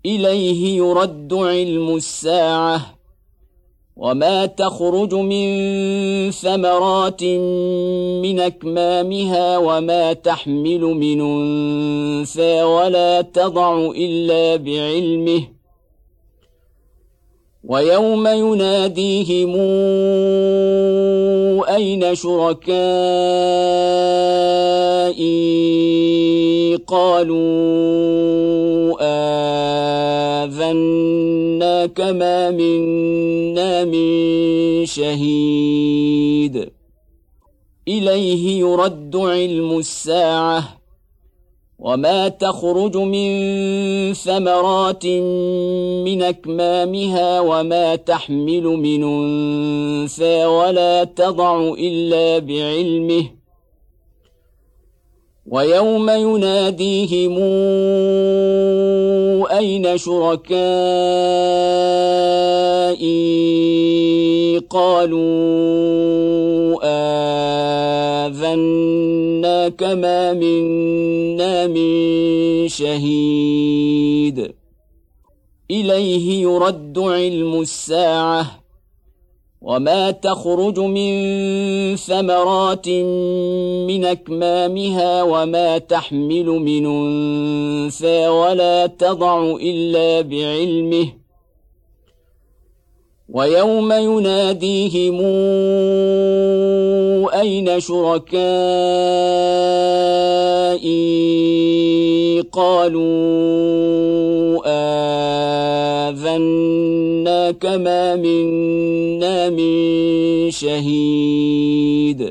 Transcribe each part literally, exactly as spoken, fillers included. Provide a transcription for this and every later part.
إليه يرد علم الساعة وما تخرج من ثمرات من أكمامها وما تحمل من أنثى ولا تضع إلا بعلمه ويوم يناديهم أين شركائي قالوا آذناك ما منا من شهيد إليه يرد علم الساعة وما تخرج من ثمرات من أكمامها وما تحمل من أنثى ولا تضع إلا بعلمه ويوم يناديهم أين شركائي قالوا آذناك ما منا من شهيد إليه يرد علم الساعة وما تخرج من ثمرات من أكمامها وما تحمل من أنثى ولا تضع إلا بعلمه ويوم يناديهم أين شركائي قالوا آذناك ما منا من شهيد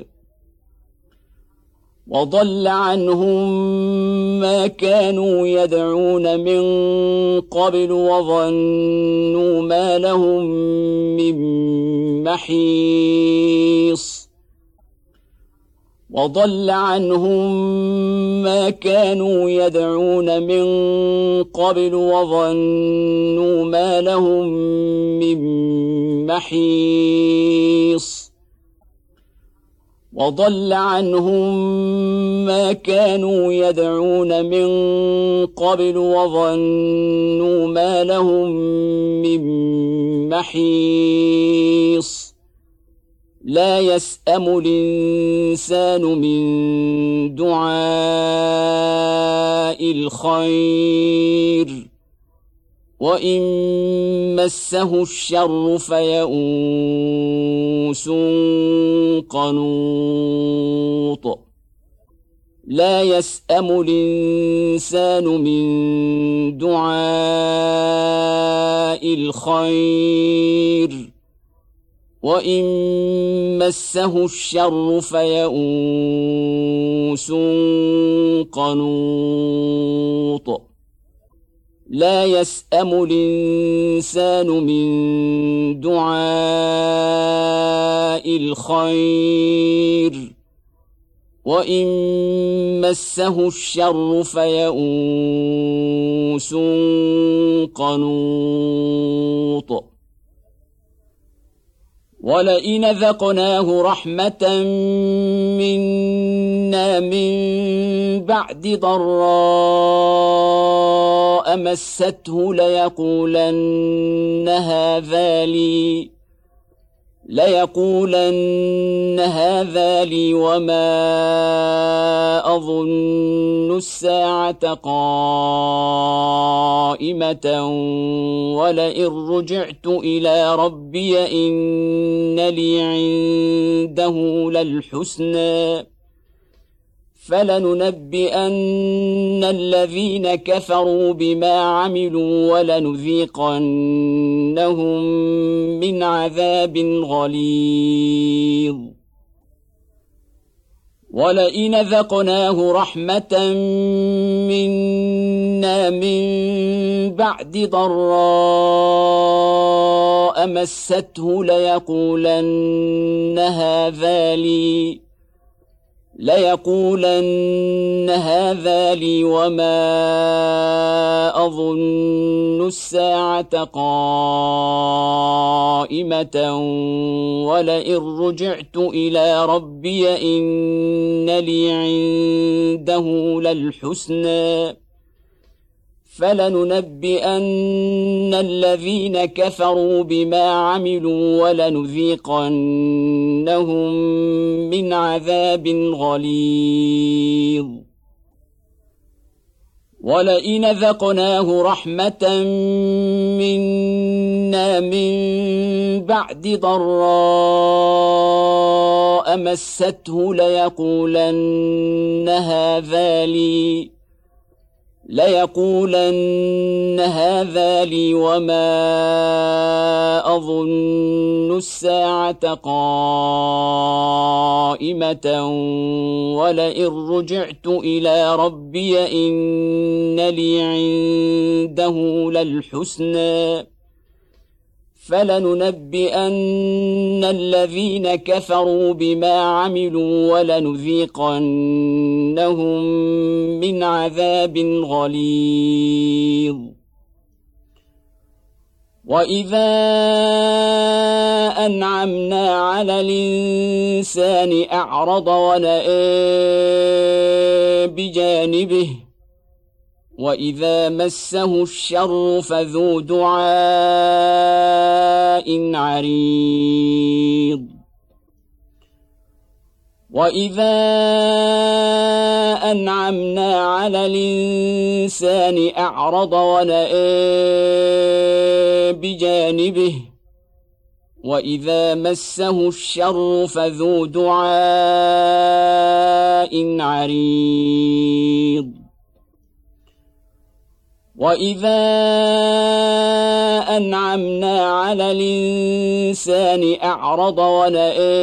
وضل عنهم ما كانوا يدعون من قبل وظنوا ما لهم من محيص وضل عنهم ما كانوا يدعون من قبل وظنوا ما لهم من محيص وضل عنهم ما كانوا يدعون من قبل وظنوا ما لهم من محيص لا يسأم الإنسان من دعاء الخير وإن مسه الشر فيئوس قنوط لا يسأم الإنسان من دعاء الخير وإن مسه الشر فيئوس قنوط لا يسأم الإنسان من دعاء الخير وإن مسه الشر فيئوس قنوط ولئن ذقناه رحمة منا من بعد ضراء مسته ليقولن هذا لي ليقولن هذا لي وما أظن الساعة قائمة ولئن رجعت إلى ربي إن لي عنده للحسنى فلننبئن الذين كفروا بما عملوا ولنذيقنهم من عذاب غليظ ولئن ذقناه رحمة منا من بعد ضراء مسته ليقولن هذا لي ليقولن هذا لي وما أظن الساعة قائمة ولئن رجعت إلى ربي إن لي عنده للحسنى فلننبئن الذين كفروا بما عملوا ولنذيقنهم من عذاب غليظ ولئن ذقناه رحمة منا من بعد ضراء مسته ليقولن هذا لي ليقولن هذا لي وما أظن الساعة قائمة ولئن رجعت إلى ربي إن لي عنده للحسنى فلننبئن الذين كفروا بما عملوا ولنذيقنهم من عذاب غليظ وإذا أنعمنا على الإنسان أعرض ونأى بجانبه وإذا مسه الشر فذو دعاء عريض وإذا أنعمنا على الإنسان أعرض ونأى بجانبه وإذا مسه الشر فذو دعاء عريض وإذا أنعمنا على الإنسان أعرض ونأى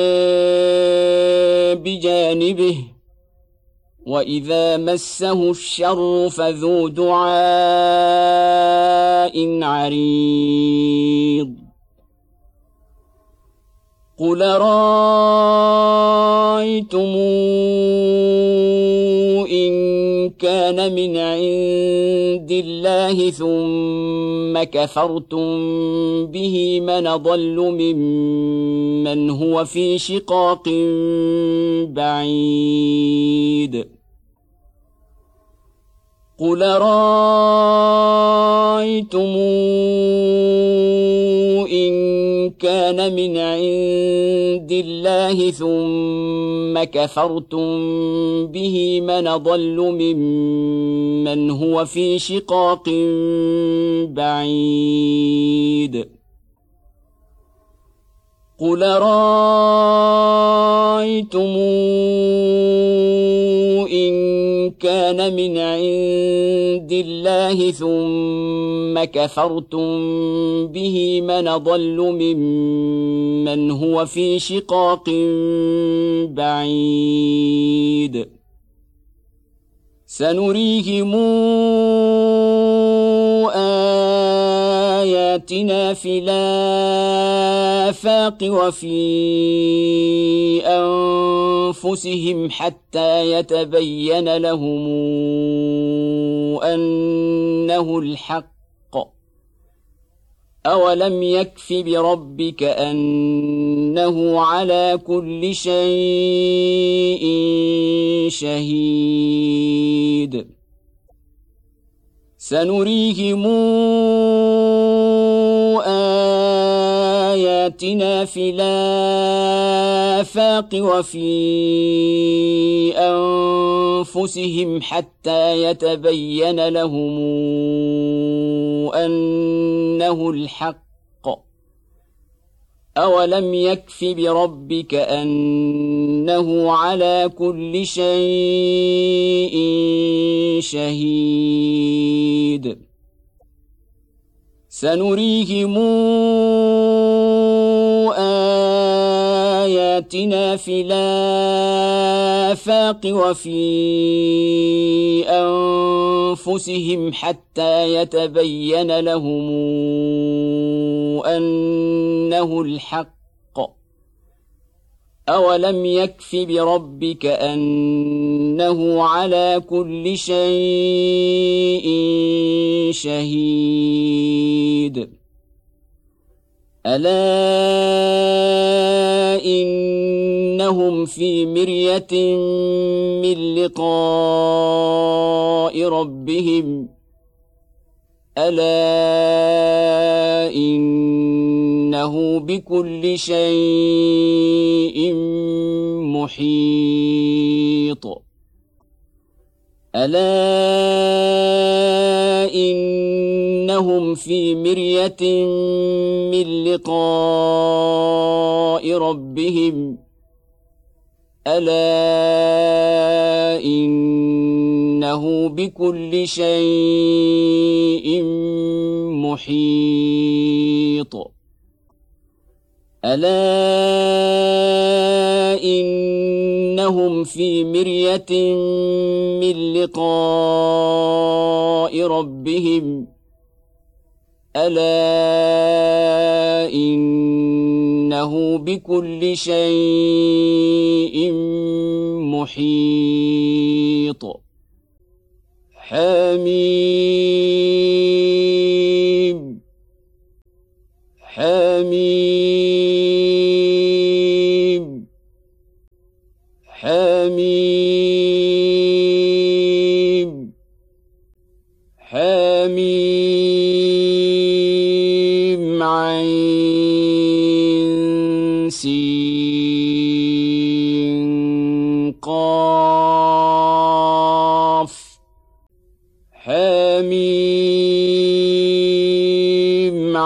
بجانبه وإذا مسه الشر فذو دعاء عريض قل رأيتم إن كان من عند الله ثم كفرتم به من ضل ممن هو في شقاق بعيد قل رأيتم إن كان من عند الله ثم كفرتم به من ضل ممن هو في شقاق بعيد قل رأيتم إن كان من عند الله ثم كفرتم به من ضل ممن هو في شقاق بعيد سنريهم آياتنا في الآفاق وفي أنفسهم حتى يتبين لهم أنه الحق أولم يكف بربك أنه على كل شيء شهيد سنريهم آياتنا في الآفاق وفي أنفسهم حتى يتبين لهم أنه الحق أولم يكف بربك أنه على كل شيء شهيد سنريهم آياتنا في الآفاق وفي أنفسهم حتى يتبين لهم أنه الحق أولم يكف بربك أنه على كل شيء شهيد ألا إنهم في مرية من لقاء ربهم ألا إنه بكل شيء محيط ألا إنهم في مرية من لقاء ربهم ألا إنه بكل شيء محيط ألا إنهم في مرية من لقاء ربهم ألا إنه بكل شيء محيط حميم حميم حميم حميم عين سين قاف حميم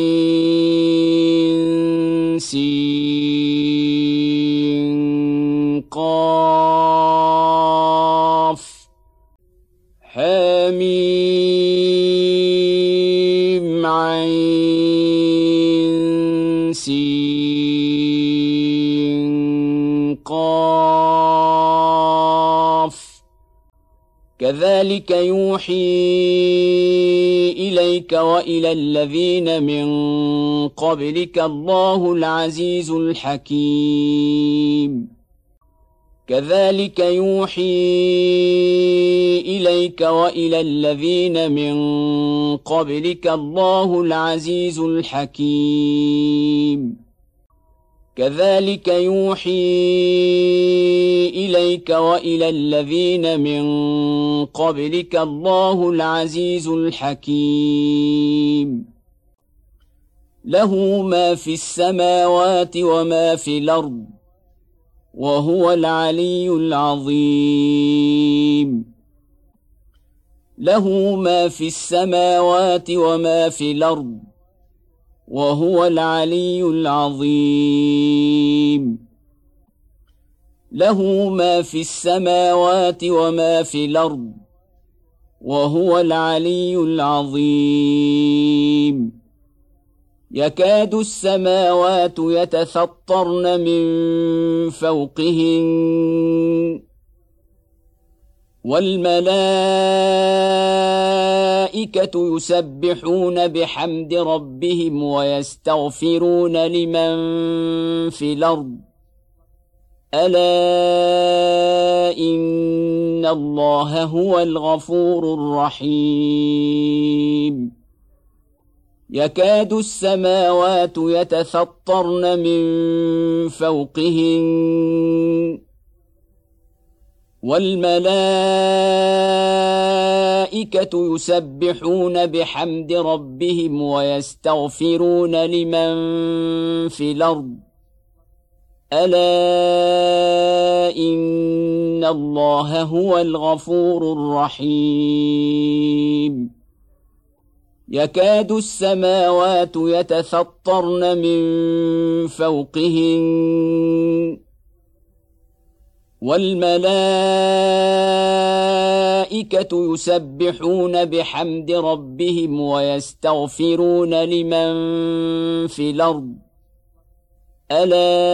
عين سين قاف حميم عين سين قاف كذلك يوحي إليك وإلى الذين من قبلك الله العزيز الحكيم كذلك يوحي إليك وإلى الذين من قبلك الله العزيز الحكيم كذلك يوحي إليك وإلى الذين من قبلك الله العزيز الحكيم له ما في السماوات وما في الأرض وهو العلي العظيم له ما في السماوات وما في الأرض وهو العلي العظيم له ما في السماوات وما في الأرض وهو العلي العظيم يكاد السماوات يتفطرن من فوقهن والملائكة يسبحون بحمد ربهم ويستغفرون لمن في الأرض ألا إن الله هو الغفور الرحيم يكاد السماوات يتفطرن من فوقهن والملائكة يسبحون بحمد ربهم ويستغفرون لمن في الأرض ألا إن الله هو الغفور الرحيم يكاد السماوات يتفطرن من فوقهن والملائكة يسبحون بحمد ربهم ويستغفرون لمن في الأرض ألا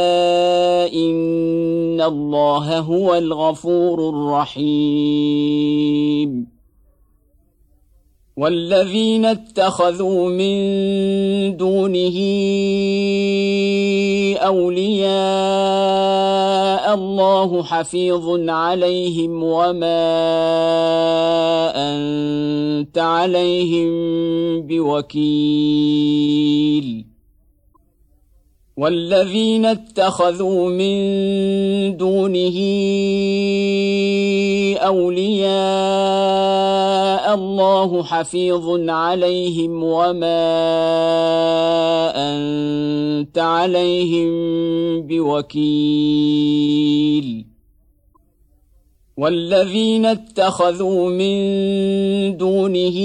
إن الله هو الغفور الرحيم والذين اتخذوا من دونه أولياء الله حفيظ عليهم وما أنت عليهم بوكيل والذين اتخذوا من دونه أولياء الله حفيظ عليهم وما أنت عليهم بوكيل والذين اتخذوا من دونه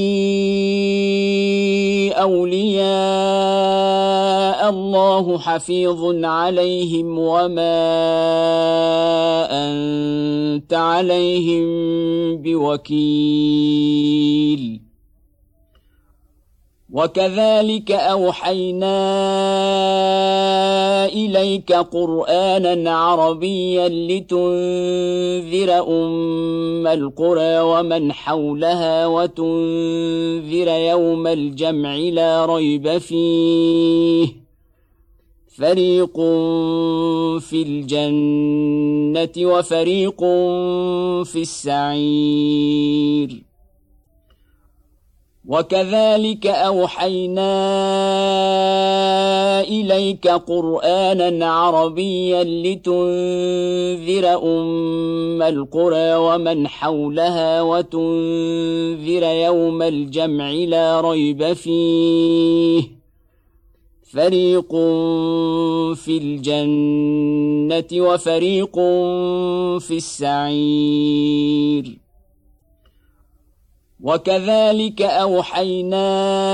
أولياء الله حفيظ عليهم وما أنت عليهم بوكيل وكذلك أوحينا إليك قرآنا عربيا لتنذر أم القرى ومن حولها وتنذر يوم الجمع لا ريب فيه فريق في الجنة وفريق في السعير وكذلك أوحينا إليك قرآنا عربيا لتنذر أم القرى ومن حولها وتنذر يوم الجمع لا ريب فيه فريق في الجنة وفريق في السعير وكذلك أوحينا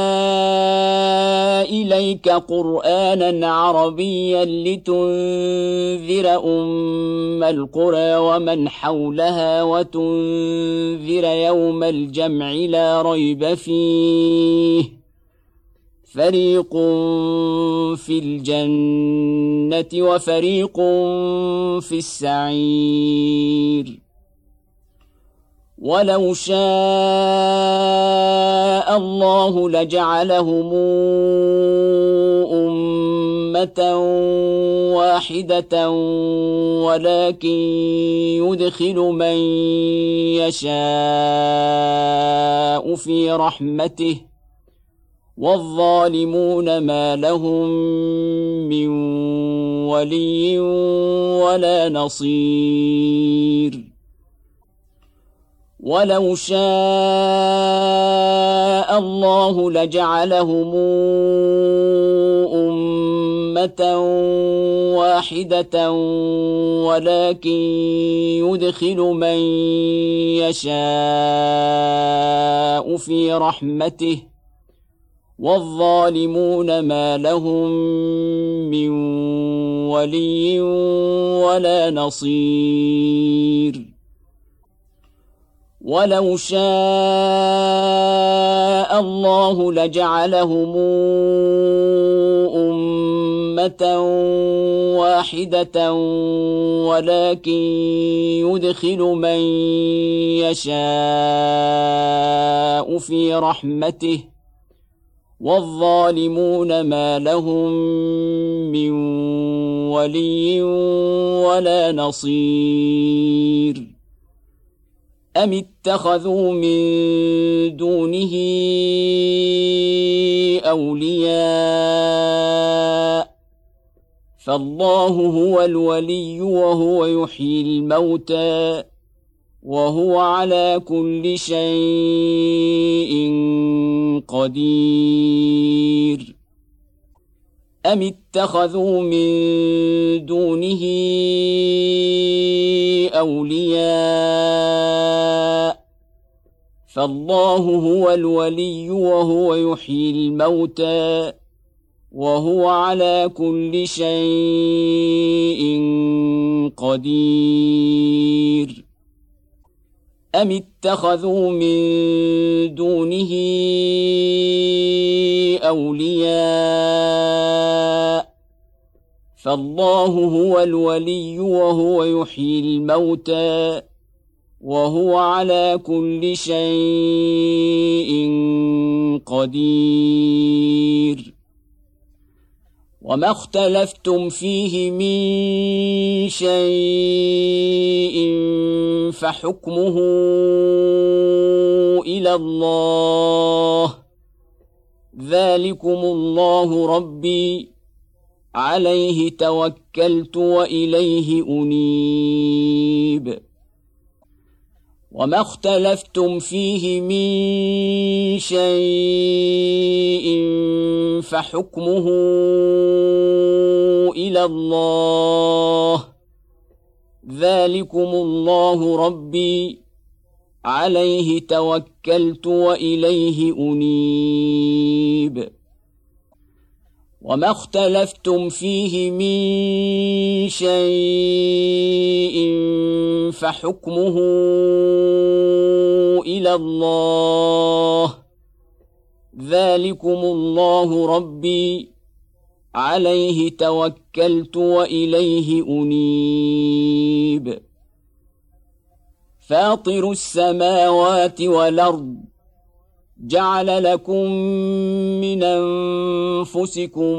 إليك قرآنا عربيا لتنذر أم القرى ومن حولها وتنذر يوم الجمع لا ريب فيه فريق في الجنة وفريق في السعير ولو شاء الله لجعلهم أمة واحدة ولكن يدخل من يشاء في رحمته والظالمون ما لهم من ولي ولا نصير ولو شاء الله لجعلهم أمة واحدة ولكن يدخل من يشاء في رحمته والظالمون ما لهم من ولي ولا نصير ولو شاء الله لجعلهم أمة واحدة ولكن يدخل من يشاء في رحمته والظالمون ما لهم من ولي ولا نصير أم اتخذوا من دونه أولياء فالله هو الولي وهو يحيي الموتى وهو على كل شيء قدير أم اتخذوا من دونه أولياء فالله هو الولي وهو يحيي الموتى وهو على كل شيء قدير أم اتخذوا من دونه أولياء فالله هو الولي وهو يحيي الموتى وهو على كل شيء قدير وما اختلفتم فيه من شيء فحكمه إلى الله ذلكم الله ربي عليه توكلت وإليه أنيب وما اختلفتم فيه من شيء فحكمه إلى الله، ذلكم الله ربي عليه توكلت وإليه أنيب. وما اختلفتم فيه من شيء فحكمه إلى الله، ذلكم الله ربي عليه توكلت وإليه أنيب. فاطر السماوات والأرض جعل لكم من أنفسكم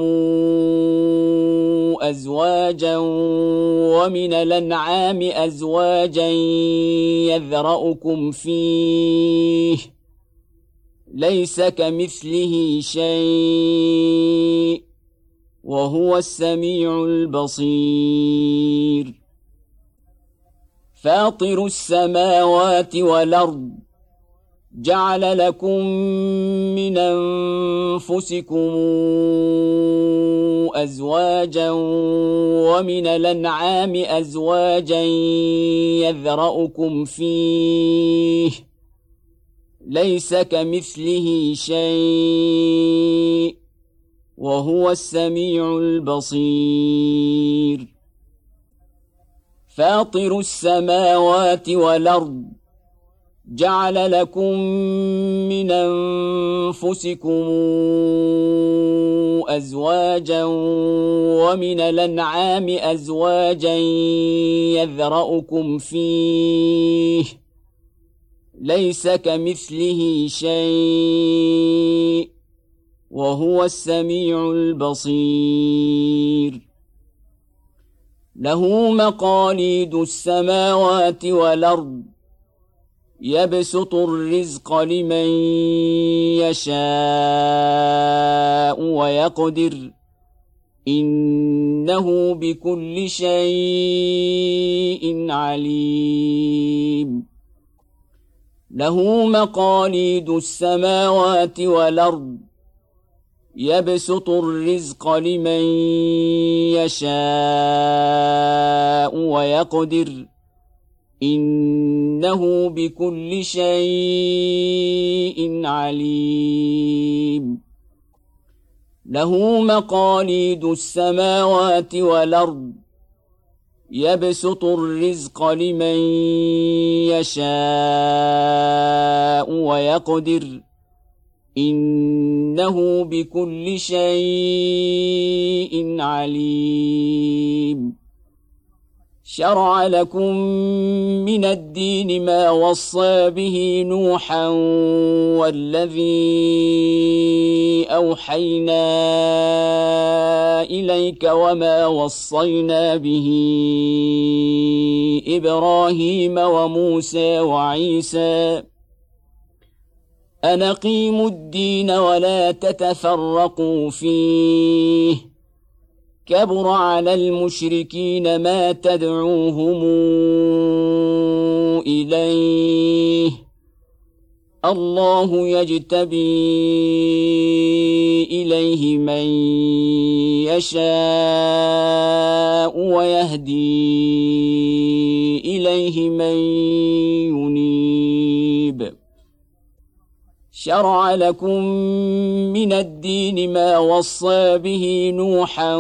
أزواجا ومن الأنعام أزواجا يذرأكم فيه، ليس كمثله شيء وهو السميع البصير. فاطر السماوات والأرض جعل لكم من أنفسكم أزواجا ومن الأنعام أزواجا يذرأكم فيه، ليس كمثله شيء وهو السميع البصير. فاطر السماوات والأرض جعل لكم من أنفسكم أزواجا ومن الأنعام أزواجا يذرأكم فيه، ليس كمثله شيء وهو السميع البصير. له مقاليد السماوات والأرض يبسط الرزق لمن يشاء ويقدر، إنه بكل شيء عليم. له مقاليد السماوات والأرض يبسط الرزق لمن يشاء ويقدر، إنه بكل شيء عليم. له مقاليد السماوات والأرض يبسط الرزق لمن يشاء ويقدر، إنه بكل شيء عليم. شرع لكم من الدين ما وصى به نوحا والذي أوحينا إليك وما وصينا به إبراهيم وموسى وعيسى، أن أقيموا الدين ولا تتفرقوا فيه، كبر على المشركين ما تدعوهم إليه، الله يجتبي إليه من يشاء ويهدي إليه من ينيب. شرع لكم من الدين ما وصى به نوحا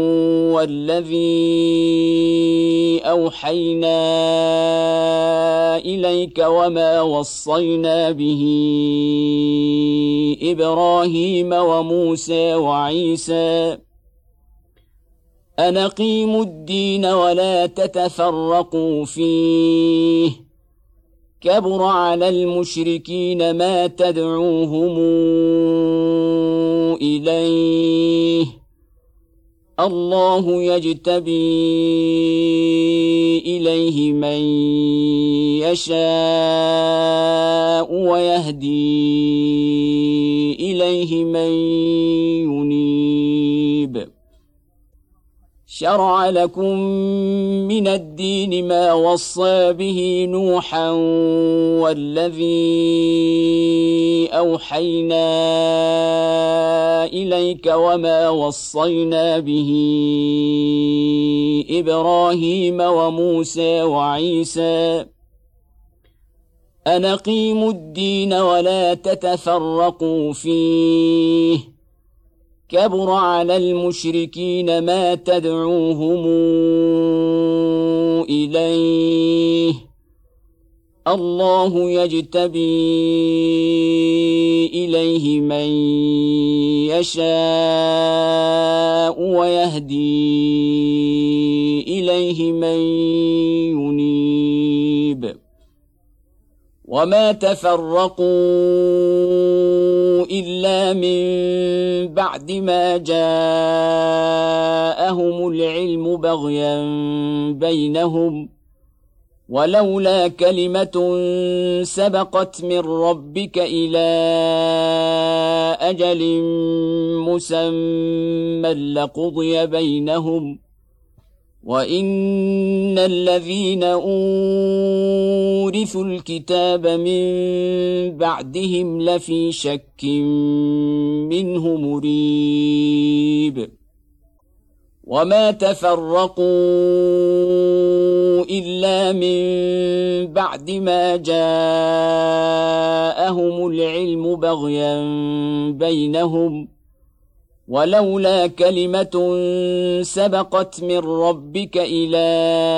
والذي أوحينا إليك وما وصينا به إبراهيم وموسى وعيسى، أن أقيموا الدين ولا تتفرقوا فيه، كبر على المشركين ما تدعوهم إليه، الله يجتبي إليه من يشاء ويهدي إليه من ينيب. شرع لكم من الدين ما وصى به نوحا والذي أوحينا إليك وما وصينا به إبراهيم وموسى وعيسى أن أقيموا الدين ولا تتفرقوا فيه كبر على المشركين ما تدعوهم إليه الله يجتبي إليه من يشاء ويهدي إليه من ينيب وما تفرقوا إلا من بعد ما جاءهم العلم بغيا بينهم ولولا كلمة سبقت من ربك إلى أجل مسمى لقضي بينهم وإن الذين أورثوا الكتاب من بعدهم لفي شك منه مريب وما تفرقوا إلا من بعد ما جاءهم العلم بغيا بينهم ولولا كلمة سبقت من ربك إلى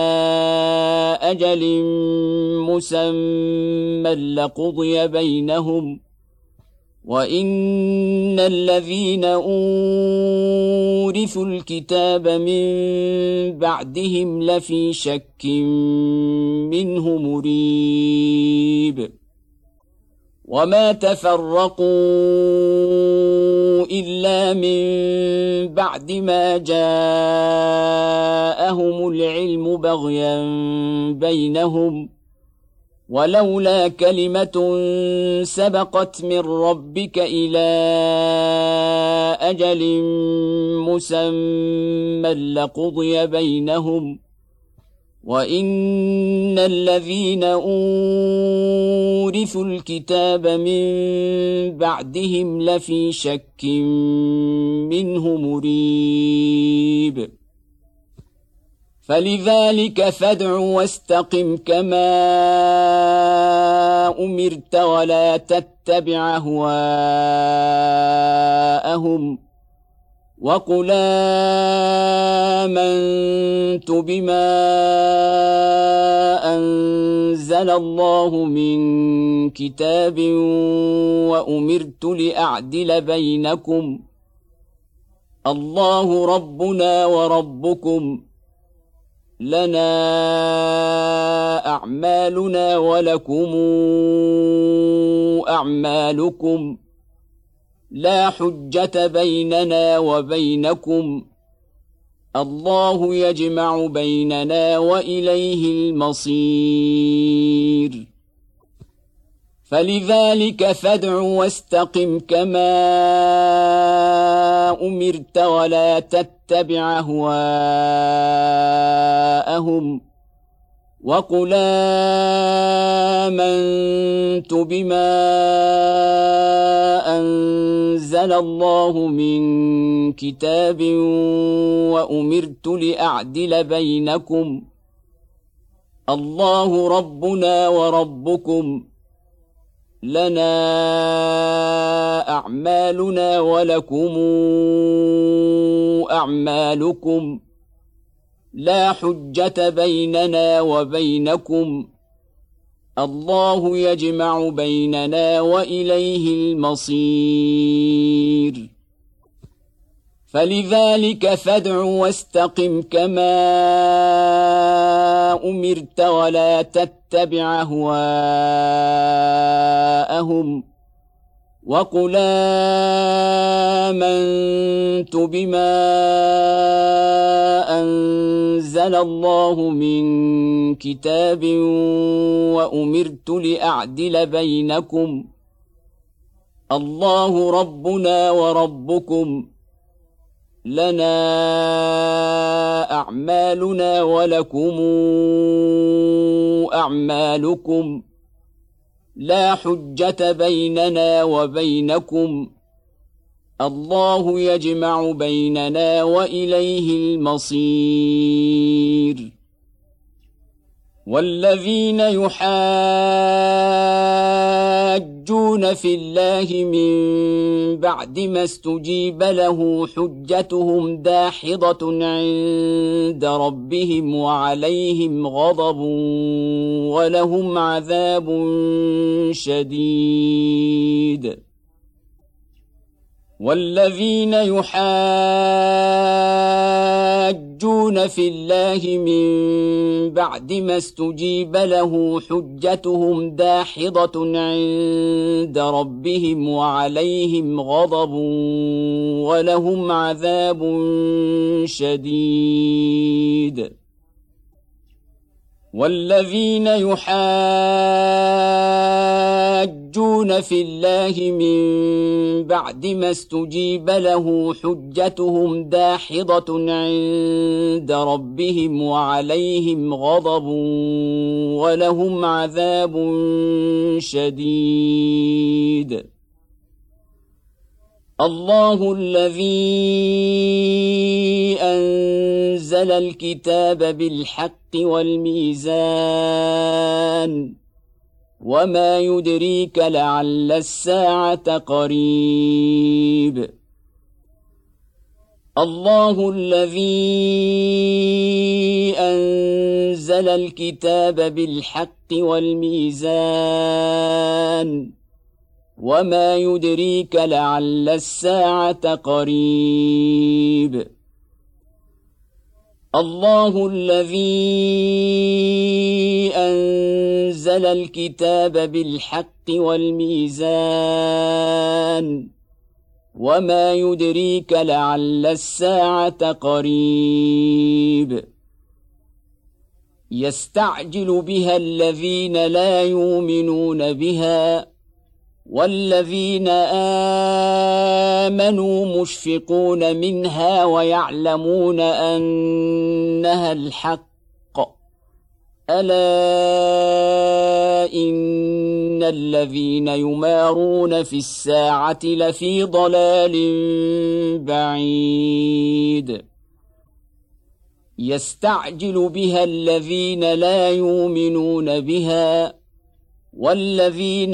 أجل مسمى لقضي بينهم وإن الذين أورثوا الكتاب من بعدهم لفي شك منه مريب وما تفرقوا إلا من بعد ما جاءهم العلم بغيا بينهم ولولا كلمة سبقت من ربك إلى أجل مسمى لقضي بينهم وإن الذين أورثوا الكتاب من بعدهم لفي شك منه مريب فلذلك فادع واستقم كما أمرت ولا تتبع أهواءهم وقل آمنت بما أنزل الله من كتاب وأمرت لأعدل بينكم الله ربنا وربكم لنا أعمالنا ولكم أعمالكم لا حجة بيننا وبينكم الله يجمع بيننا وإليه المصير فلذلك فادع واستقم كما أمرت ولا تتبع أهواءهم وقل آمنت بما أنزل الله من كتاب وأمرت لأعدل بينكم الله ربنا وربكم لنا أعمالنا ولكم أعمالكم لا حجة بيننا وبينكم الله يجمع بيننا وإليه المصير فلذلك فادع واستقم كما أمرت ولا تتبع أهواءهم وقل آمنت بما أنزل الله من كتاب وأمرت لأعدل بينكم الله ربنا وربكم لنا أعمالنا ولكم أعمالكم لا حجة بيننا وبينكم الله يجمع بيننا وإليه المصير. والذين يحاجون في الله من بعد ما استجيب له حجتهم داحضة عند ربهم وعليهم غضب ولهم عذاب شديد. والذين يحاجون في الله من بعد ما استجيب له حجتهم داحضة عند ربهم وعليهم غضب ولهم عذاب شديد. والذين يحاجون في الله من بعد ما استجيب له حجتهم داحضة عند ربهم وعليهم غضب ولهم عذاب شديد. الله الذي أنزل الكتاب بالحق والميزان وما يدريك لعل الساعة قريب. الله الذي أنزل الكتاب بالحق والميزان وما يدريك لعل الساعة قريب. الله الذي أنزل الكتاب بالحق والميزان وما يدريك لعل الساعة قريب. يستعجل بها الذين لا يؤمنون بها والذين آمنوا مشفقون منها ويعلمون أنها الحق. ألا إن الذين يمارون في الساعة لفي ضلال بعيد. يستعجل بها الذين لا يؤمنون بها والذين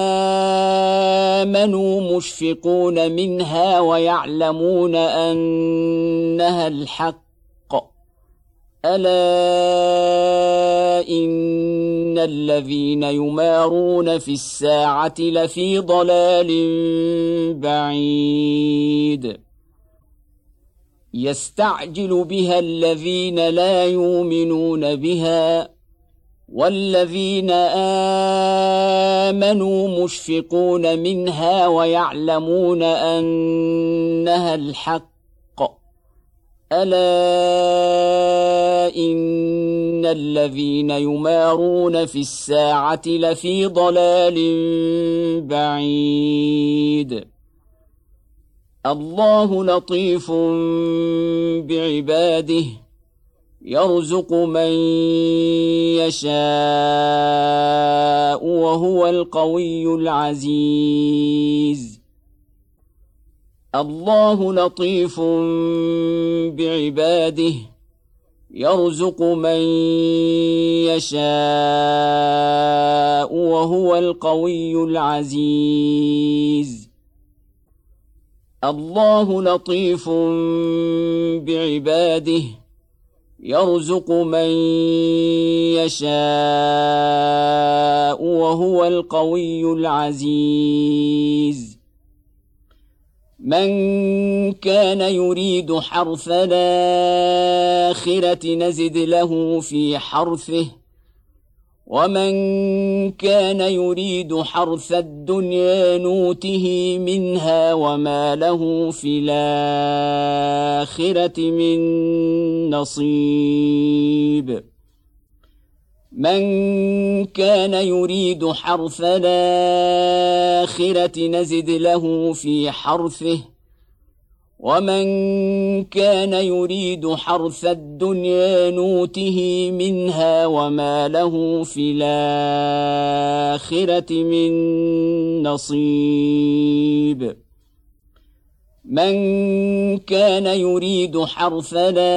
آمنوا مشفقون منها ويعلمون أنها الحق. ألا إن الذين يمارون في الساعة لفي ضلال بعيد. يستعجل بها الذين لا يؤمنون بها والذين آمنوا مشفقون منها ويعلمون أنها الحق. ألا إن الذين يمارون في الساعة لفي ضلال بعيد. الله لطيف بعباده يرزق من يشاء وهو القوي العزيز. الله لطيف بعباده يرزق من يشاء وهو القوي العزيز. الله لطيف بعباده يرزق من يشاء وهو القوي العزيز. من كان يريد حرث الآخرة نزد له في حرثه ومن كان يريد حرث الدنيا نوته منها وما له في الآخرة من نصيب. من كان يريد حرث الآخرة نزد له في حرثه ومن كان يريد حرث الدنيا نوته منها وما له في الآخرة من نصيب من كان يريد حرث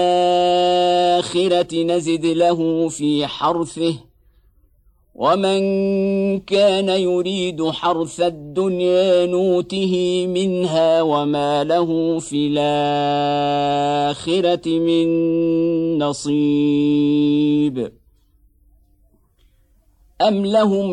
الآخرة نزد له في حرثه ومن كان يريد حرث الدنيا نوته منها وما له في الآخرة من نصيب أم لهم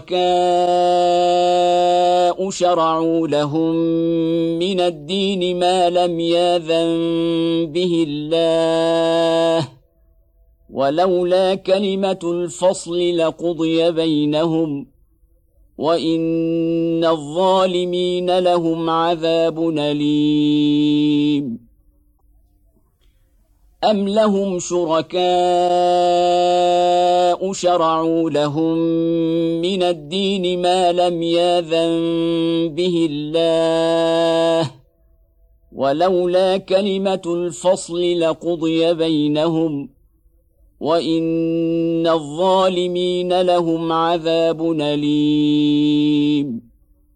شركاء شرعوا لهم من الدين ما لم يأذن به الله ولولا كلمة الفصل لقضي بينهم وإن الظالمين لهم عذاب أليم أم لهم شركاء شرعوا لهم من الدين ما لم يأذن به الله ولولا كلمة الفصل لقضي بينهم وإن الظالمين لهم عذاب أليم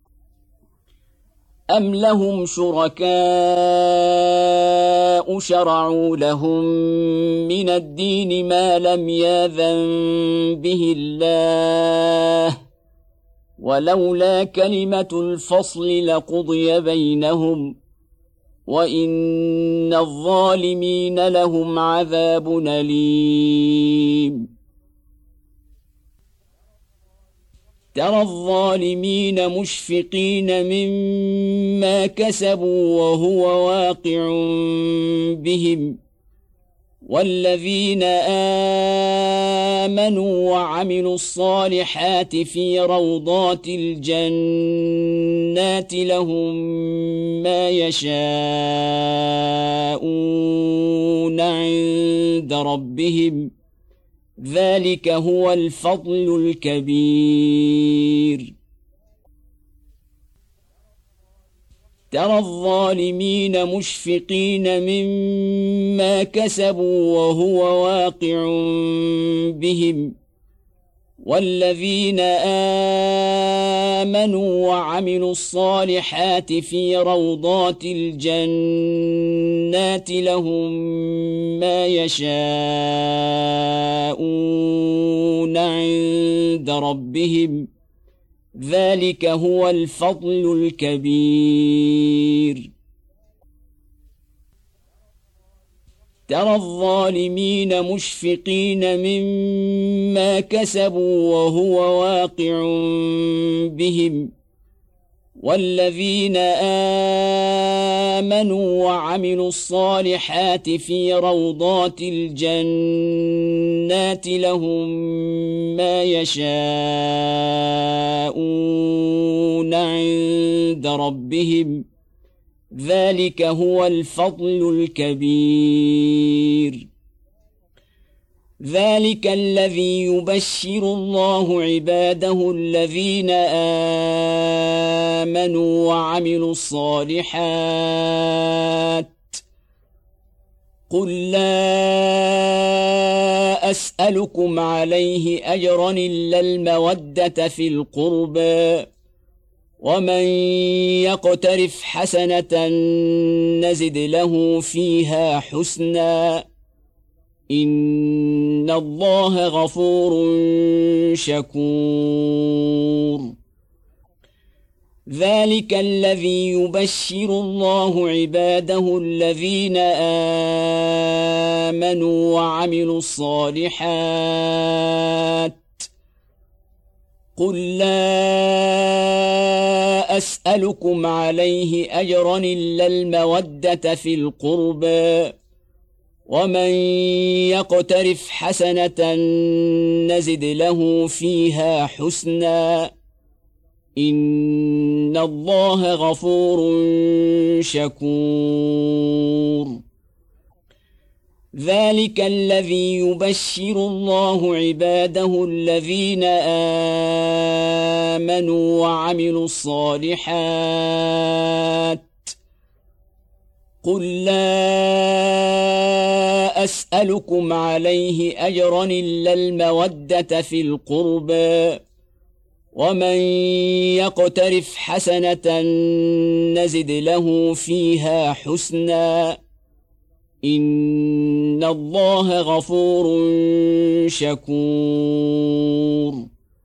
أم لهم شركاء شرعوا لهم من الدين ما لم يأذن به الله ولولا كلمة الفصل لقضي بينهم وإن الظالمين لهم عذاب أليم ترى الظالمين مشفقين مما كسبوا وهو واقع بهم والذين آمنوا وعملوا الصالحات في روضات الجنات لهم ما يشاءون عند ربهم ذلك هو الفضل الكبير ترى الظالمين مشفقين مما كسبوا وهو واقع بهم والذين آمنوا وعملوا الصالحات في روضات الجنات لهم ما يشاءون عند ربهم ذلك هو الفضل الكبير ترى الظالمين مشفقين مما كسبوا وهو واقع بهم والذين آمنوا وعملوا الصالحات في روضات الجنات لهم ما يشاءون عند ربهم ذلك هو الفضل الكبير ذلك الذي يبشر الله عباده الذين آمنوا وعملوا الصالحات قل لا أسألكم عليه أجرا إلا المودة في القربى ومن يقترف حسنة نزد له فيها حسنا إن الله غفور شكور ذلك الذي يبشر الله عباده الذين آمنوا وعملوا الصالحات قل لا أسألكم عليه أجرا إلا المودة في القربى ومن يقترف حسنة نزد له فيها حسنا إن الله غفور شكور ذلك الذي يبشر الله عباده الذين آمنوا وعملوا الصالحات قل لا أسألكم عليه أجرا إلا المودة في القربى ومن يقترف حسنة نزد له فيها حسنا إن الله غفور شكور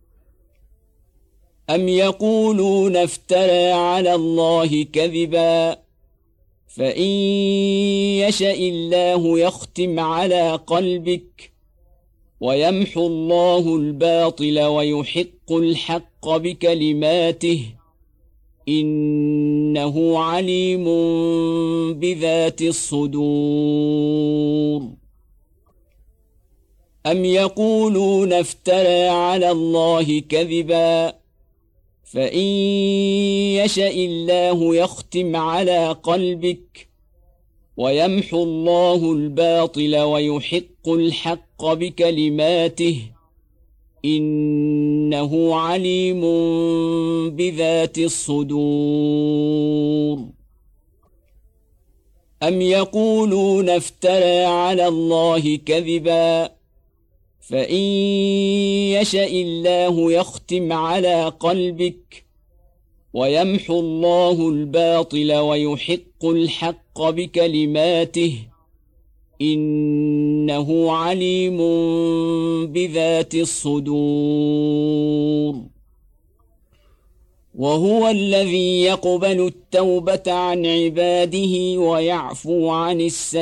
أم يقولون افترى على الله كذبا فإن يشأ الله يختم على قلبك ويمحو الله الباطل ويحق الحق بكلماته إنه عليم بذات الصدور أم يقولون افترى على الله كذبا فإن يشأ الله يختم على قلبك ويمحو الله الباطل ويحق الحق بكلماته إنه عليم بذات الصدور أم يقولون افترى على الله كذبا فإن يشأ الله يختم على قلبك ويمحو الله الباطل ويحق الحق بكلماته إنه عليم بذات الصدور وهو الذي يقبل التوبة عن عباده ويعفو عن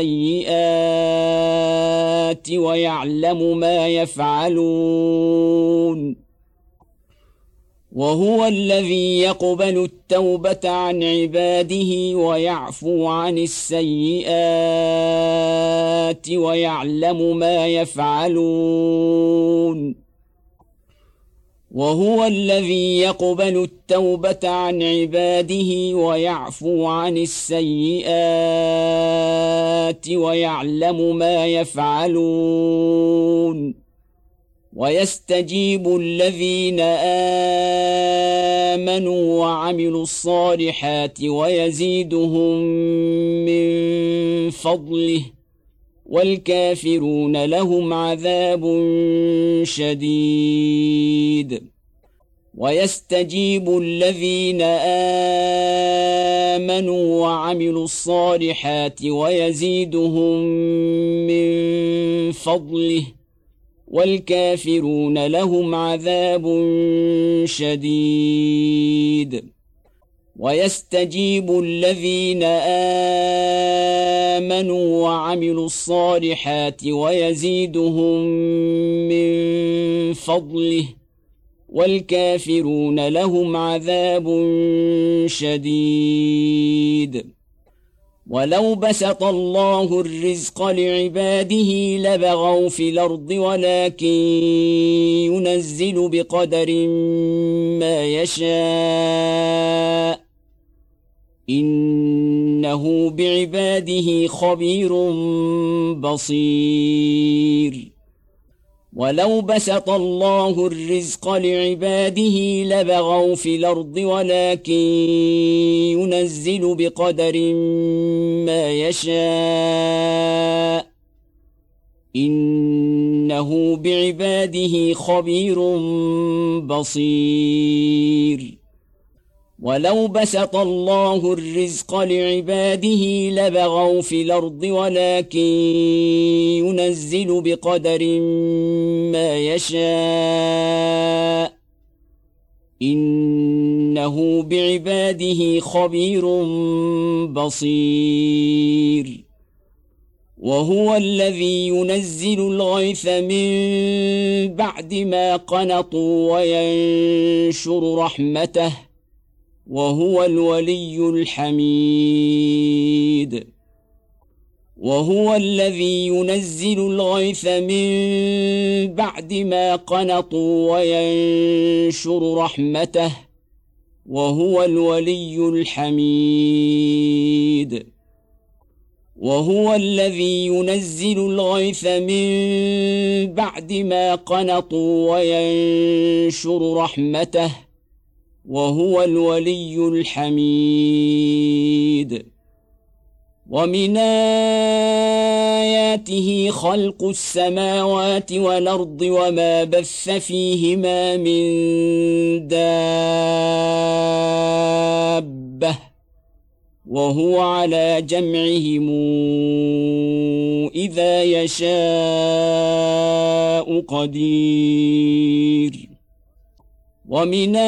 السيئات ويعلم ما يفعلون وهو الذي يقبل التوبة عن عباده ويعفو عن السيئات ويعلم ما يفعلون وهو الذي يقبل التوبة عن عباده ويعفو عن السيئات ويعلم ما يفعلون ويستجيب الذين آمنوا وعملوا الصالحات ويزيدهم من فضله والكافرون لهم عذاب شديد ويستجيب الذين آمنوا وعملوا الصالحات ويزيدهم من فضله والكافرون لهم عذاب شديد ويستجيب الذين آمنوا وعملوا الصالحات ويزيدهم من فضله والكافرون لهم عذاب شديد ولو بسط الله الرزق لعباده لبغوا في الأرض ولكن ينزل بقدر ما يشاء إنه بعباده خبير بصير ولو بسط الله الرزق لعباده لبغوا في الأرض ولكن ينزل بقدر ما يشاء إنه بعباده خبير بصير ولو بسط الله الرزق لعباده لبغوا في الأرض ولكن ينزل بقدر ما يشاء إنه بعباده خبير بصير وهو الذي ينزل الغيث من بعد ما قنطوا وينشر رحمته وهو الولي الحميد وهو الذي ينزل الغيث من بعد ما قنطوا وينشر رحمته وهو الولي الحميد وهو الذي ينزل الغيث من بعد ما قنطوا وينشر رحمته وهو الولي الحميد ومن آياته خلق السماوات والأرض وما بث فيهما من دابة وهو على جمعهم إذا يشاء قدير ومن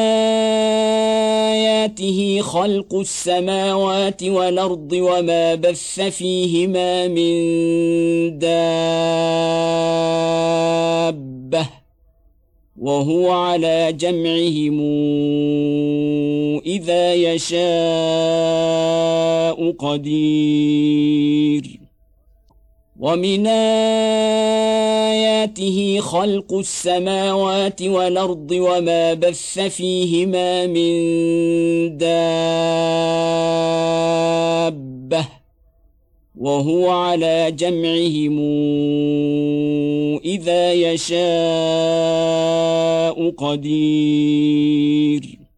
آياته خلق السماوات والأرض وما بث فيهما من دابة وهو على جمعهم إذا يشاء قدير ومن آياته خلق السماوات والأرض وما بث فيهما من دابة وهو على جمعهم إذا يشاء قدير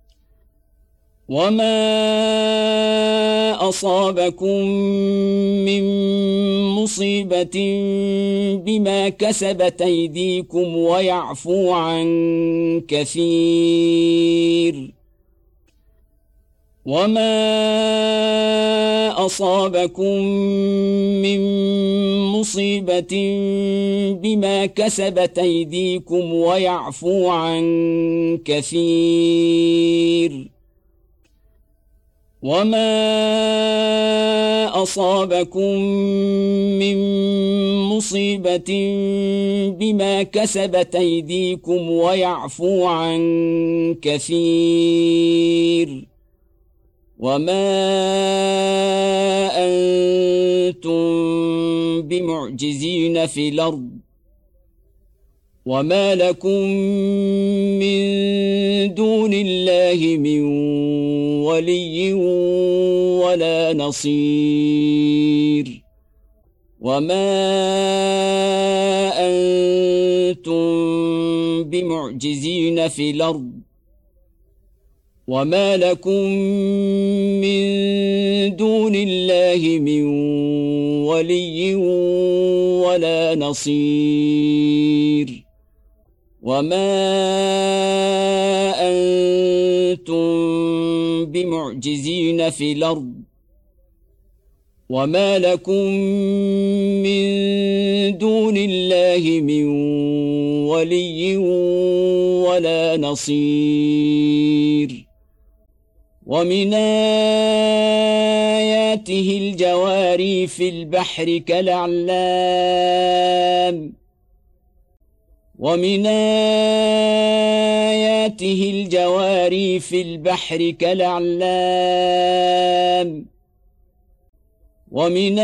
وما أصابكم من مصيبة بما كسبت أيديكم ويعفو عن كثير وما أصابكم من مصيبة بما كسبت أيديكم ويعفو عن كثير وما أصابكم من مصيبة بما كسبت أيديكم ويعفو عن كثير وما أنتم بمعجزين في الأرض وما لكم من دون الله من ولي ولا نصير وما أنتم بمعجزين في الأرض وما لكم من دون الله من ولي ولا نصير وما أنتم بمعجزين في الأرض وما لكم من دون الله من ولي ولا نصير ومن آياته الجواري في البحر كالأعلام ومن آياته الجواري في البحر كالأعلام ومن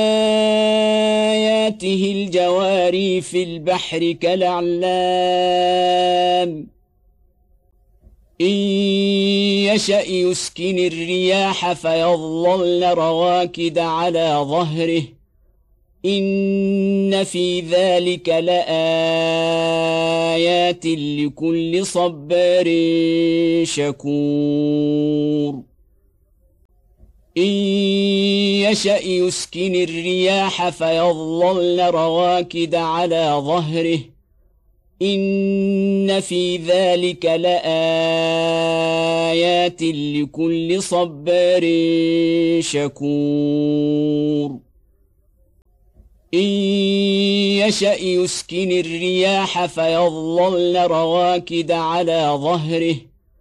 آياته الجواري في البحر كالأعلام إن يشأ يسكن الرياح فيظللن رواكد على ظهره إن في ذلك لآيات لكل صبار شكور إن يشأ يسكن الرياح فيظللن رواكد على ظهره إن في ذلك لآيات لكل صبار شكور إن يشأ يسكن الرياح فيظللن رواكد على ظهره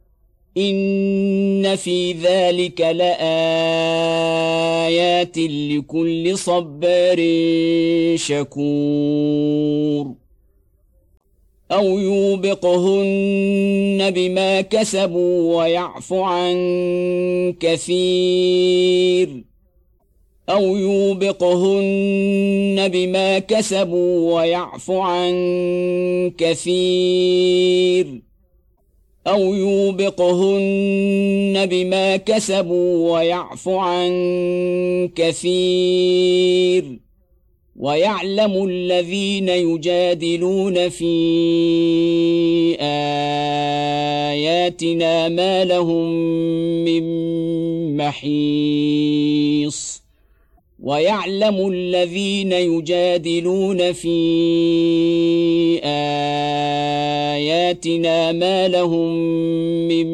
إن في ذلك لآيات لكل صبار شكور أو يوبقهن بما كسبوا ويعفو عن كثير أو يوبقهن بما كسبوا ويعفو عن كثير أو يوبقهن بما كسبوا ويعفو عن كثير ويعلم الذين يجادلون في آياتنا ما لهم من محيص ويعلم الذين يجادلون في آياتنا ما لهم من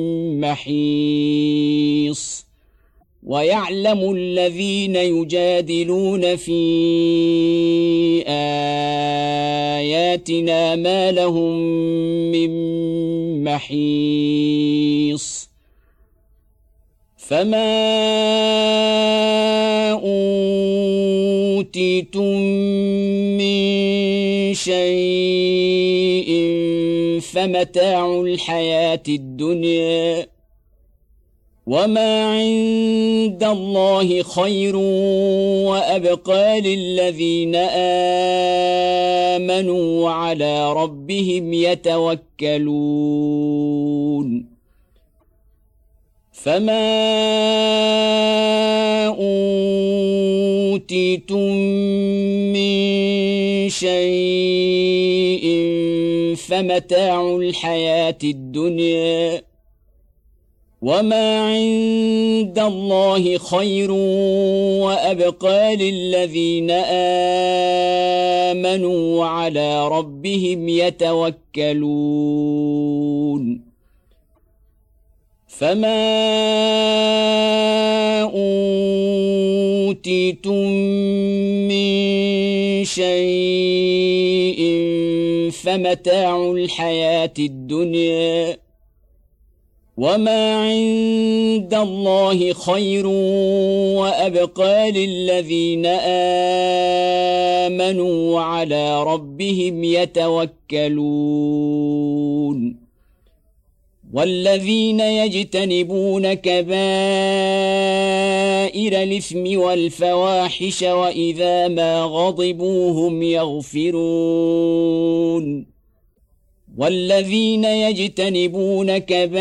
محيص ويعلم الذين يجادلون في آياتنا ما لهم من محيص فما أوتيتم من شيء فمتاع الحياة الدنيا وما عند الله خير وأبقى للذين آمنوا وعلى ربهم يتوكلون فما أوتيتم من شيء فمتاع الحياة الدنيا وما عند الله خير وأبقى للذين آمنوا وعلى ربهم يتوكلون فما أوتيتم من شيء فمتاع الحياة الدنيا وما عند الله خير وأبقى للذين آمنوا وعلى ربهم يتوكلون والذين يجتنبون كبائر الإثم والفواحش وإذا ما غضبوا هم يغفرون والذين يجتنبون كبائر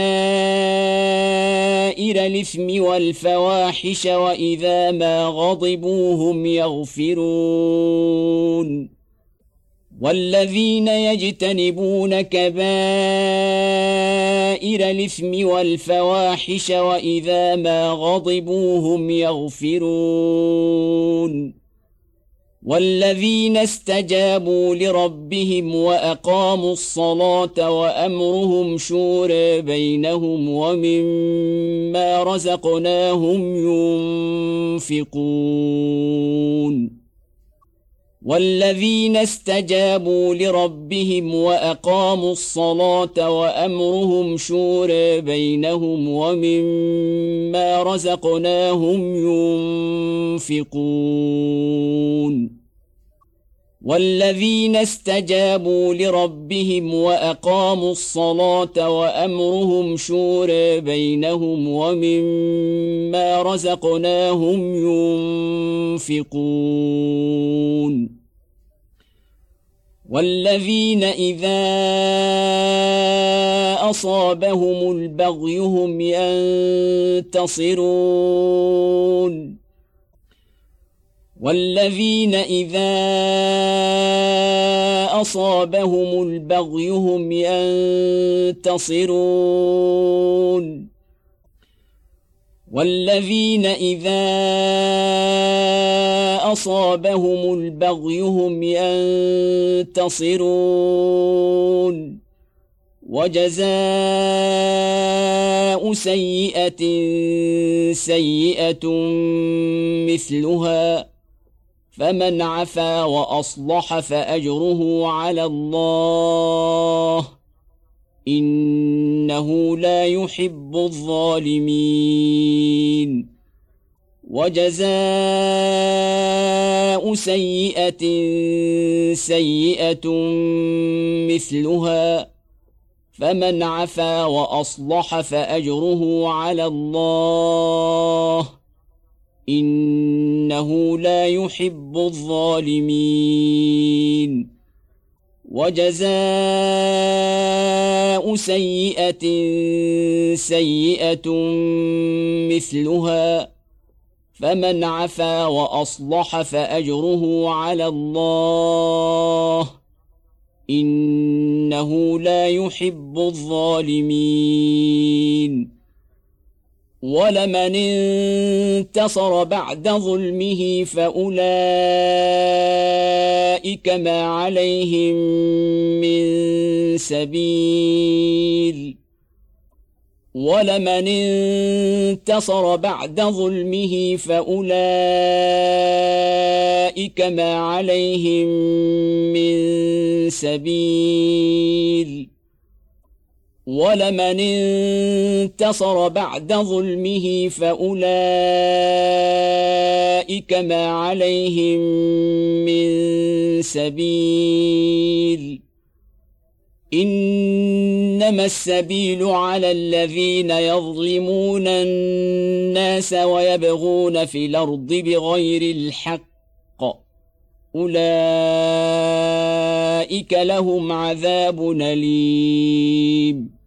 الإثم والفواحش وإذا ما غضبوا هم يغفرون والذين يجتنبون كبائر الإثم والفواحش وإذا ما غضبوا هم يغفرون والذين استجابوا لربهم وأقاموا الصلاة وأمرهم شورى بينهم ومما رزقناهم ينفقون والذين استجابوا لربهم وأقاموا الصلاة وأمرهم شورى بينهم ومما رزقناهم ينفقون والذين استجابوا لربهم وأقاموا الصلاة وأمرهم شورى بينهم ومما رزقناهم ينفقون والذين إذا أصابهم البغي هم ينتصرون والذين إذا أصابهم البغي هم ينتصرون والذين إذا أصابهم البغي هم ينتصرون وجزاء سيئة سيئة مثلها فمن عفا وأصلح فأجره على الله إنه لا يحب الظالمين وجزاء سيئة سيئة مثلها فمن عفا وأصلح فأجره على الله إنه لا يحب الظالمين وجزاء سيئة سيئة مثلها فمن عفا وأصلح فأجره على الله إنه لا يحب الظالمين ولمن انتصر بعد ظلمه فأولئك ما عليهم من سبيل ولمن انتصر بعد ظلمه فأولئك ما عليهم من سبيل ولمن انتصر بعد ظلمه فأولئك ما عليهم من سبيل إنما السبيل على الذين يظلمون الناس ويبغون في الأرض بغير الحق أولئك لهم عذاب أليم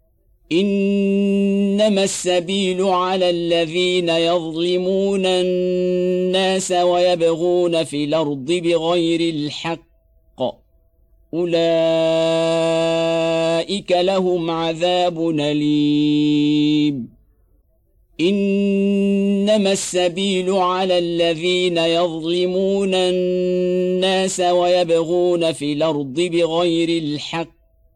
إنما السبيل على الذين يظلمون الناس ويبغون في الأرض بغير الحق أولئك لهم عذاب أليم إنما السبيل على الذين يظلمون الناس ويبغون في الأرض بغير الحق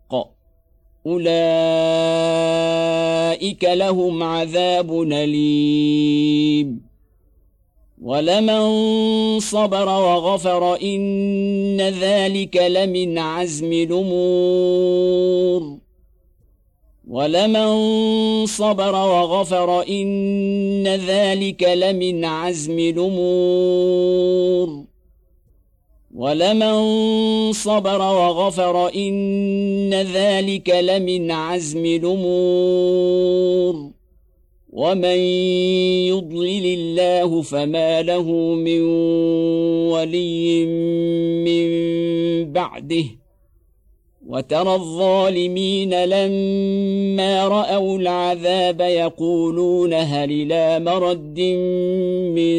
أولئك لهم عذاب أليم ولمن صبر وغفر إن ذلك لمن عزم الأمور ولمن صبر وغفر إن ذلك لمن عزم الأمور ولمن صبر وغفر إن ذلك لمن عزم الأمور ومن يضلل الله فما له من ولي من بعده وترى الظالمين لما رأوا العذاب يقولون هل إلى مرد من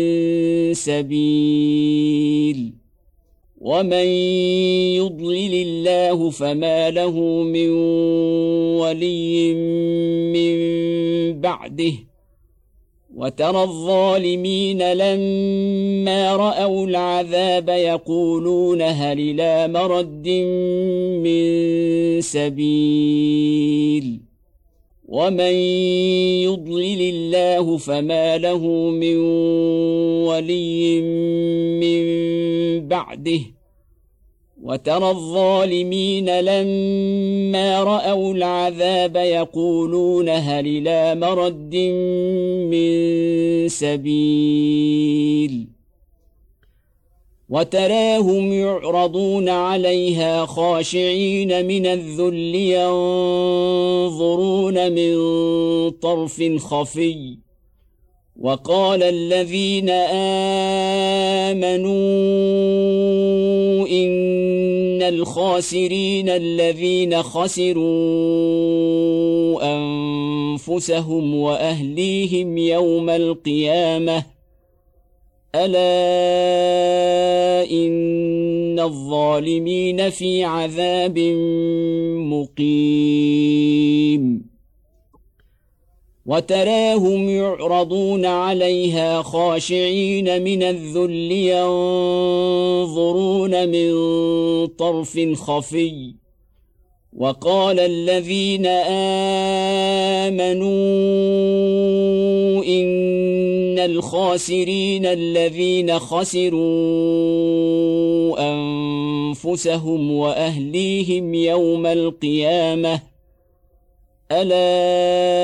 سبيل ومن يضلل الله فما له من ولي من بعده وترى الظالمين لما رأوا العذاب يقولون هل إلى مرد من سبيل ومن يضلل الله فما له من ولي من بعده وترى الظالمين لما رأوا العذاب يقولون هل إلى مرد من سبيل وتراهم يعرضون عليها خاشعين من الذل ينظرون من طرف خفي وقال الذين آمنوا إن الخاسرين الذين خسروا أنفسهم وأهليهم يوم القيامة ألا إن الظالمين في عذاب مقيم وتراهم يعرضون عليها خاشعين من الذل ينظرون من طرف خفي وقال الذين آمنوا إن الخاسرين الذين خسروا أنفسهم وأهليهم يوم القيامة ألا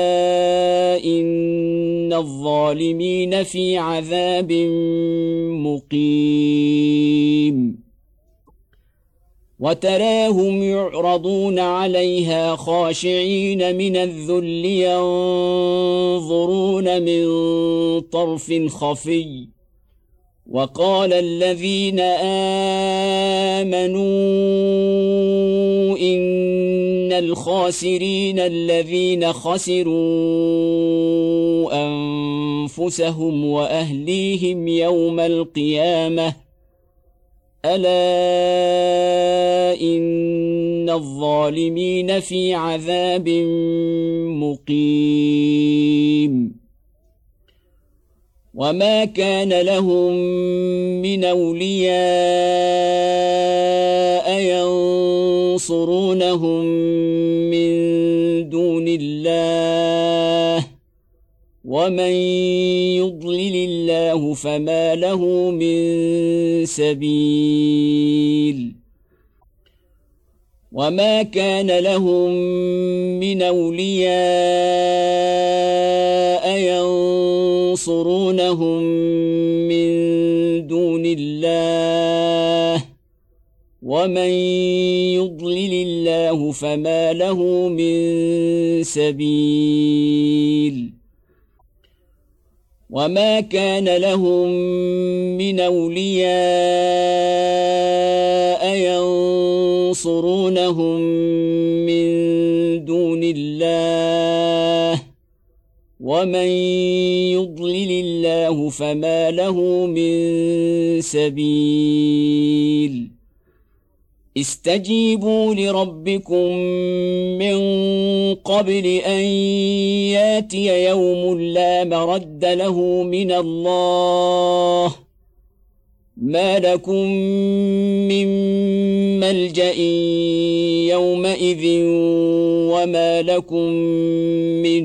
إن الظالمين في عذاب مقيم وتراهم يعرضون عليها خاشعين من الذل ينظرون من طرف خفي وقال الذين آمنوا إن الخاسرين الذين خسروا أنفسهم وأهليهم يوم القيامة ألا إن الظالمين في عذاب مقيم وما كان لهم من أولياء ينصرونهم من دون الله ومن يضلل الله فما له من سبيل وما كان لهم من أولياء ينصرونهم من دون الله ومن يضلل الله فما له من سبيل وما كان لهم من أولياء ينصرونهم من دون الله ومن يضلل الله فما له من سبيل استجيبوا لربكم من قبل أن ياتي يوم لا مرد له من الله ما لكم من ملجأ يومئذ وما لكم من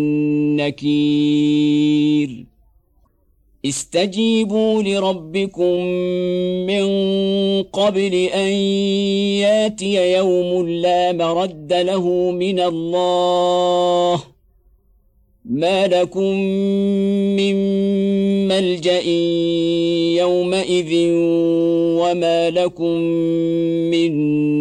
نكير استجيبوا لربكم من قبل أن ياتي يوم لا مرد له من الله ما لكم من ملجأ يومئذ وما لكم من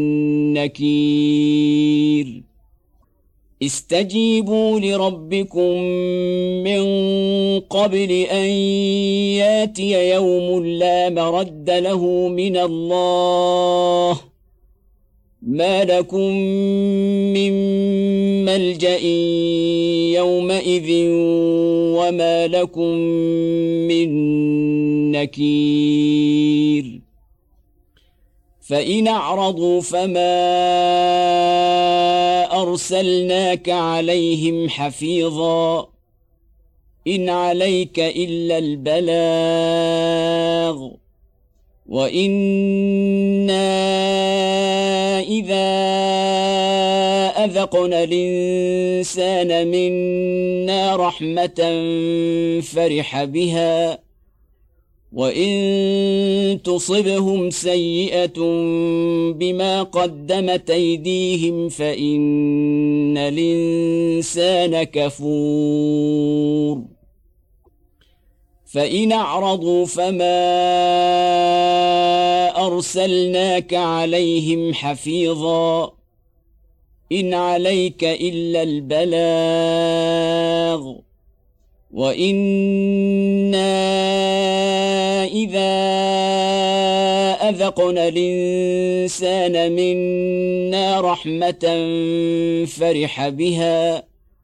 نكير استجيبوا لربكم من قبل أن ياتي يوم لا مرد له من الله ما لكم من ملجأ يومئذ وما لكم من نكير فإن أعرضوا فما أرسلناك عليهم حفيظا إن عليك إلا البلاغ وإنا إذا أذقنا الإنسان منا رحمة فرح بها وإن تصبهم سيئة بما قدمت أيديهم فإن الإنسان كفور فإن أعرضوا فما أرسلناك عليهم حفيظا إن عليك إلا البلاغ وإنا إذا أذقنا الإنسان منا رحمة فرح بها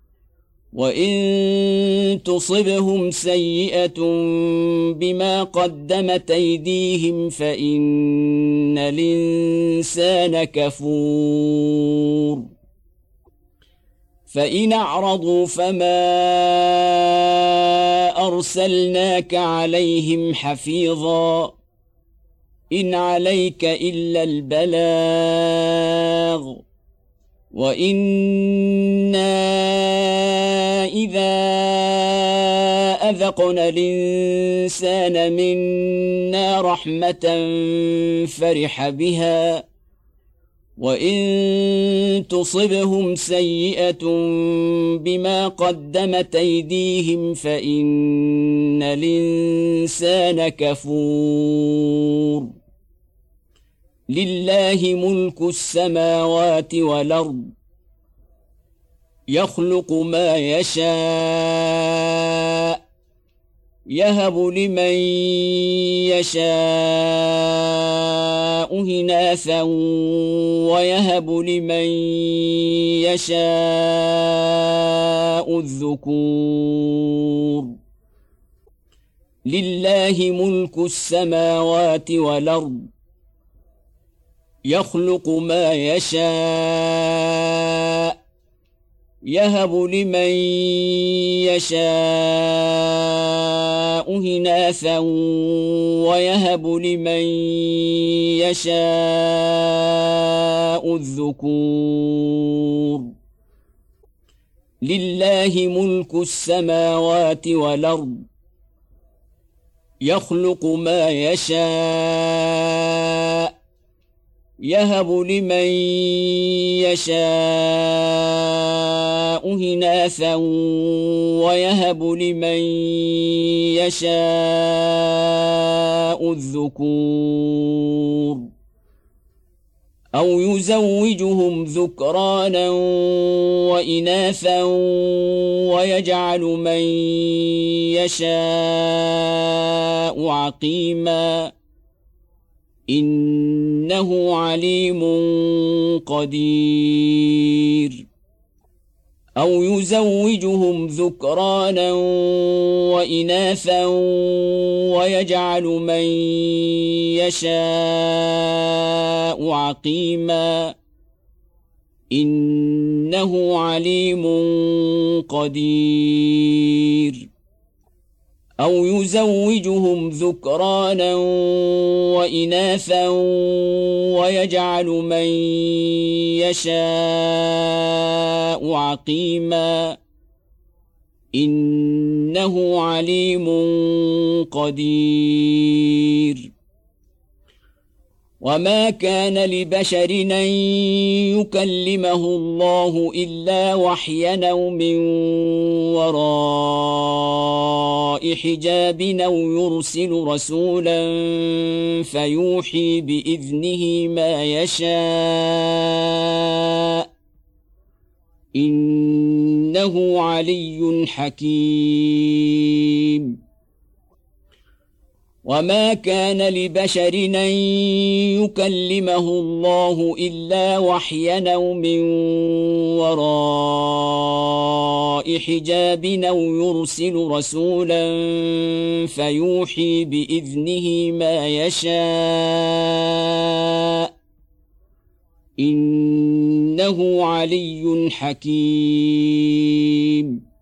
وإن تصبهم سيئة بما قدمت أيديهم فإن الإنسان كفور فإن أعرضوا فما أرسلناك عليهم حفيظا إن عليك إلا البلاغ وإنا إذا أذقنا الإنسان منا رحمة فرح بها وإن تصبهم سيئة بما قدمت أيديهم فإن الإنسان كفور لله ملك السماوات والأرض يخلق ما يشاء يهب لمن يشاء إناثا ويهب لمن يشاء الذكور لله ملك السماوات والأرض يخلق ما يشاء يهب لمن يشاء إناثا ويهب لمن يشاء الذكور لله ملك السماوات والأرض يخلق ما يشاء يهب لمن يشاء إناثا ويهب لمن يشاء الذكور أو يزوجهم ذكرانا وإناثا ويجعل من يشاء عقيما إنه عليم قدير أو يزوجهم ذكرانا وإناثا ويجعل من يشاء عقيما إنه عليم قدير أو يزوجهم ذكرانا وإناثا ويجعل من يشاء عقيما إنه عليم قدير وما كان لبشر أن يكلمه الله إلا وحيا أو من وراء حجاب أو يرسل رسولا فيوحي بإذنه ما يشاء إنه علي حكيم وما كان لبشر أن يكلمه الله إلا وحيا أو من وراء حجاب أو يرسل رسولا فيوحي بإذنه ما يشاء إنه علي حكيم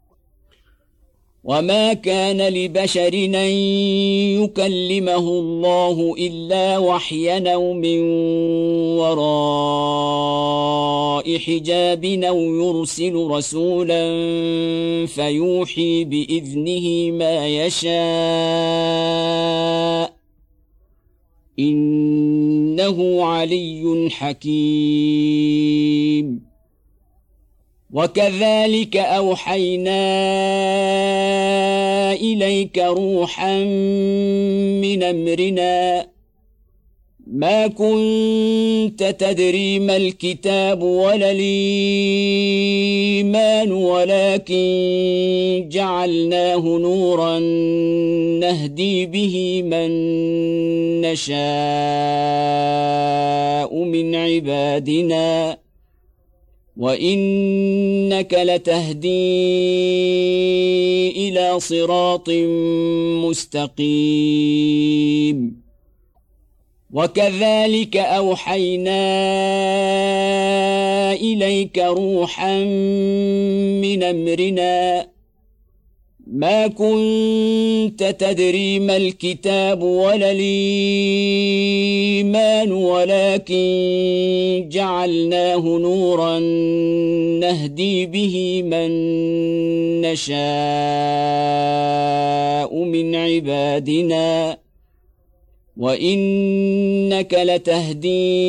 وما كان لبشر أن يكلمه الله إلا وحيا أو من وراء حجاب أو يرسل رسولا فيوحي بإذنه ما يشاء إنه علي حكيم وكذلك أوحينا إليك روحا من أمرنا ما كنت تدري ما الكتاب ولا الإيمان ولكن جعلناه نورا نهدي به من نشاء من عبادنا وإنك لتهدي إلى صراط مستقيم وكذلك أوحينا إليك روحا من أمرنا ما كنت تدري ما الكتاب ولا الإيمان ولكن جعلناه نورا نهدي به من نشاء من عبادنا وإنك لتهدي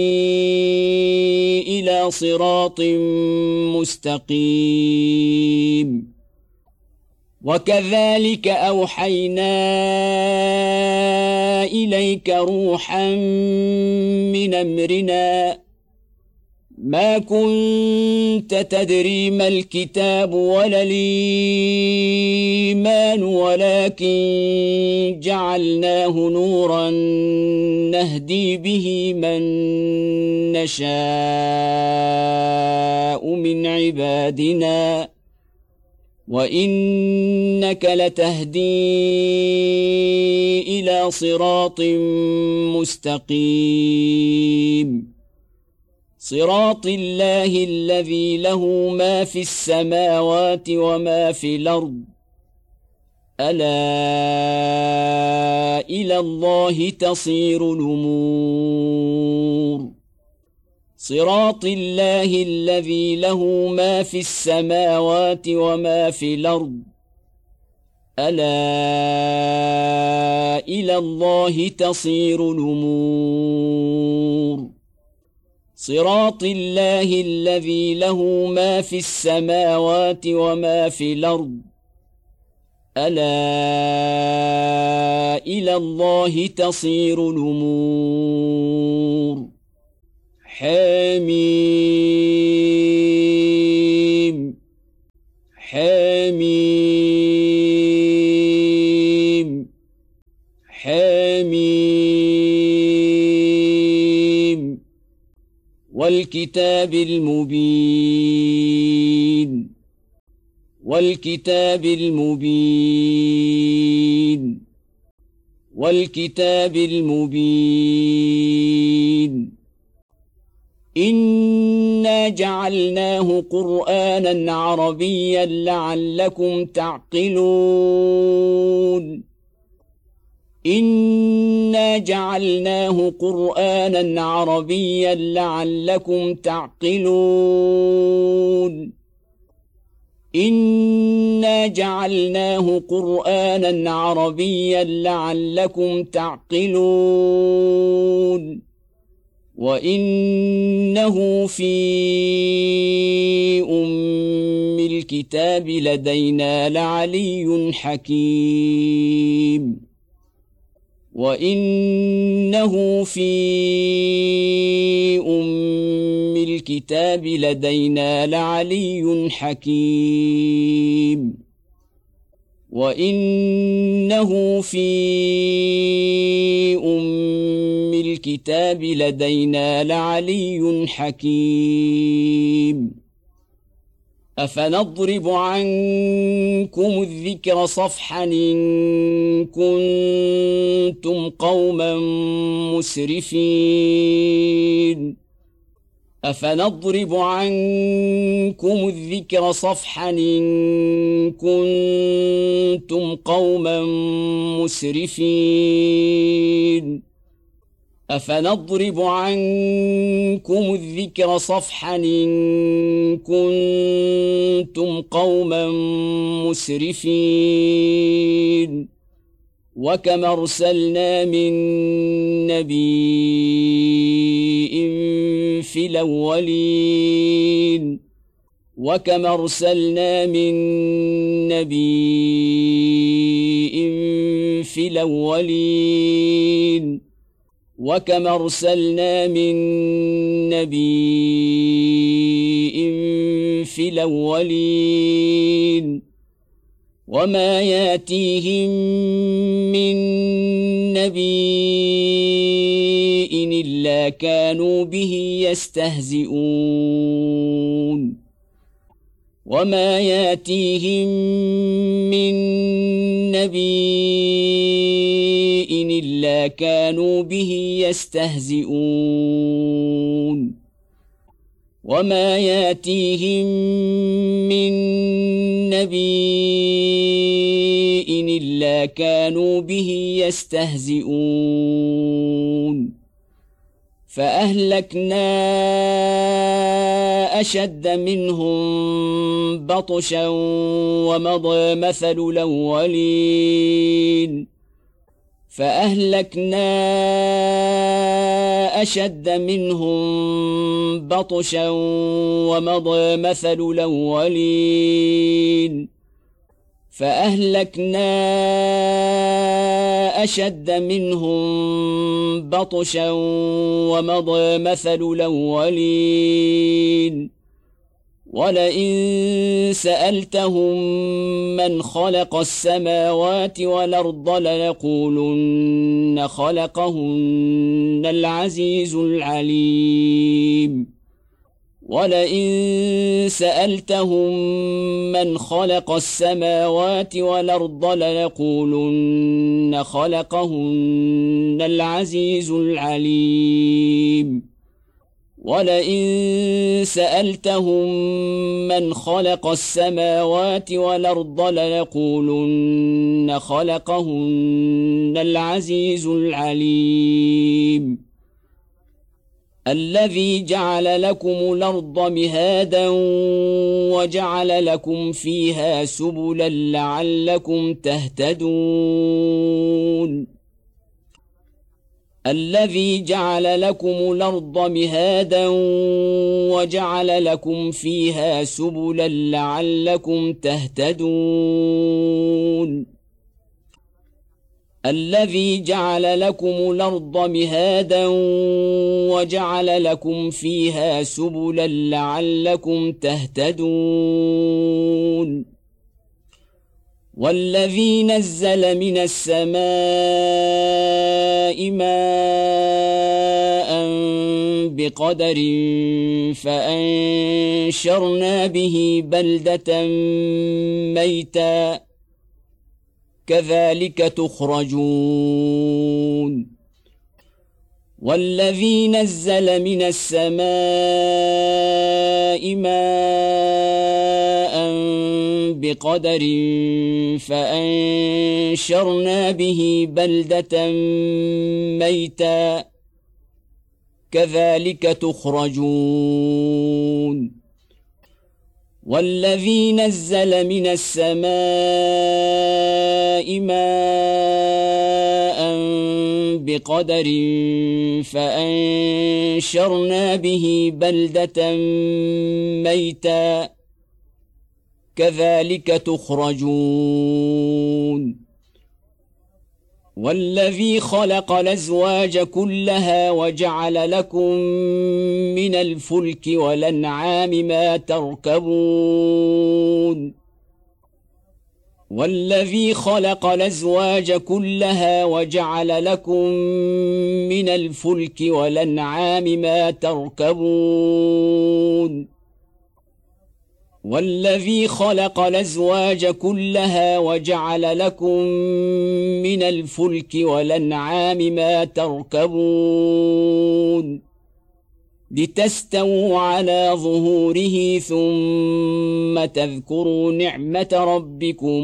إلى صراط مستقيم وكذلك أوحينا إليك روحا من أمرنا ما كنت تدري ما الكتاب ولا الإيمان ولكن جعلناه نورا نهدي به من نشاء من عبادنا وإنك لتهدي إلى صراط مستقيم صراط الله الذي له ما في السماوات وما في الأرض ألا إلى الله تصير الأمور صراط الله الذي له ما في السماوات وما في الأرض ألا إلى الله تصير الأمور صراط الله الذي له ما في السماوات وما في الأرض ألا إلى الله تصير الأمور حميم حميم حميم والكتاب المبين والكتاب المبين والكتاب المبين إنا جعلناه قرآنا عربيا لعلكم تعقلون إنا جعلناه قرآنا عربيا لعلكم تعقلون إنا جعلناه قرآنا عربيا لعلكم تعقلون وإنه في أم الكتاب لدينا لعلي حكيم وإنه في أم الكتاب لدينا لعلي حكيم وإنه في أم الكتاب لدينا لعلي حكيم أفنضرب عنكم الذكر صفحا إن كنتم قوما مسرفين أفنضرب عنكم الذكر صفحا إن كنتم قوما مسرفين أفنضرب عنكم الذكر صفحا إن كنتم قوما مسرفين وكم أرسلنا من نبي في الأولين وكم أرسلنا من نبي في الأولين وكم أرسلنا من نبي في الأولين وما ياتيهم من نبي إلا كانوا به يستهزئون وما ياتيهم من نبي إلا كانوا به يستهزئون وما ياتيهم من نبي إلا كانوا به يستهزئون فأهلكنا أشد منهم بطشا ومضى مثل الأولين فأهلكنا أشد منهم بطشا ومضى مثل الأولين فأهلكنا أشد منهم بطشا ومضى مثل الأولين ولئن سألتهم من خلق السماوات والأرض ليقولن خلقهن العزيز العليم ولئن سألتهم من خلق السماوات والأرض ليقولن خلقهن العزيز العليم ولئن سألتهم من خلق السماوات والأرض ليقولن خلقهن العزيز العليم الذي جعل لكم الأرض مهادا وجعل لكم فيها سبلا لعلكم تهتدون الذي جعل لكم الأرض مهادا وجعل لكم فيها سبلا لعلكم تهتدون الذي جعل لكم الأرض مهادا وجعل لكم فيها سبلا لعلكم تهتدون والذي نزل من السماء ماء بقدر فأنشرنا به بلدة ميتا كذلك تخرجون والذي نزل من السماء ماء بقدر فأنشرنا به بلدة ميتا كذلك تخرجون والذي نزل من السماء ماء بقدر فأنشرنا به بلدة ميتا كذلك تخرجون والذي خلق الأزواج كلها وجعل لكم من الفلك والأنعام ما تركبون والذي خلق الأزواج كلها وجعل لكم من الفلك والأنعام ما تركبون والذي خلق الأزواج كلها وجعل لكم من الفلك والأنعام ما تركبون لتستووا على ظهوره ثم تذكروا نعمة ربكم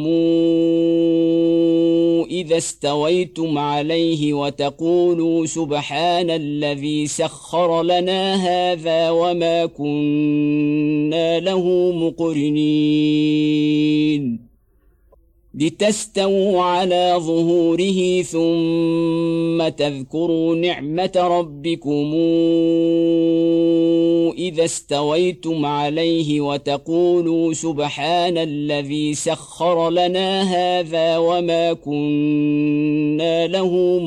إذا استويتم عليه وتقولوا سبحان الذي سخر لنا هذا وما كنا له مقرنين لتستووا على ظهوره ثم تذكروا نعمة ربكم إذا استويتم عليه وتقولوا سبحان الذي سخر لنا هذا وما كنا له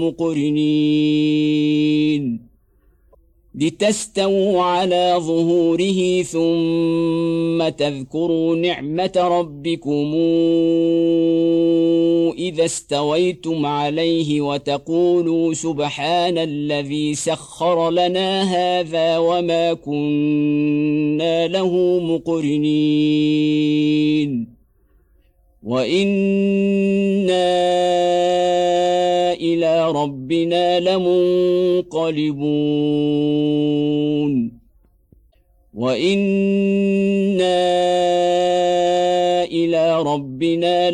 مقرنين لتستووا على ظهوره ثم تذكروا نعمة ربكم إذا استويتم عليه وتقولوا سبحان الذي سخر لنا هذا وما كنا له مقرنين وإنا إلى ربنا لمنقلبون وإنا إلى ربنا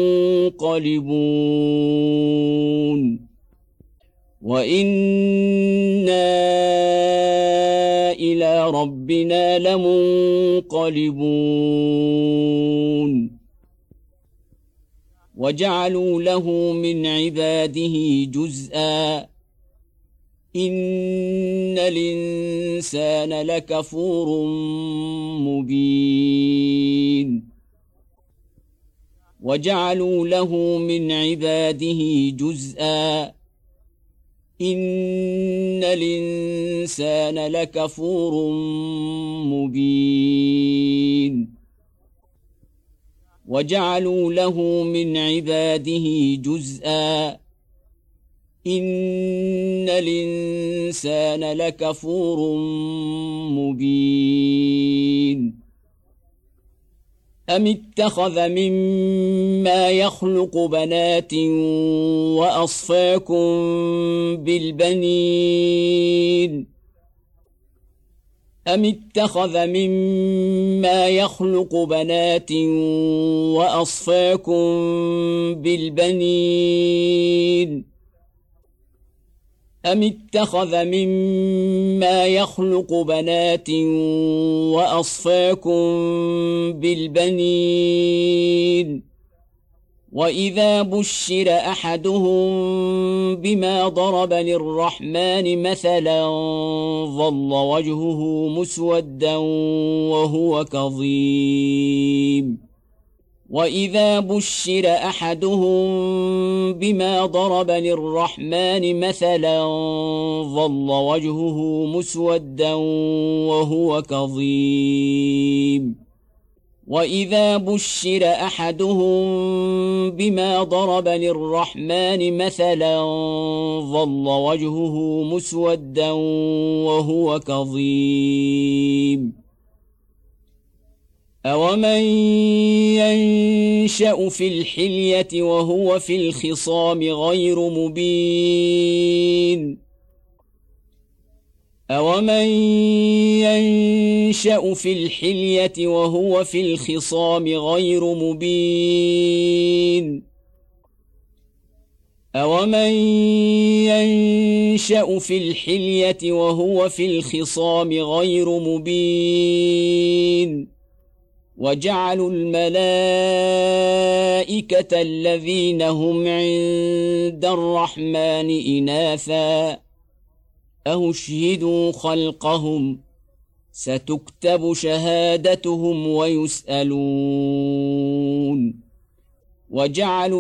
لمنقلبون وإنا إلى ربنا لمنقلبون وجعلوا له من عباده جزءا إن الإنسان لكفور مبين وجعلوا له من عباده جزءا إن الإنسان لكفور مبين وجعلوا له من عباده جزءا إن الإنسان لكفور مبين أم اتخذ مما يخلق بنات وأصفاكم بالبنين أم اتخذ مما يخلق بنات وأصفاكم بالبنين أم اتخذ مما يخلق بنات وأصفاكم بالبنين وإذا بشر أحدهم بما ضرب للرحمن مثلا ظل وجهه مسودا وهو كظيم وإذا بشر أحدهم بما ضرب للرحمن مثلا ظل وجهه مسودا وهو كظيم وإذا بشر أحدهم بما ضرب للرحمن مثلا ظل وجهه مسودا وهو كظيم أومن ينشأ في الحلية وهو في الخصام غير مبين أومن ينشأ في الحلية وهو في الخصام غير مبين أومن ينشأ في الحلية وهو في الخصام غير مبين وجعلوا الملائكة الذين هم عند الرحمن إناثا أشهدوا خلقهم ستكتب شهادتهم ويسألون وجعلوا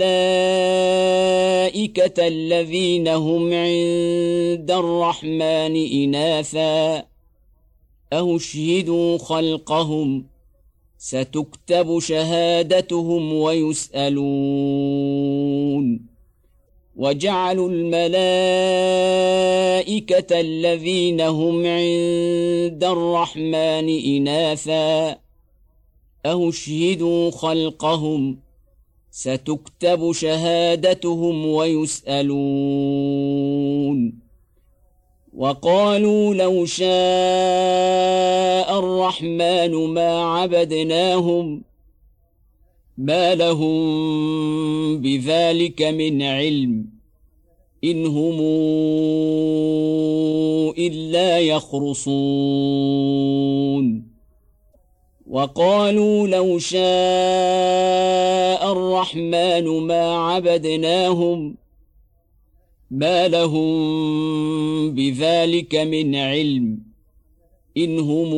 الملائكة الذين هم عند الرحمن إناثا أشهدوا خلقهم ستكتب شهادتهم ويسألون وجعلوا الملائكة الذين هم عند الرحمن إناثا أشهدوا خلقهم ستكتب شهادتهم ويسألون وقالوا لو شاء الرحمن ما عبدناهم ما لهم بذلك من علم إن هم إلا يخرصون وقالوا لو شاء الرحمن ما عبدناهم ما لهم بذلك من علم إن هم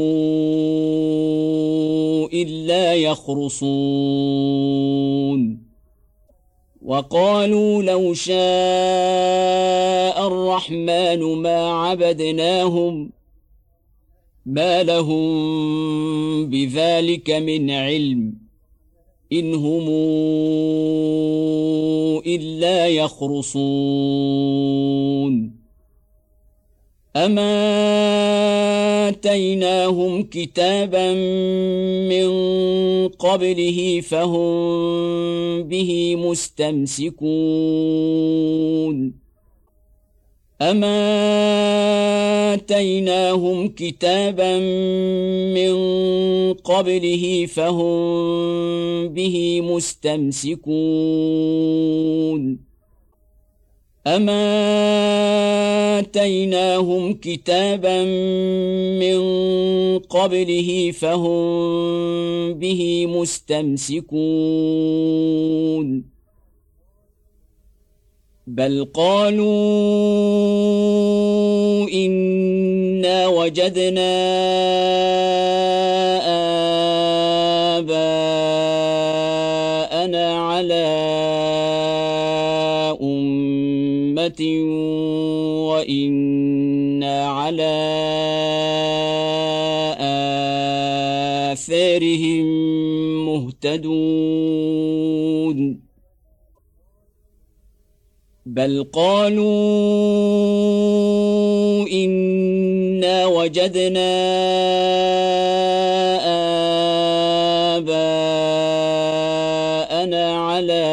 إلا يخرصون وقالوا لو شاء الرحمن ما عبدناهم ما لهم بذلك من علم إن هم إلا يخرصون أما آتيناهم كتابا من قبله فهم به مستمسكون أما آتيناهم كتابا من قبله فهم به مستمسكون أما آتيناهم كتابا من قبله فهم به مستمسكون بل قالوا إنا وجدنا آباءنا على أمة وإنا على آثارهم مهتدون بل قالوا إنا وجدنا آباءنا على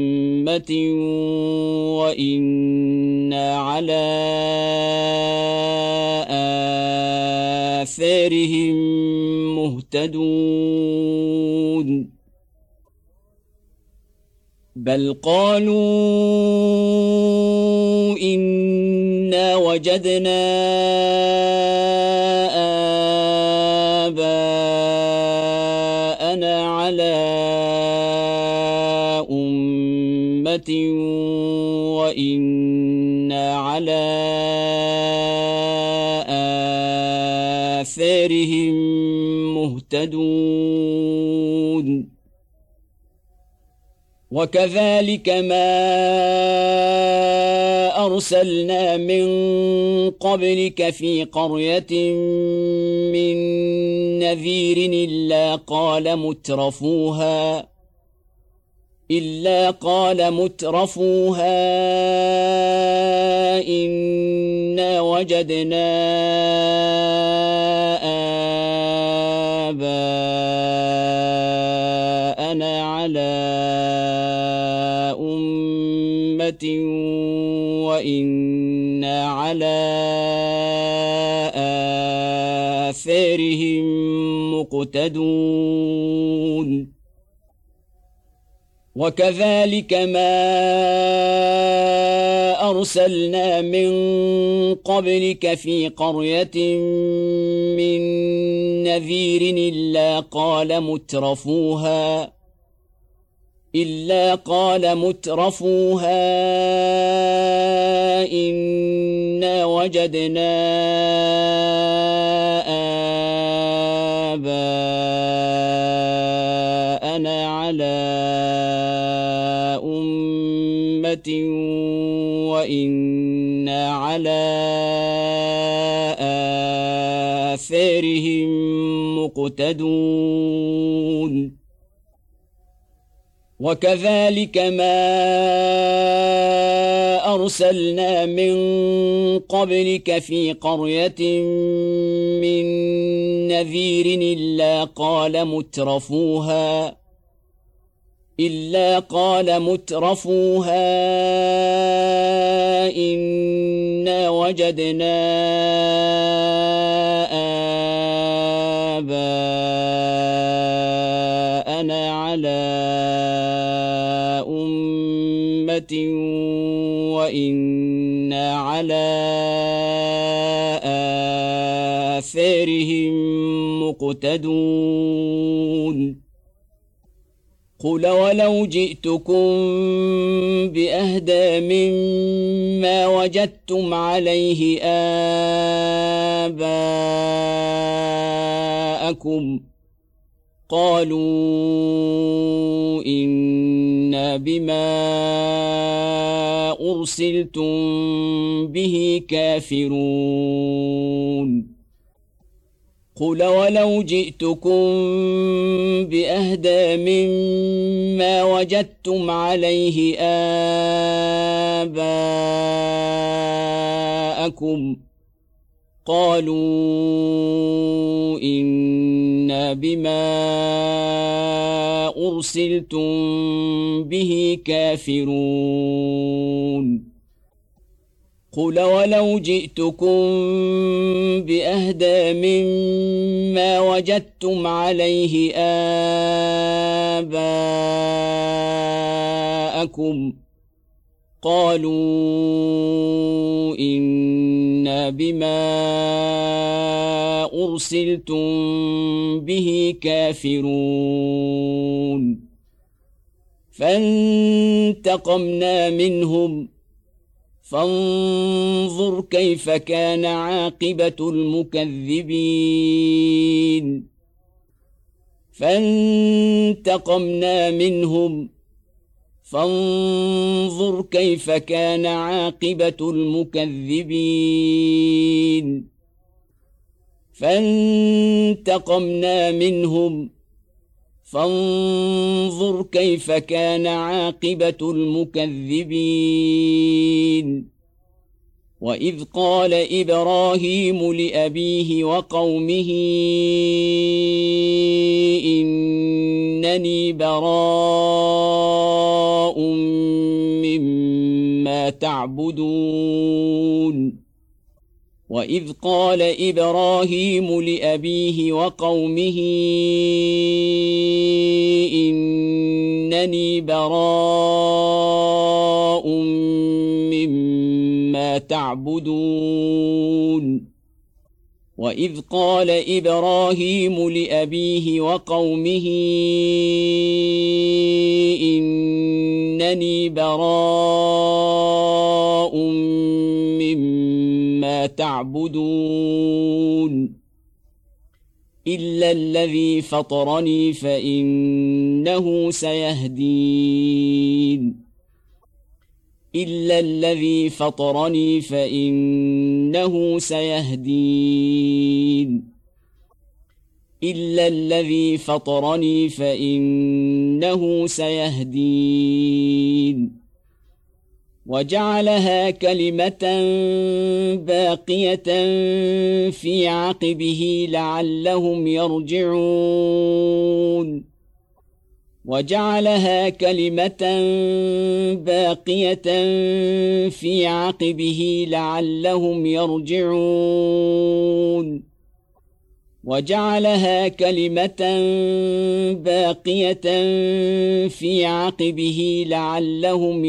أمة وإنا على آثارهم مهتدون بل قالوا إنا وجدنا آباءنا على أمة وإنا على آثارهم مهتدون وكذلك ما أرسلنا من قبلك في قرية من نذير إلا قال مترفوها إلا قال مترفوها إنا وجدنا آباءنا على أمة وإنا على آثارهم مقتدون وكذلك ما أرسلنا من قبلك في قرية من نذير إلا قال مترفوها إلا قال مترفوها إنا وجدنا آباءنا على أمة وإنا على آثارهم مقتدون وكذلك ما أرسلنا من قبلك في قرية من نذير إلا قال مترفوها إلا قال مترفوها إنا وجدنا آباءنا على أمة وإنا على آثارهم مقتدون قل ولو جئتكم بأهدى مما وجدتم عليه آباءكم قالوا إنا بما أرسلتم به كافرون قل ولو جئتكم بأهدى مما وجدتم عليه آباءكم قالوا إنا بما أرسلتم به كافرون قل ولو جئتكم بأهدى مما وجدتم عليه آباءكم قالوا إنا بما أرسلتم به كافرون فانتقمنا منهم فانظر كيف كان عاقبة المكذبين فانتقمنا منهم فانظر كيف كان عاقبة المكذبين فانتقمنا منهم فانظر كيف كان عاقبة المكذبين وإذ قال إبراهيم لأبيه وقومه إنني براء مما تعبدون وإذ قال إبراهيم لأبيه وقومه إنني براء مما تعبدون وإذ قال إبراهيم لأبيه وقومه إنني براء مما تعبدون إلا الذي فطرني فإنه سيهدين إلا الذي فطرني فإنه سيهدين إلا الذي فطرني فإنه سيهدين وجعلها كلمة باقية في عقبه لعلهم يرجعون وجعلها كلمة باقية في عقبه لعلهم يرجعون وجعلها كلمة باقية في عقبه لعلهم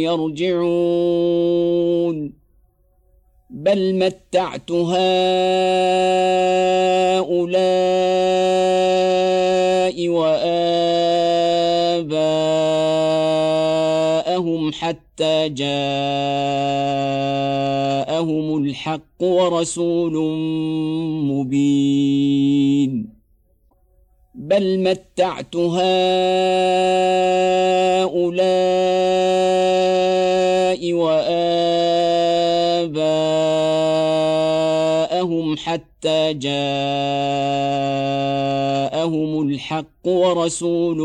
يرجعون بل متعت هؤلاء وآباءهم حتى جاءهم الحق ورسول مبين بل متعت هؤلاء وآباءهم حتى جاءهم الحق ورسول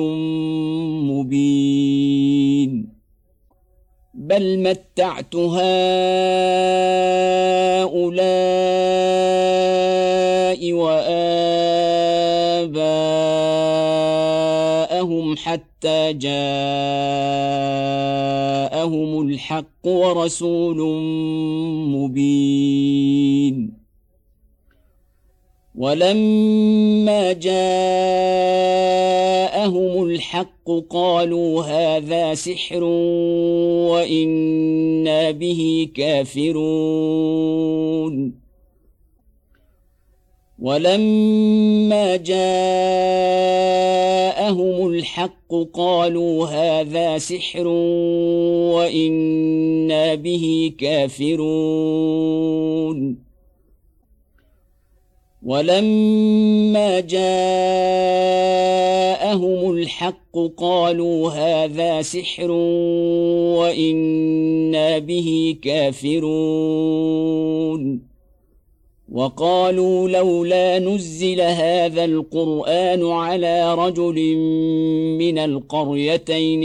مبين بل متعت هؤلاء وآباءهم حتى جاءهم الحق ورسول مبين ولما جاءهم الحق قالوا هذا سحر وإنا به كافرون ولما جاءهم الحق قالوا هذا سحر وإنا به كافرون ولما جاءهم الحق قالوا هذا سحر وإنا به كافرون وقالوا لولا نزل هذا القرآن على رجل من القريتين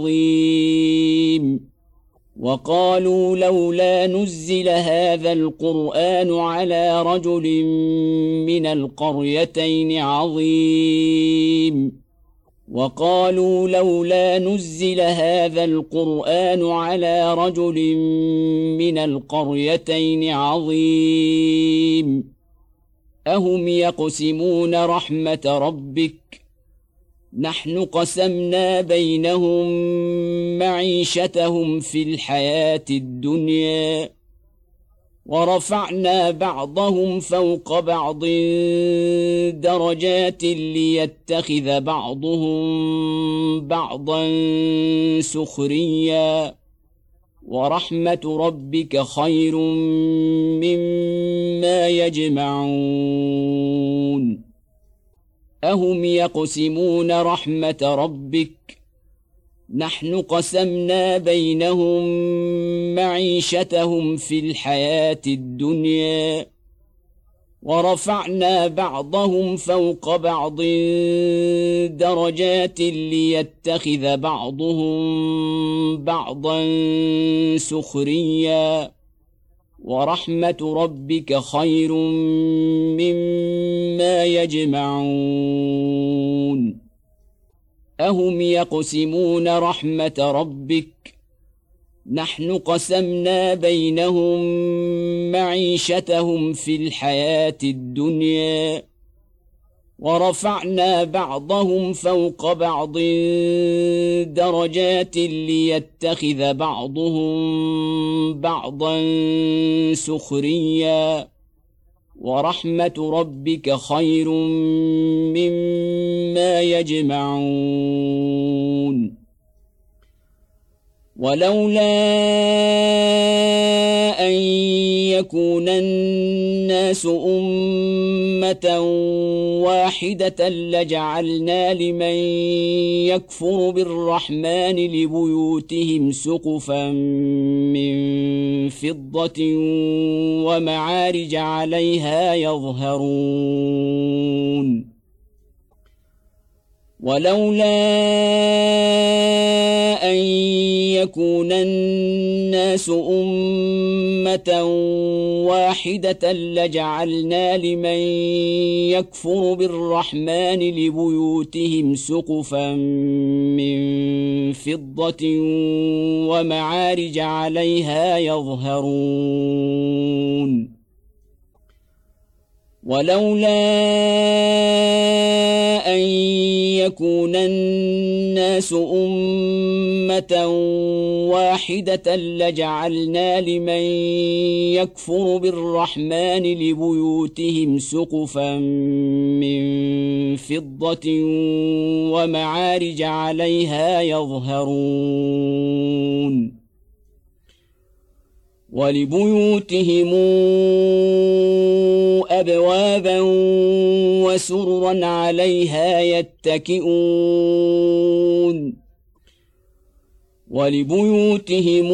عظيم وقالوا لولا نزل هذا القرآن على رجل من القريتين عظيم وقالوا لولا نزل هذا القرآن على رجل من القريتين عظيم أهم يقسمون رحمة ربك نحن قسمنا بينهم معيشتهم في الحياة الدنيا ورفعنا بعضهم فوق بعض درجات ليتخذ بعضهم بعضا سخريا ورحمة ربك خير مما يجمعون أهم يقسمون رحمة ربك نحن قسمنا بينهم معيشتهم في الحياة الدنيا ورفعنا بعضهم فوق بعض درجات ليتخذ بعضهم بعضا سخريا ورحمة ربك خير مما يجمعون أهم يقسمون رحمة ربك نحن قسمنا بينهم معيشتهم في الحياة الدنيا ورفعنا بعضهم فوق بعض درجات ليتخذ بعضهم بعضا سخريا ورحمة ربك خير مما يجمعون ولولا أن يكون الناس أمة واحدة لجعلنا لمن يكفر بالرحمن لبيوتهم سقفا من فضة ومعارج عليها يظهرون ولولا أن يكون الناس أمة واحدة لجعلنا لمن يكفر بالرحمن لبيوتهم سقفا من فضة ومعارج عليها يظهرون ولولا أن يكون الناس أمة واحدة لجعلنا لمن يكفر بالرحمن لبيوتهم سقفا من فضة ومعارج عليها يظهرون ولبيوتهم أبوابا وسررا عليها يتكئون ولبيوتهم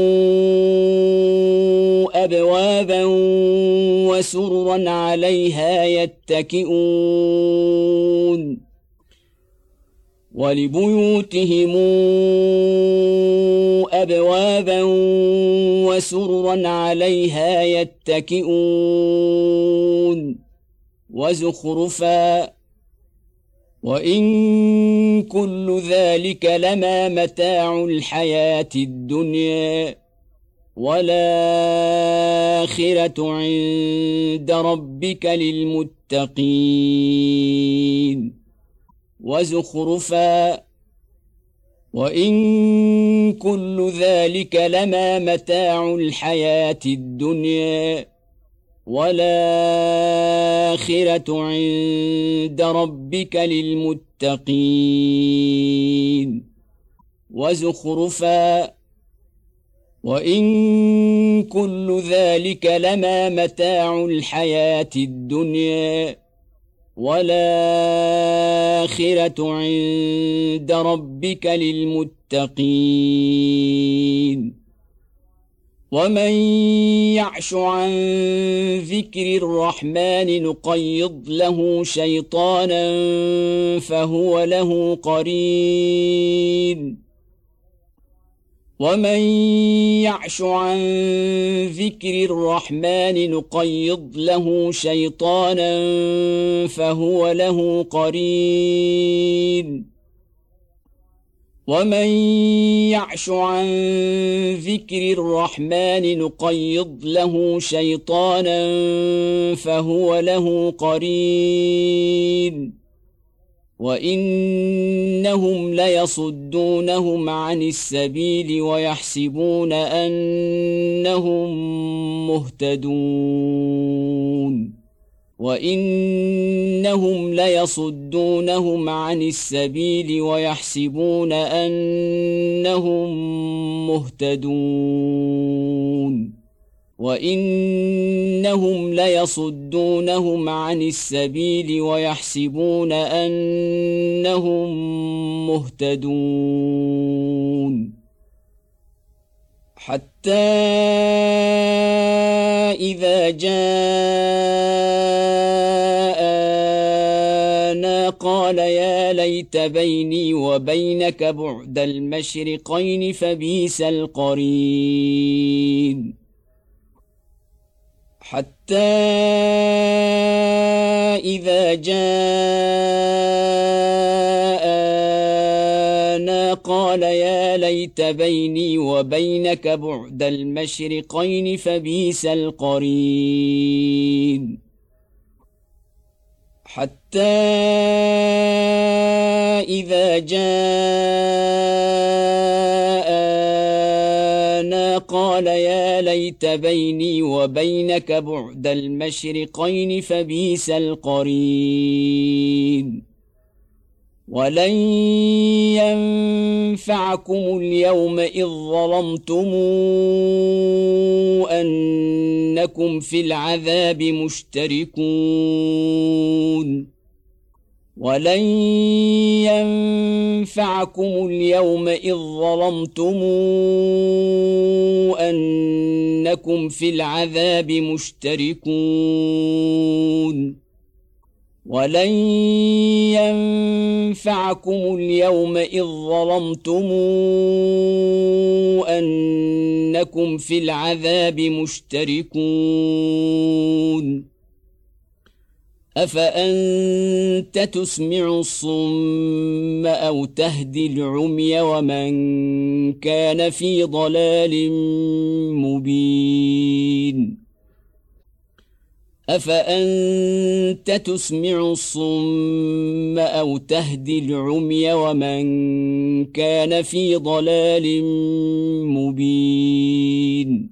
أبوابا وسررا عليها يتكئون ولبيوتهم أبوابا وسررا عليها يتكئون وزخرفا وإن كل ذلك لما متاع الحياة الدنيا والآخرة عند ربك للمتقين وزخرفا وإن كل ذلك لما متاع الحياة الدنيا والآخرة عند ربك للمتقين وزخرفا وإن كل ذلك لما متاع الحياة الدنيا والآخرة عند ربك للمتقين ومن يعش عن ذكر الرحمن نقيض له شيطانا فهو له قرين ومن يعش عن ذكر الرحمن نقيض له شيطانا فهو له قرين ومن يعش عن ذكر الرحمن نقيض له شيطانا فهو له قرين وإنهم ليصدونهم عن السبيل ويحسبون أنهم مهتدون وإنهم ليصدونهم عن السبيل ويحسبون أنهم مهتدون وإنهم ليصدونهم عن السبيل ويحسبون أنهم مهتدون حتى إذا جاءنا قال يا ليت بيني وبينك بعد المشرقين فبئس القرين حتى إذا جاءنا قال يا ليت بيني وبينك بعد المشرقين فبئس القرين حتى إذا جاءنا قال يا ليت بيني وبينك بعد المشرقين فبئس القرين ولن ينفعكم اليوم إذ ظلمتم أنكم في العذاب مشتركون ولن ينفعكم اليوم إذ ظلمتم أنكم في العذاب مشتركون ولن ينفعكم اليوم إذ ظلمتم أنكم في العذاب مشتركون أفأنت تسمع الصم أو تهدي العمي ومن كان في ضلال مبين أفأنت تسمع الصم أو تهدي العمي ومن كان في ضلال مبين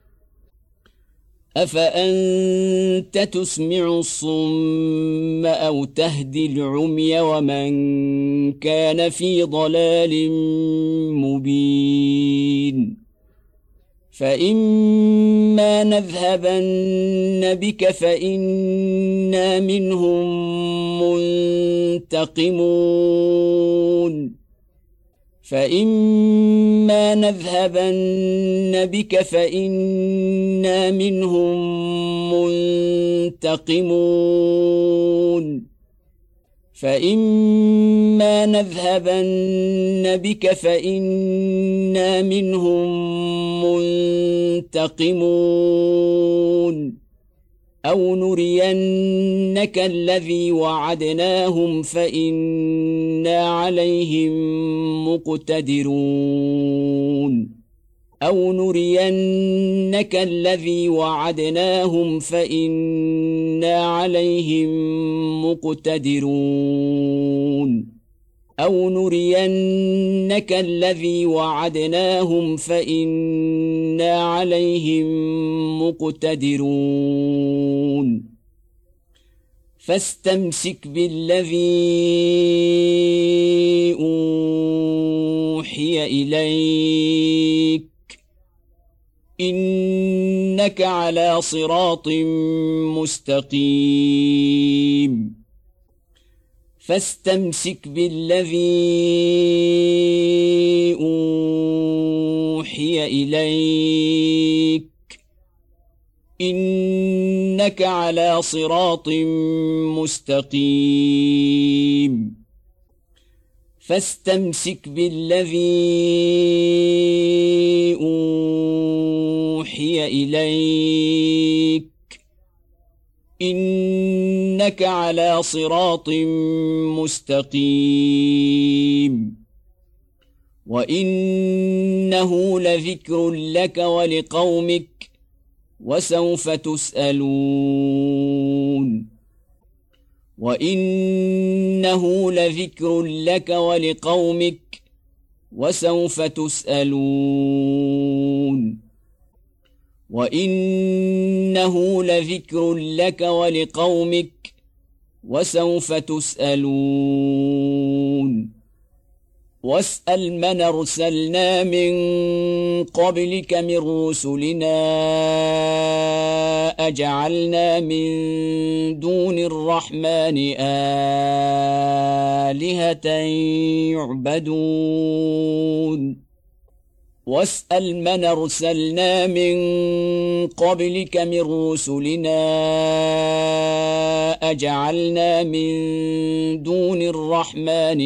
أفأنت تسمع الصم أو تهدي العمي ومن كان في ضلال مبين فإما نذهبن بك فإنا منهم منتقمون فإما نذهبن بك فإنا منهم منتقمون فإما نذهبن بك فإنا منهم منتقمون أو نرينك الذي وعدناهم فإنا عليهم مقتدرون أو نرينك الذي وعدناهم فإنا عليهم مقتدرون أو نرينك الذي وعدناهم فإنا عليهم مقتدرون فاستمسك بالذي أوحي إليك إنك على صراط مستقيم فاستمسك بالذي أوحي إليك إنك على صراط مستقيم فاستمسك بالذي أوحي إليك إنك على صراط مستقيم وإنه لذكر لك ولقومك وسوف تسألون وإنه لذكر لك ولقومك وسوف تسألون وإنه لذكر لك ولقومك وسوف تسألون واسأل من أرسلنا من قبلك من رسلنا أجعلنا من دون الرحمن آلهة يعبدون واسأل من أرسلنا من قبلك من رسلنا أجعلنا من دون الرحمن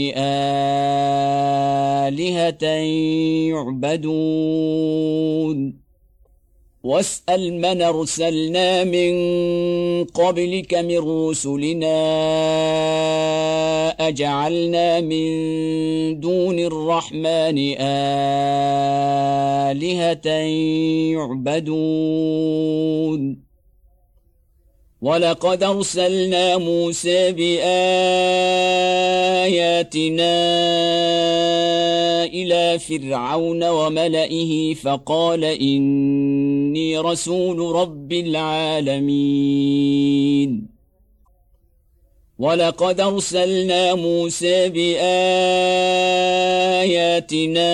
آلهة يعبدون واسأل من أرسلنا من قبلك من رسلنا أجعلنا من دون الرحمن آلهة يعبدون ولقد أرسلنا موسى بآياتنا إلى فرعون وملئه فقال إني رسول رب العالمين ولقد أرسلنا موسى بآياتنا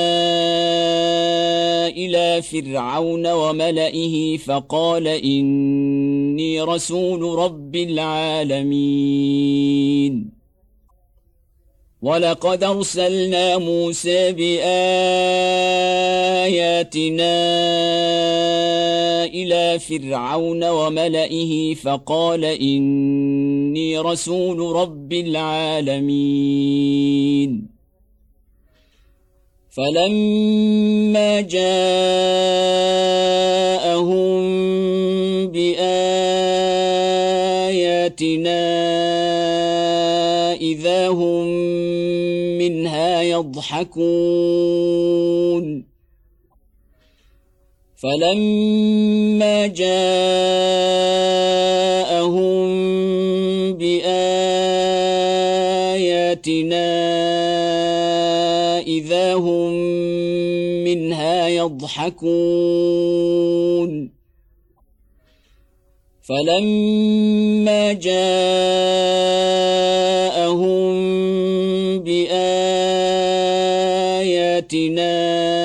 إلى فرعون وملئه فقال إني رسول رب العالمين ولقد أرسلنا موسى بآياتنا إلى فرعون وملئه فقال إني رسول رب العالمين فلما جاءهم بآياتنا إذا هم منها يضحكون فلما جاءهم بآياتنا إذا هم منها يضحكون فلما جاءهم بآياتنا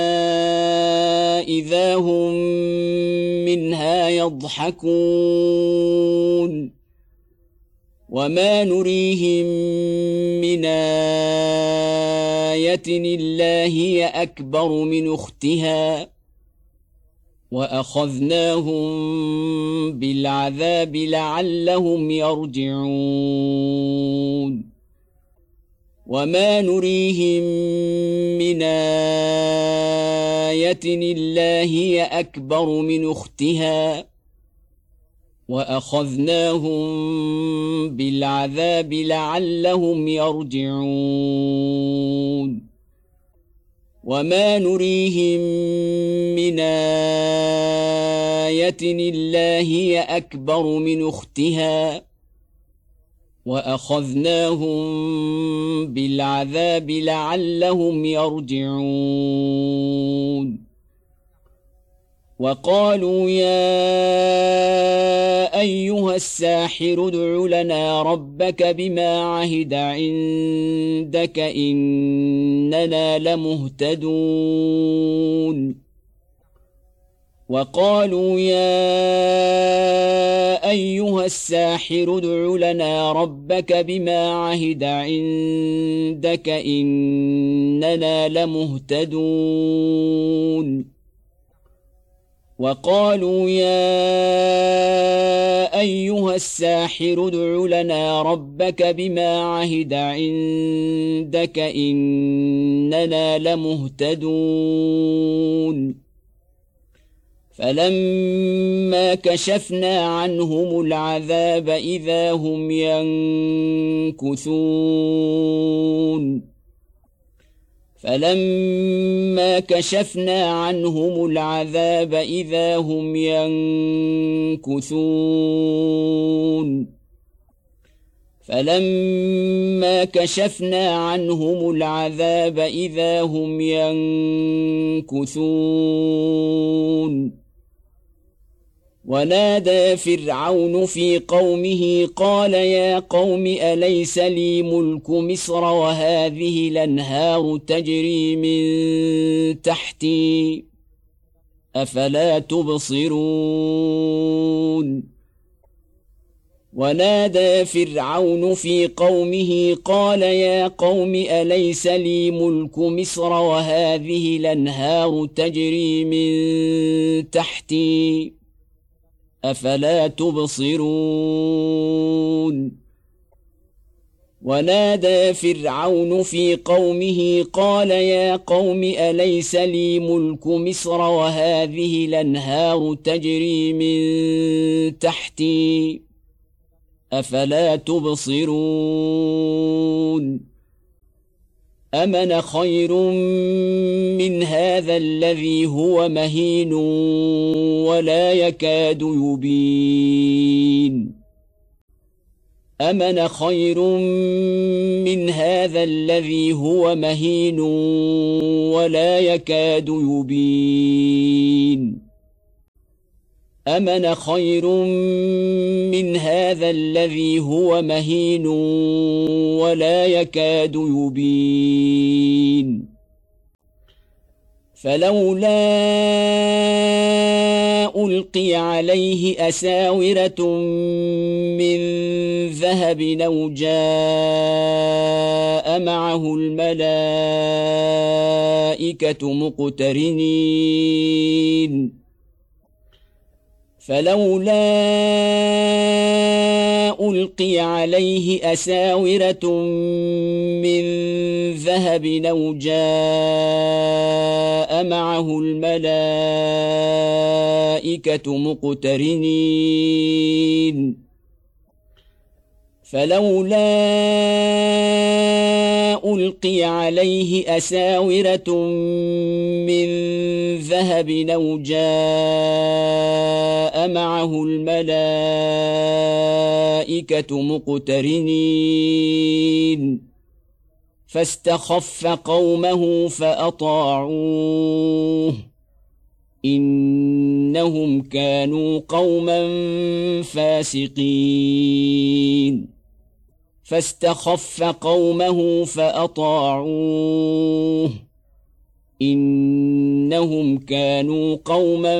إذا هم منها يضحكون وما نريهم من آية إلا هي أكبر من أختها وأخذناهم بالعذاب لعلهم يرجعون وما نريهم من آية إلا هي أكبر من أختها وأخذناهم بالعذاب لعلهم يرجعون وما نريهم من آية إلا هي أكبر من أختها وأخذناهم بالعذاب لعلهم يرجعون وقالوا يا أيها الساحر ادع لنا ربك بما عهد عندك إننا لمهتدون وقالوا يا أيها الساحر ادع لنا ربك بما عهد عندك إننا لمهتدون وقالوا يا أيها الساحر ادع لنا ربك بما عهد عندك إننا لمهتدون فلما كشفنا عنهم العذاب إذا هم ينكثون فلما كشفنا عنهم العذاب إذا هم ينكثون فلما كشفنا عنهم العذاب إذا هم ينكثون ونادى فرعون في قومه قال يا قوم أليس لي ملك مصر وهذه الأنهار تجري من تحتي أفلا تبصرون ونادى فرعون في قومه قال يا قوم أليس لي ملك مصر وهذه الأنهار تجري من تحتي أفلا تبصرون ونادى فرعون في قومه قال يا قوم أليس لي ملك مصر وهذه الأنهار تجري من تحتي أفلا تبصرون أم أنا خير من هذا الذي هو مهين ولا يكاد يبين أم أنا خير من هذا الذي هو مهين ولا يكاد يبين أم أنا خير من هذا الذي هو مهين ولا يكاد يبين فلولا ألقي عليه أساورة من ذهب أو جاء معه الملائكة مقترنين فلولا ألقي عليه أساورة من ذهب أو جاء معه الملائكة مقترنين فلولا ألقي عليه أساورة من ذهب أو جاء معه الملائكة مقترنين فاستخف قومه فأطاعوه إنهم كانوا قوما فاسقين فاستخف قومه فأطاعوه إنهم كانوا قوما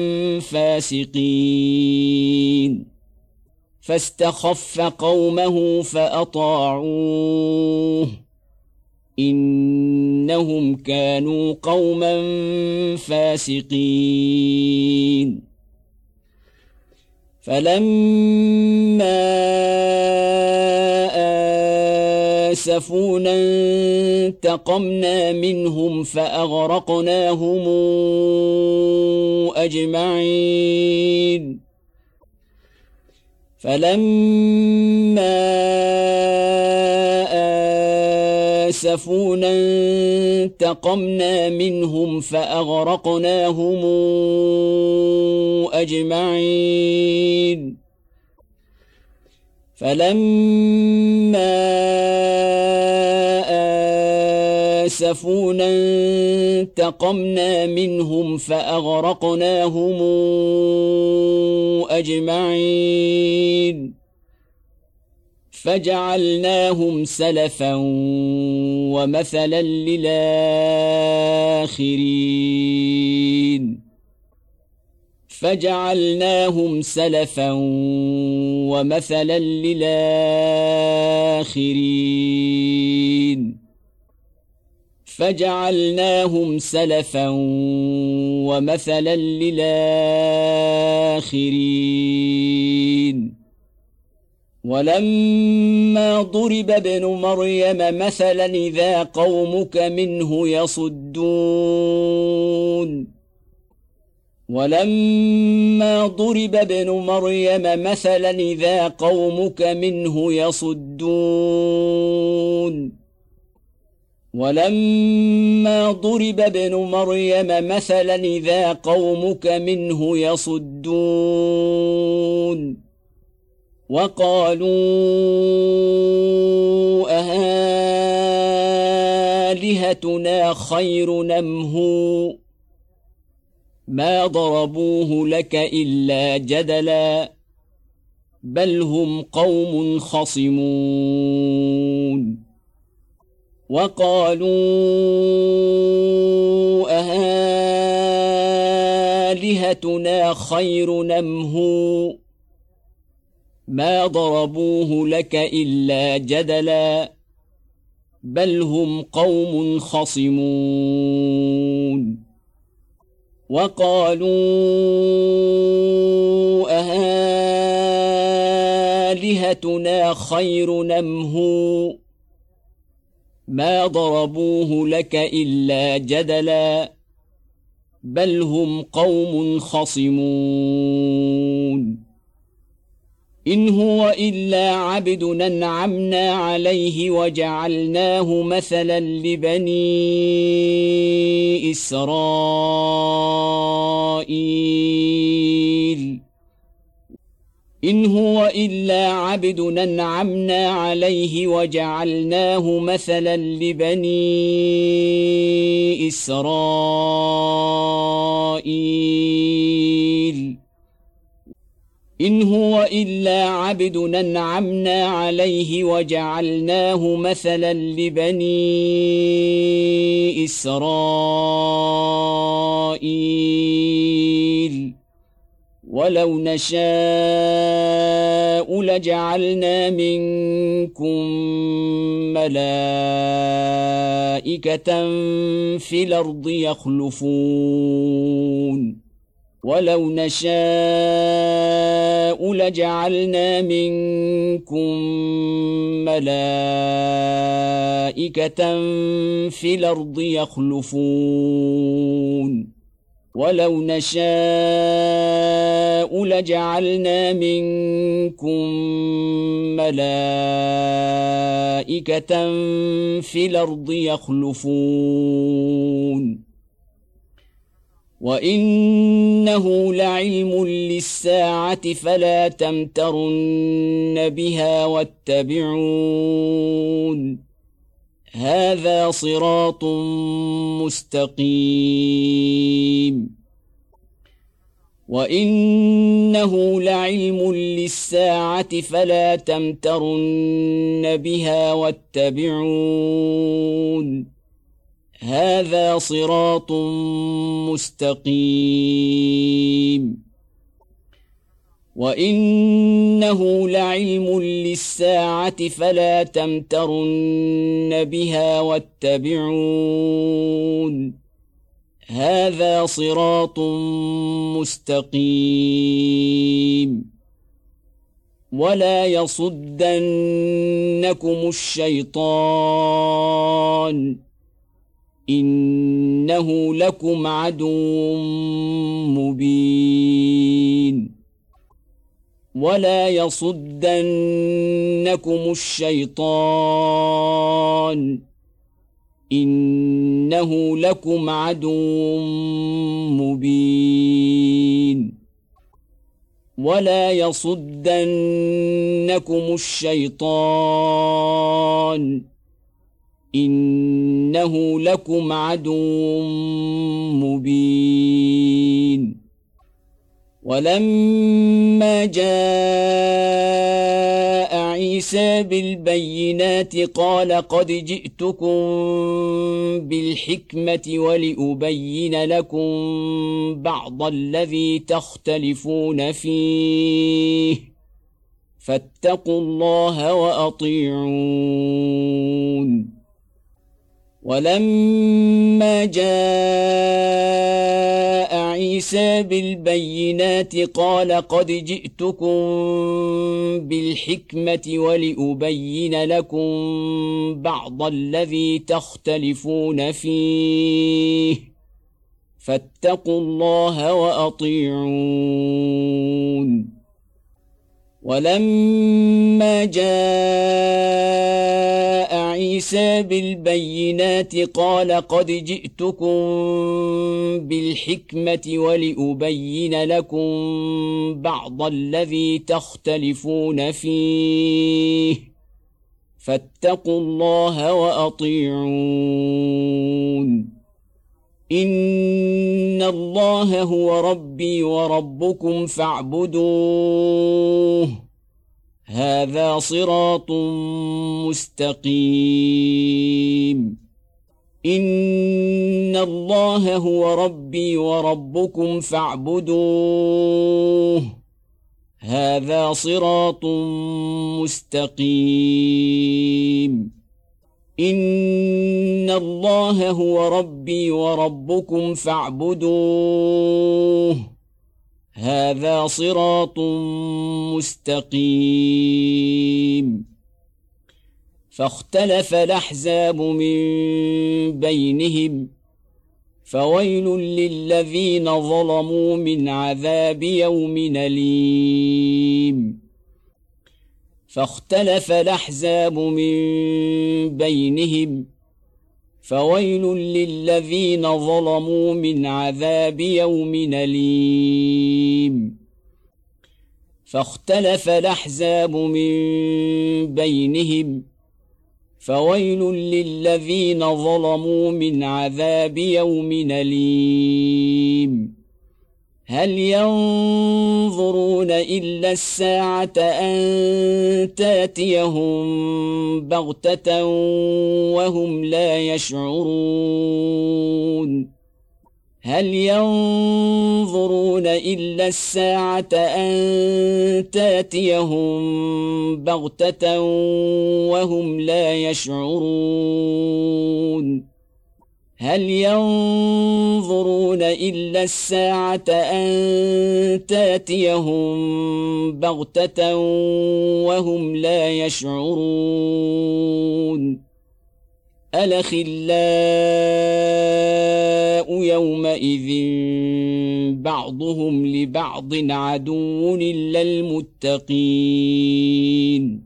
فاسقين فاستخف قومه فأطاعوه إنهم كانوا قوما فاسقين فلما آسفونا انتقمنا منهم فأغرقناهم أجمعين فلما آسفونا انتقمنا منهم فأغرقناهم أجمعين فلما آسفونا انتقمنا منهم فأغرقناهم أجمعين فجعلناهم سلفا ومثلا للآخرين فجعلناهم سلفا ومثلا للآخرين فجعلناهم سلفا ومثلا للآخرين ولما ضرب ابن مريم مثلا إذا قومك منه يصدون ولما ضرب ابن مريم مثلا إذا قومك منه يصدون ولما ضرب ابن مريم مثلا إذا قومك منه يصدون وقالوا أآلهتنا خير أم هو ما ضربوه لك إلا جدلا بل هم قوم خصمون وقالوا أآلهتنا خير أم هو ما ضربوه لك إلا جدلا بل هم قوم خصمون وقالوا آلهتنا خير أم هو ما ضربوه لك إلا جدلا بل هم قوم خصمون إن هو إلا عبد أنعمنا عليه وجعلناه مثلا لبني إسرائيل إن هو إلا عبد أنعمنا عليه وجعلناه مثلا لبني إسرائيل إن هو إلا عبد أنعمنا عليه وجعلناه مثلا لبني إسرائيل ولو نشاء لجعلنا منكم ملائكة في الأرض يخلفون ولو نشاء لجعلنا منكم ملائكة في الأرض يخلفون ولو نشاء لجعلنا منكم ملائكة في الأرض يخلفون وإنه لعلم للساعة فلا تمترن بها واتبعون هذا صراط مستقيم وإنه لعلم للساعة فلا تمترن بها واتبعون هذا صراط مستقيم وإنه لعلم للساعة فلا تمترن بها واتبعون هذا صراط مستقيم ولا يصدنكم الشيطان إنه لكم عدو مبين ولا يصدنكم الشيطان إنه لكم عدو مبين ولا يصدنكم الشيطان إنه لكم عدو مبين ولما جاء عيسى بالبينات قال قد جئتكم بالحكمة ولأبين لكم بعض الذي تختلفون فيه فاتقوا الله وأطيعون ولما جاء عيسى بالبينات قال قد جئتكم بالحكمة ولأبين لكم بعض الذي تختلفون فيه فاتقوا الله وأطيعون ولما جاء عيسى بالبينات قال قد جئتكم بالحكمة ولأبين لكم بعض الذي تختلفون فيه فاتقوا الله وأطيعون إن الله هو ربي وربكم فاعبدوه هذا صراط مستقيم إن الله هو ربي وربكم فاعبدوه هذا صراط مستقيم إن الله هو ربي وربكم فاعبدوه هذا صراط مستقيم فاختلف الأحزاب من بينهم فويل للذين ظلموا من عذاب يوم أليم فاختلف الأحزاب من بينهم فويل للذين ظلموا من عذاب يوم أليم فاختلف الأحزاب من بينهم فويل للذين ظلموا من عذاب يوم أليم هل ينظرون إلا الساعة أن تأتيهم بغتة وهم لا يشعرون هل ينظرون إلا الساعة أن تأتيهم بغتة وهم لا يشعرون هل ينظرون إلا الساعة أن تأتيهم بغتة وهم لا يشعرون الأخلاء يومئذ بعضهم لبعض عدو إلا المتقين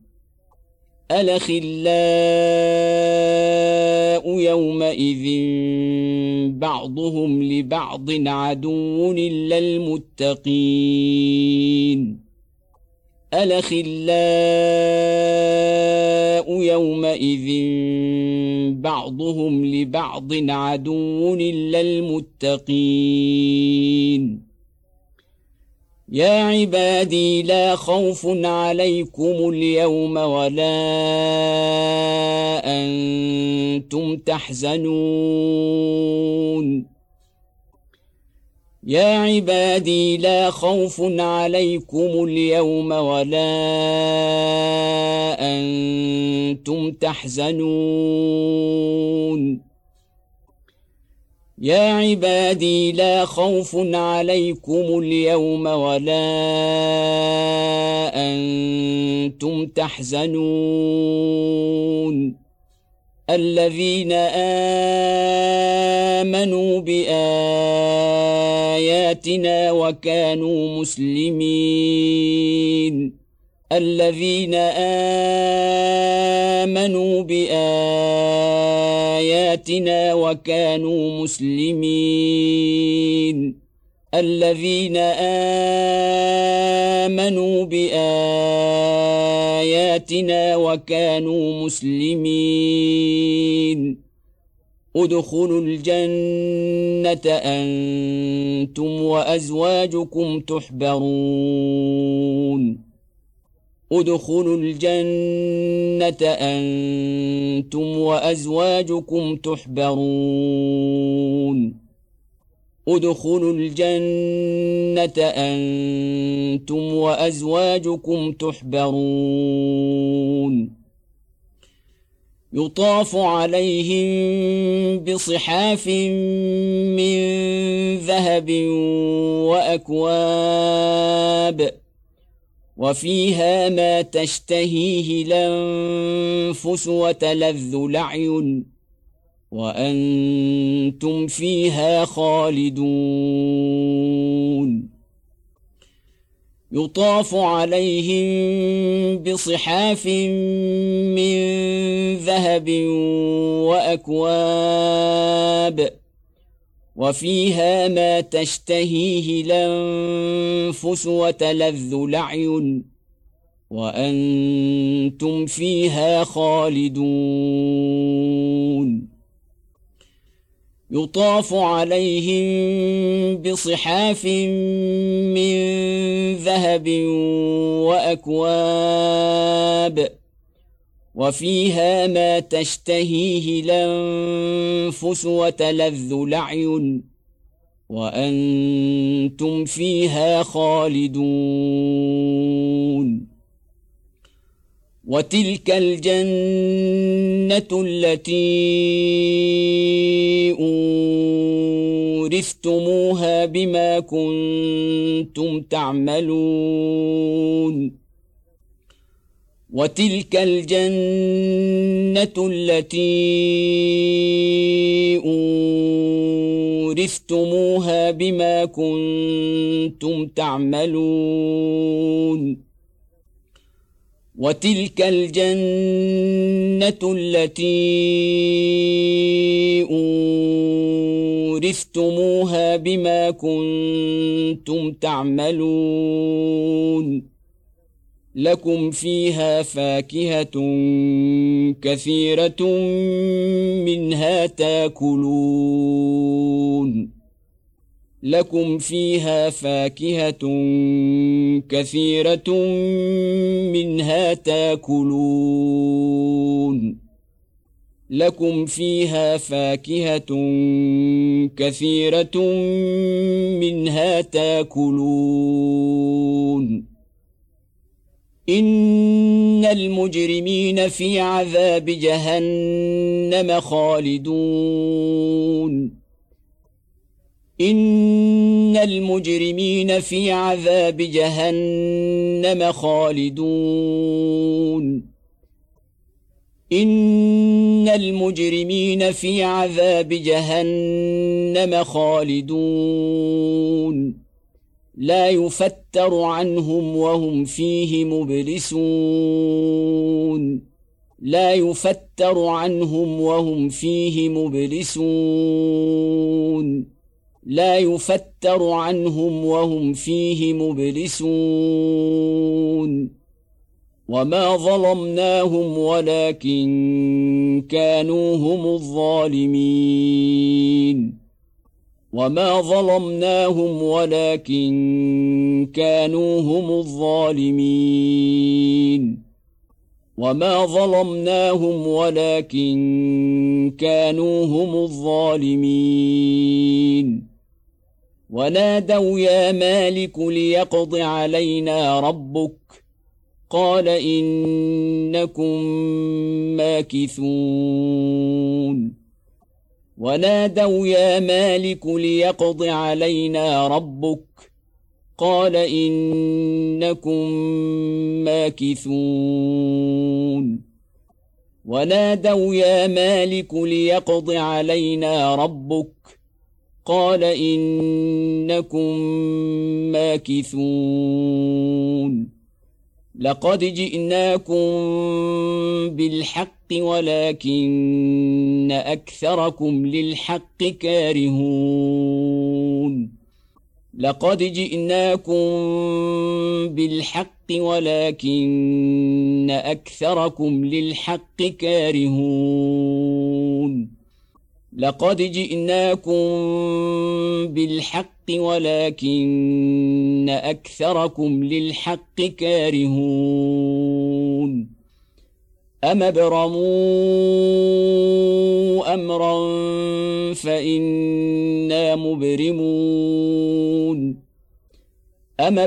الأخلاء يومئذ بعضهم لبعض عدو إلا المتقين الأخلاء يومئذ بعضهم لبعض عدو إلا المتقين يا عبادي لا خوف عليكم اليوم ولا أنتم تحزنون يا عبادي لا خوف عليكم اليوم ولا أنتم تحزنون يا عبادي لا خوف عليكم اليوم ولا أنتم تحزنون الذين آمنوا بآياتنا وكانوا مسلمين الذين آمنوا بآياتنا وكانوا مسلمين الذين آمنوا بآياتنا وكانوا مسلمين ادخلوا الجنة أنتم وأزواجكم تحبرون ادخلوا الجنة أنتم وأزواجكم تحبرون ادخلوا الجنة أنتم وأزواجكم تحبرون يطاف عليهم بصحاف من ذهب وأكواب وفيها ما تشتهيه الأنفس وتلذ الأعين وأنتم فيها خالدون يطاف عليهم بصحاف من ذهب وأكواب وفيها ما تشتهيه الأنفس وتلذ الأعين وأنتم فيها خالدون يطاف عليهم بصحاف من ذهب وأكواب وفيها ما تشتهيه الأنفس وتلذ الأعين وأنتم فيها خالدون وتلك الجنة التي أورثتموها بما كنتم تعملون وتلك الجنة التي أورثتموها بما كنتم تعملون وتلك الجنة التي أورثتموها بما كنتم تعملون لكم فيها فاكهة كثيرة منها تاكلون لكم فيها فاكهة كثيرة منها تاكلون لكم فيها فاكهة كثيرة منها تاكلون إن المجرمين في عذاب جهنم خالدون إن المجرمين في عذاب جهنم خالدون إن المجرمين في عذاب جهنم خالدون لا يفتر عنهم وهم فيه مبلسون لا يفتر عنهم وهم فيه مبلسون لا يفتر عنهم وهم فيه مبلسون وما ظلمناهم ولكن كانوا هم الظالمين وما ظلمناهم ولكن كانوا هم الظالمين وما ظلمناهم ولكن كانوا هم الظالمين ونادوا يا مالك ليقض علينا ربك قال إنكم ماكثون ونادوا يا مالك ليقض علينا ربك قال إنكم ماكثون ونادوا يا مالك ليقض علينا ربك قال إنكم ماكثون لقد جئناكم بالحق ولكن أكثركم للحق كارهون لقد جئناكم بالحق ولكن أكثركم للحق كارهون لقد جئناكم بالحق ولكن أكثركم للحق كارهون أم ابرموا أمرا فإنا مبرمون أم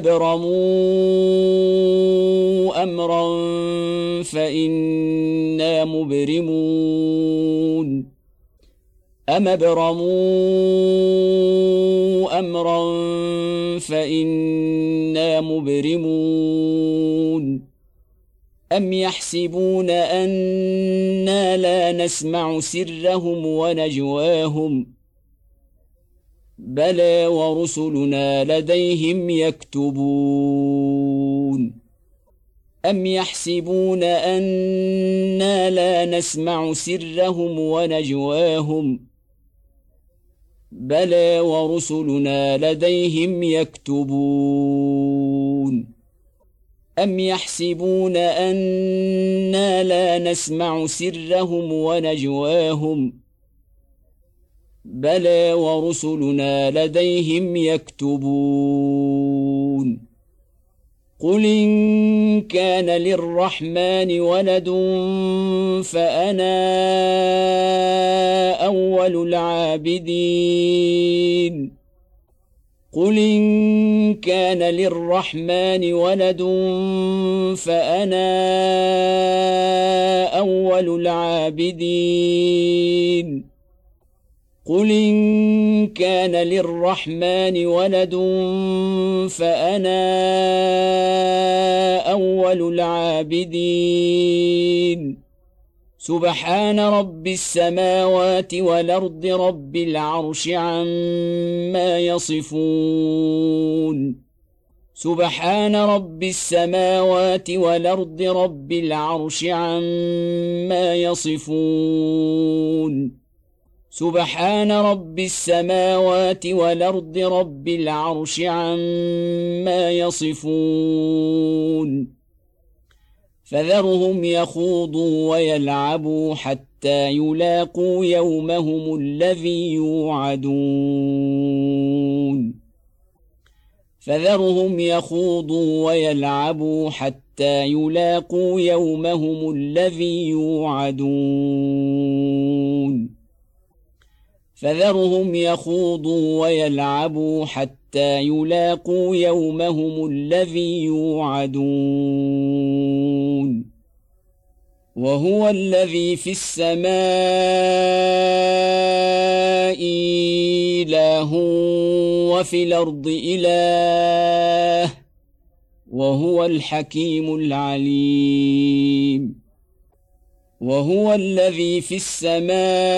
ابرموا أمرا فإنا مبرمون أم ابرموا أمرا فإنا مبرمون أم يحسبون أنا لا نسمع سرهم ونجواهم بلى ورسلنا لديهم يكتبون أم يحسبون أنا لا نسمع سرهم ونجواهم بلى ورسلنا لديهم يكتبون أم يحسبون أنا لا نسمع سرهم ونجواهم بلى ورسلنا لديهم يكتبون قل إن كان للرحمن ولد فأنا أول العابدين قل إن كان للرحمن ولد فأنا أول العابدين قل إن كان للرحمن ولد فأنا أول العابدين سبحان رب السماوات والأرض رب العرش عما يصفون سبحان رب السماوات والأرض رب العرش عما يصفون سبحان رب السماوات والأرض رب العرش عما يصفون فذرهم يخوضوا ويلعبوا حتى يلاقوا يومهم الذي يوعدون فذرهم يخوضوا ويلعبوا حتى يلاقوا يومهم الذي يوعدون فذرهم يخوضوا ويلعبوا حتى يلاقوا يومهم الذي يوعدون وهو الذي في السماء إله وفي الأرض إله وهو الحكيم العليم وهو الذي في السماء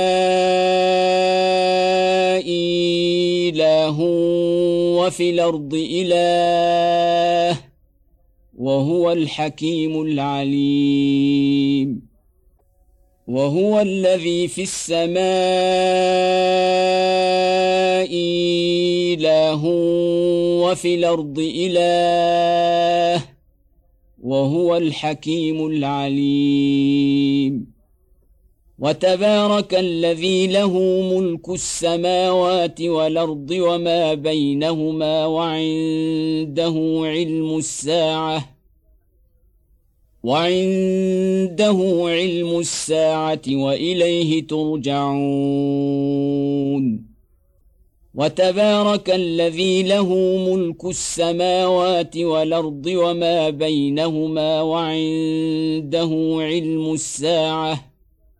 إله وفي الأرض إله وهو الحكيم العليم وهو الذي في السماء إله وفي الأرض إله وهو الحكيم العليم وتبارك الذي له ملك السماوات والأرض وما بينهما وعنده علم الساعة وعنده علم الساعة وإليه ترجعون وتبارك الذي له ملك السماوات والأرض وما بينهما وعنده علم الساعة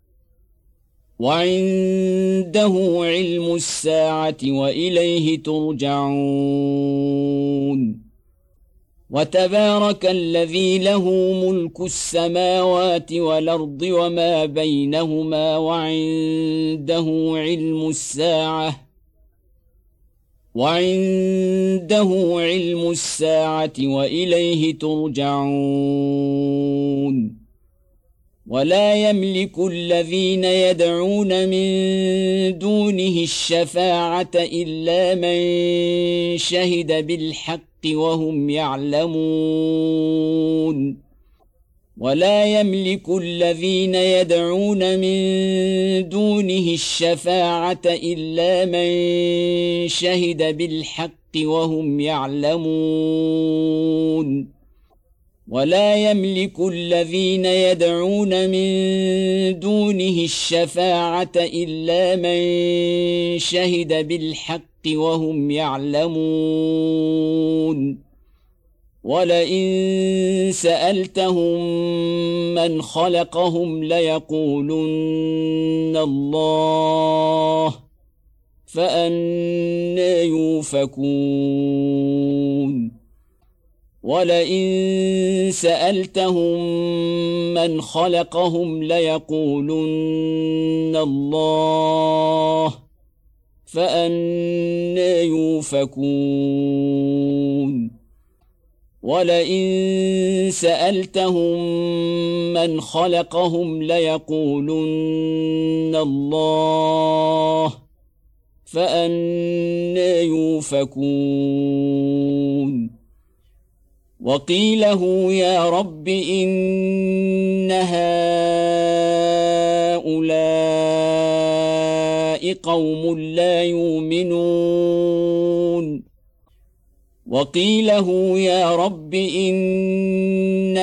وعنده علم الساعة وإليه ترجعون وتبارك الذي له ملك السماوات والأرض وما بينهما وعنده علم الساعة وعنده علم الساعة وإليه ترجعون ولا يملك الذين يدعون من دونه الشفاعة إلا من شهد بالحق وهم يعلمون ولا يملك الذين يدعون من دونه الشفاعة إلا من شهد بالحق وهم يعلمون ولا يملك الذين يدعون من دونه الشفاعة إلا من شهد بالحق وهم يعلمون ولئن سألتهم من خلقهم ليقولن الله فأنى يؤفكون ولئن سألتهم من خلقهم ليقولن الله فأنى يؤفكون ولئن سألتهم من خلقهم ليقولن الله فأنى يؤفكون وقيله يا رب إن هؤلاء قوم لا يؤمنون وقيله يا رب إن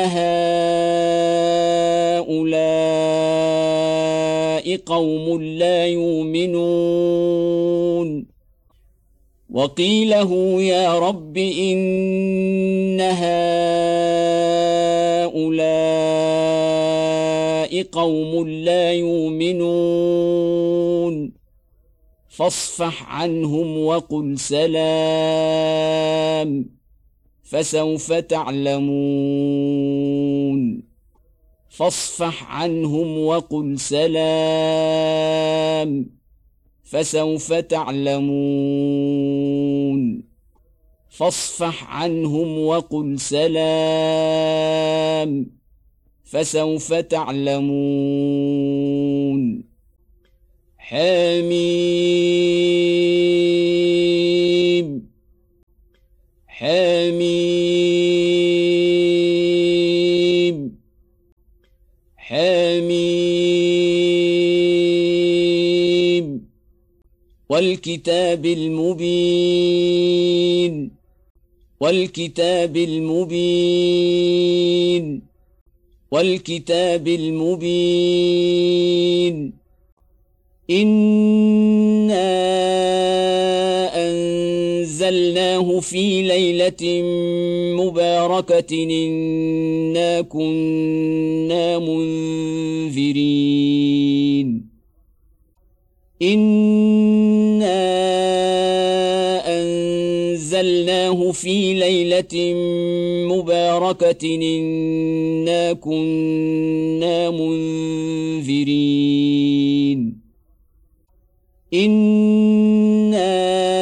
هؤلاء قوم لا يؤمنون وقيله يا رب إن هؤلاء قوم لا يؤمنون فاصفح عنهم وقل سلام فسوف تعلمون فاصفح عنهم وقل سلام فسوف تعلمون فاصفح عنهم وقل سلام فسوف تعلمون حميم حميم حميم والكتاب المبين والكتاب المبين والكتاب المبين إنا أنزلناه في ليلة مباركة إنا كنا منذرين إنا أنزلناه في ليلة مباركة إنا كنا منذرين إنا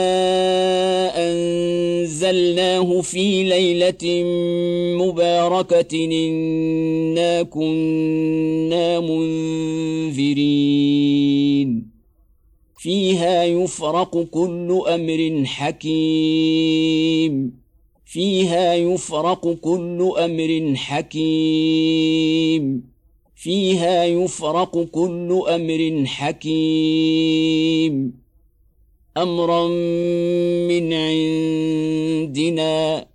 أنزلناه في ليلة مباركة إنا كنا منذرين فيها يفرق كل أمر حكيم فيها يفرق كل أمر حكيم فيها يفرق كل أمر حكيم أمرا من عندنا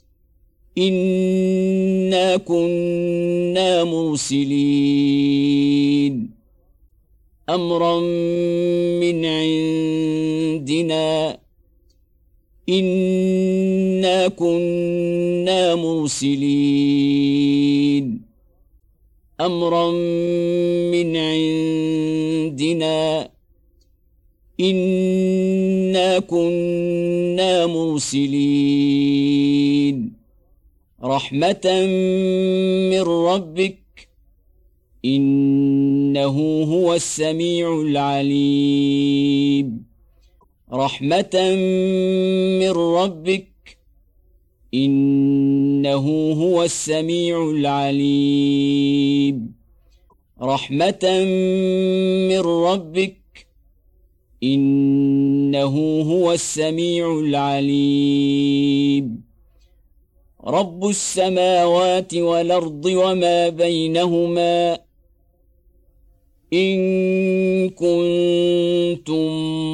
إنا كنا مرسلين أمرا من عندنا إنا كنا مرسلين أمرا من عندنا إنا كنا مرسلين رحمة من ربك إنه هو السميع العليم رحمة من ربك إنه هو السميع العليم رحمة من ربك إنه هو السميع العليم رب السماوات والأرض وما بينهما إن كنتم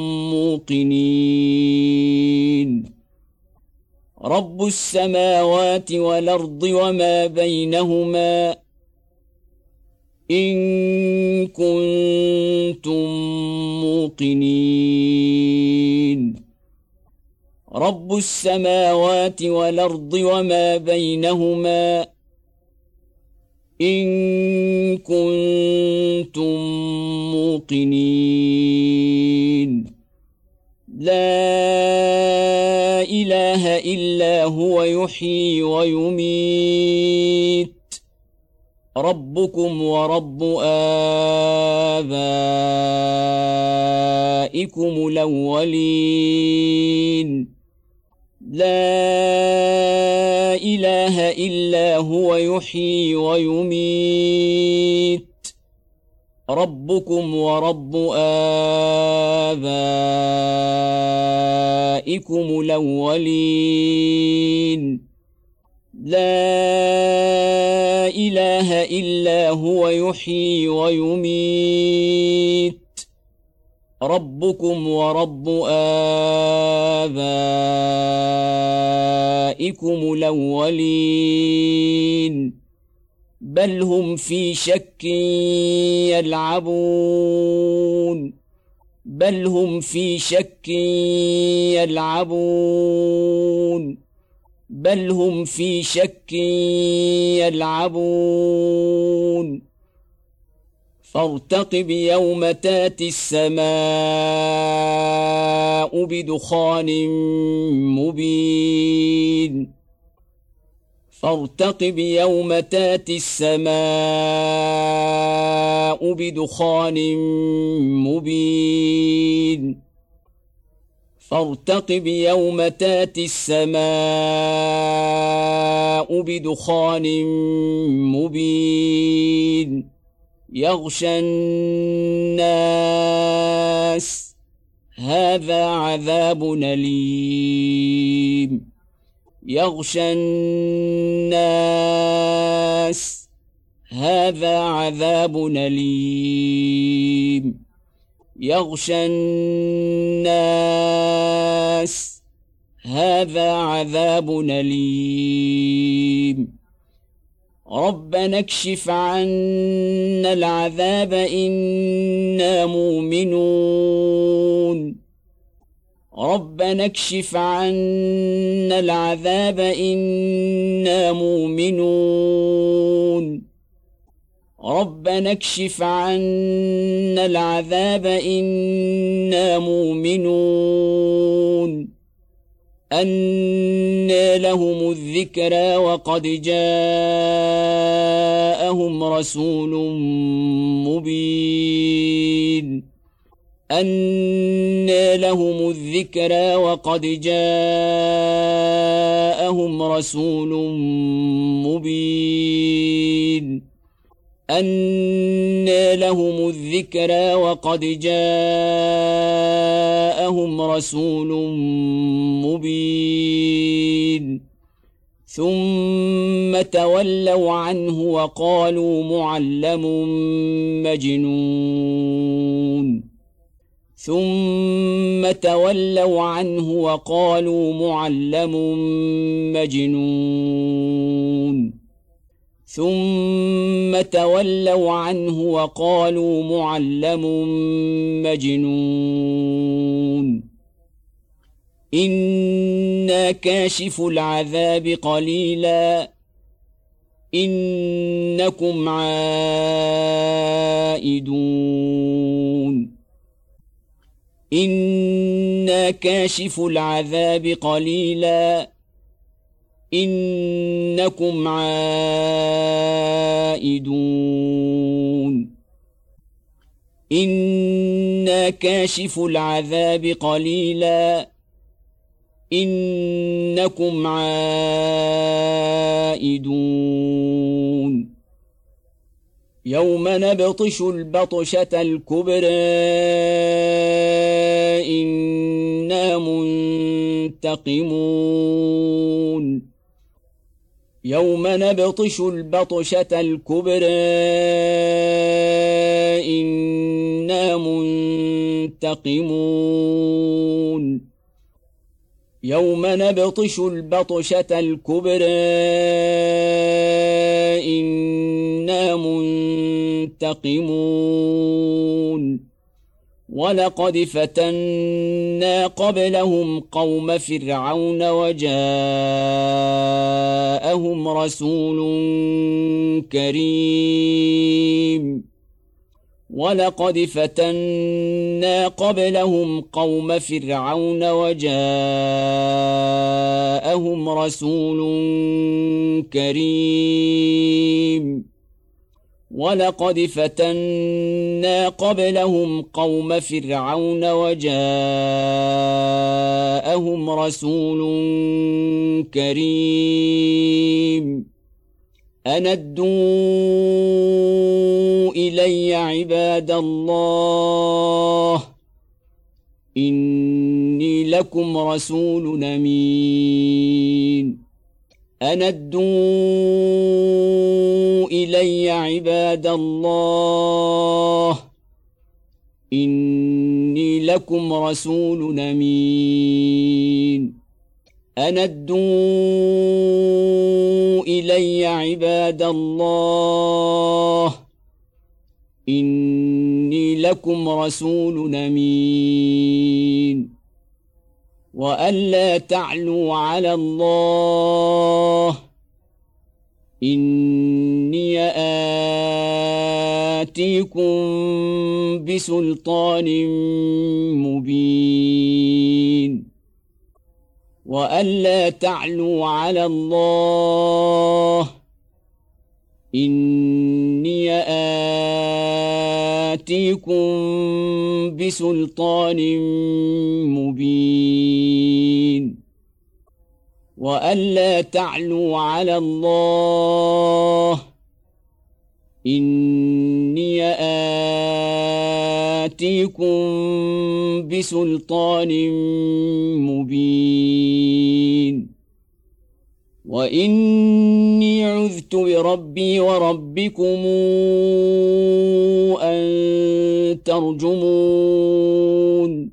موقنين رب السماوات والأرض وما بينهما إن كنتم موقنين رب السماوات والأرض وما بينهما إن كنتم موقنين لا إله إلا هو يحيي ويميت ربكم ورب آبائكم الأولين لا إله إلا هو يحيي ويميت ربكم ورب آبائكم الأولين لا إله إلا هو يحيي ويميت ربكم ورب آبائكم الأولين بل هم في شك يلعبون بل هم في شك يلعبون بل هم في شك يلعبون فارتقب يوم تاتي السماء بدخان مبين فارتقب يوم تاتي السماء بدخان مبين فارتقب يوم تاتي السماء بدخان مبين يغشى الناس هذا عذاب أليم يغشى الناس هذا عذاب أليم يغشى الناس هذا عذاب أليم ربنا اكشف عنا العذاب إنا مؤمنون ربنا اكشف عنا العذاب إنا مؤمنون ربنا اكشف عنا العذاب إنا مؤمنون أنى لهم الذكرى وقد جاءهم رسول مبين أنى لهم الذكرى وقد جاءهم رسول مبين أنى لهم الذكرى وقد جاءهم رسول مبين ثم تولوا عنه وقالوا معلم مجنون ثم تولوا عنه وقالوا معلم مجنون ثم تولوا عنه وقالوا معلم مجنون إنا كاشف العذاب قليلا إنكم عائدون إنا كاشف العذاب قليلا إنكم عائدون إنا كاشف العذاب قليلا إنكم عائدون يوم نبطش البطشة الكبرى إنا منتقمون يوم نبطش البطشة الكبرى إنا منتقمون يوم نبطش البطشة الكبرى إنا منتقمون ولقد فتنا قبلهم قوم فرعون وجاءهم رسول كريم ولقد فتنا قبلهم قوم فرعون وجاءهم رسول كريم ولقد فتنا قبلهم قوم فرعون وجاءهم رسول كريم أن ادوا إلي عباد الله إني لكم رسول أمين أن ادوا إلي عباد الله إني لكم رسول أمين أن ادوا إلي عباد الله إني لكم رسول أمين وألا تعلوا على الله إني آتيكم بسلطان مبين وألا تعلوا على الله إني آتيكم بسلطان مبين وألا تعلوا على الله إني آتيكم بسلطان مبين وإني عذت بربي وربكم أن ترجمون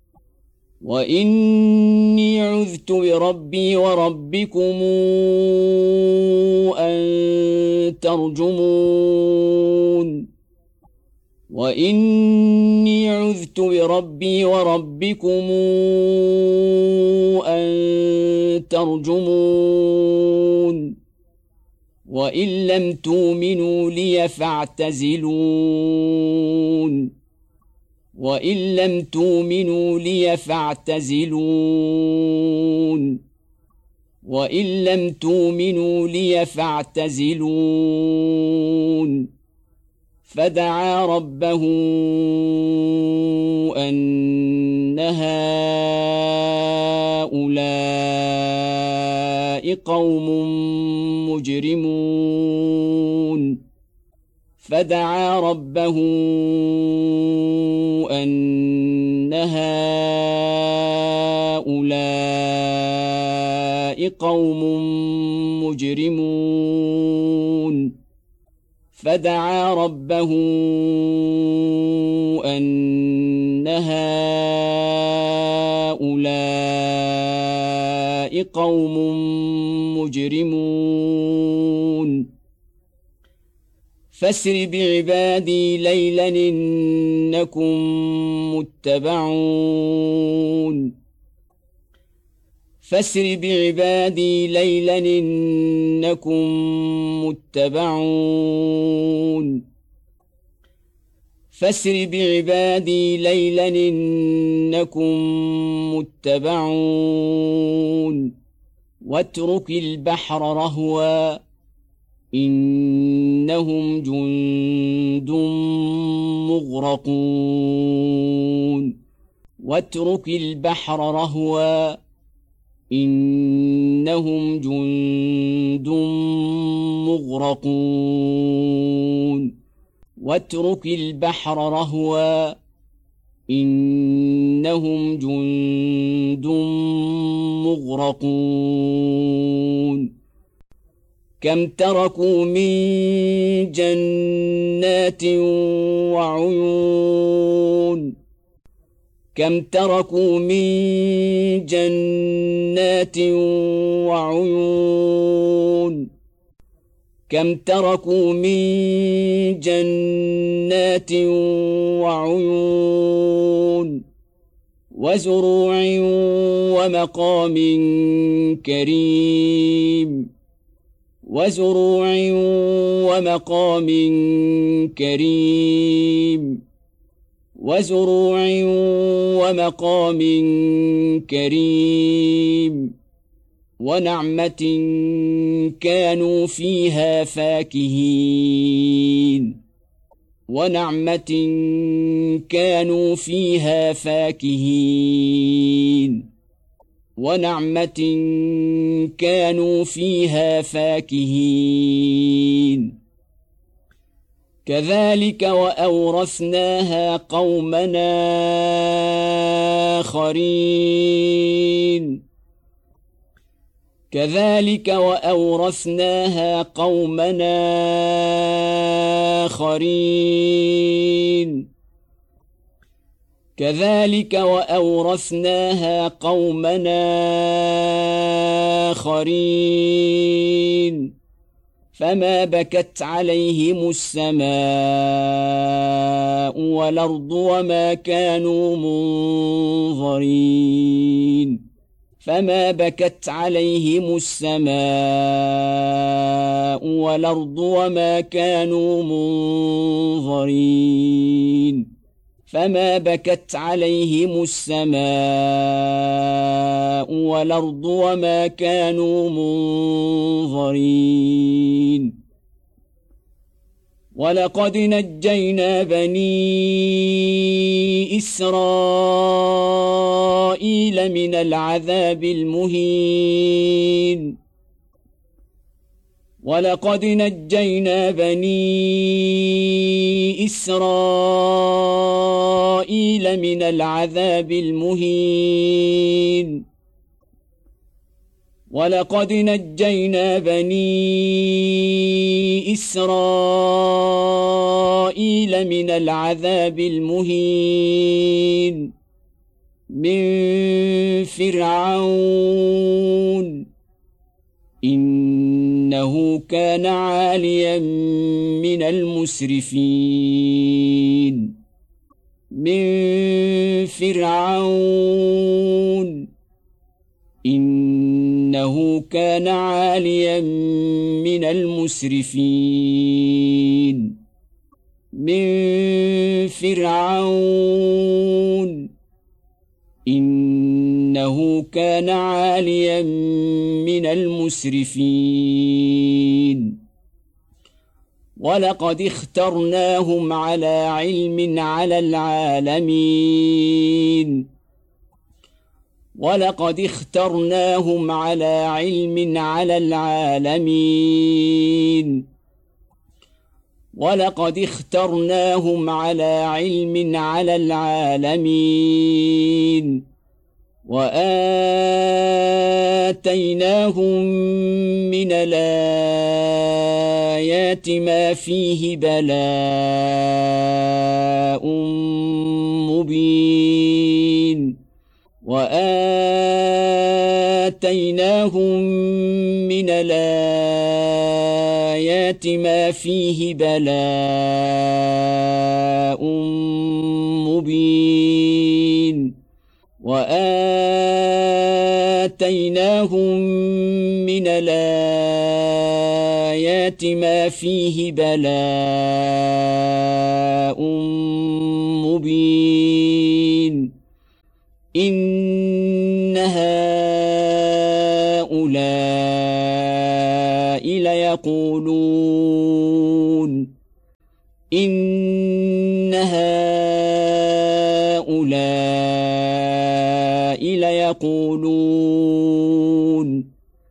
وإني عذت بربي وربكم أن ترجمون وإني عذت بربي وربكم أن ترجمون وإن لم تؤمنوا لي فاعتزلون وإن لم تؤمنوا لي فاعتزلون وإن لم تؤمنوا لي فاعتزلون فدعا ربه أن هؤلاء قوم مجرمون فدعا ربه أن هؤلاء قوم مجرمون فدعا ربه أن هؤلاء قوم مجرمون فاسر بعبادي ليلا إنكم متبعون فاسر بعبادي ليلا إنكم متبعون فاسر بعبادي ليلا إنكم متبعون واترك البحر رهوا إنهم جند مغرقون واترك البحر رهوا إنهم جند مغرقون واترك البحر رهوا إنهم جند مغرقون كم تركوا من جنات وعيون كم تركوا من جنات وعيون كم تركوا من جنات وعيون وزروع ومقام كريم وزروع ومقام كريم وزروع ومقام كريم ونعمة كانوا فيها فاكهين ونعمة كانوا فيها فاكهين ونعمة كانوا فيها فاكهين كذلك وأورثناها قوما آخرين كذلك وأورثناها قوما آخرين كذلك وأورثناها قوما آخرين فما بكت عليهم السماء والأرض وما كانوا منظرين فما بكت عليهم السماء والأرض وما كانوا منظرين فما بكت عليهم السماء والأرض وما كانوا منظرين ولقد نجينا بني إسرائيل من العذاب المهين ولقد نجينا بني إسرائيل من العذاب المهين ولقد نجينا بني إسرائيل من العذاب المهين من فرعون إنه كان عاليا من المسرفين من فرعون إنه كان عاليا من المسرفين من فرعون إنه كان عاليا من المسرفين ولقد اخترناهم على علم على العالمين ولقد اخترناهم على علم على العالمين ولقد اخترناهم على علم على العالمين وآتيناهم من الآيات ما فيه بلاء مبين وآتيناهم من الآيات ما فيه بلاء مبين وآتيناهم من الآيات ما فيه بلاء مبين إن هؤلاء ليقولون إن هؤلاء ليقولون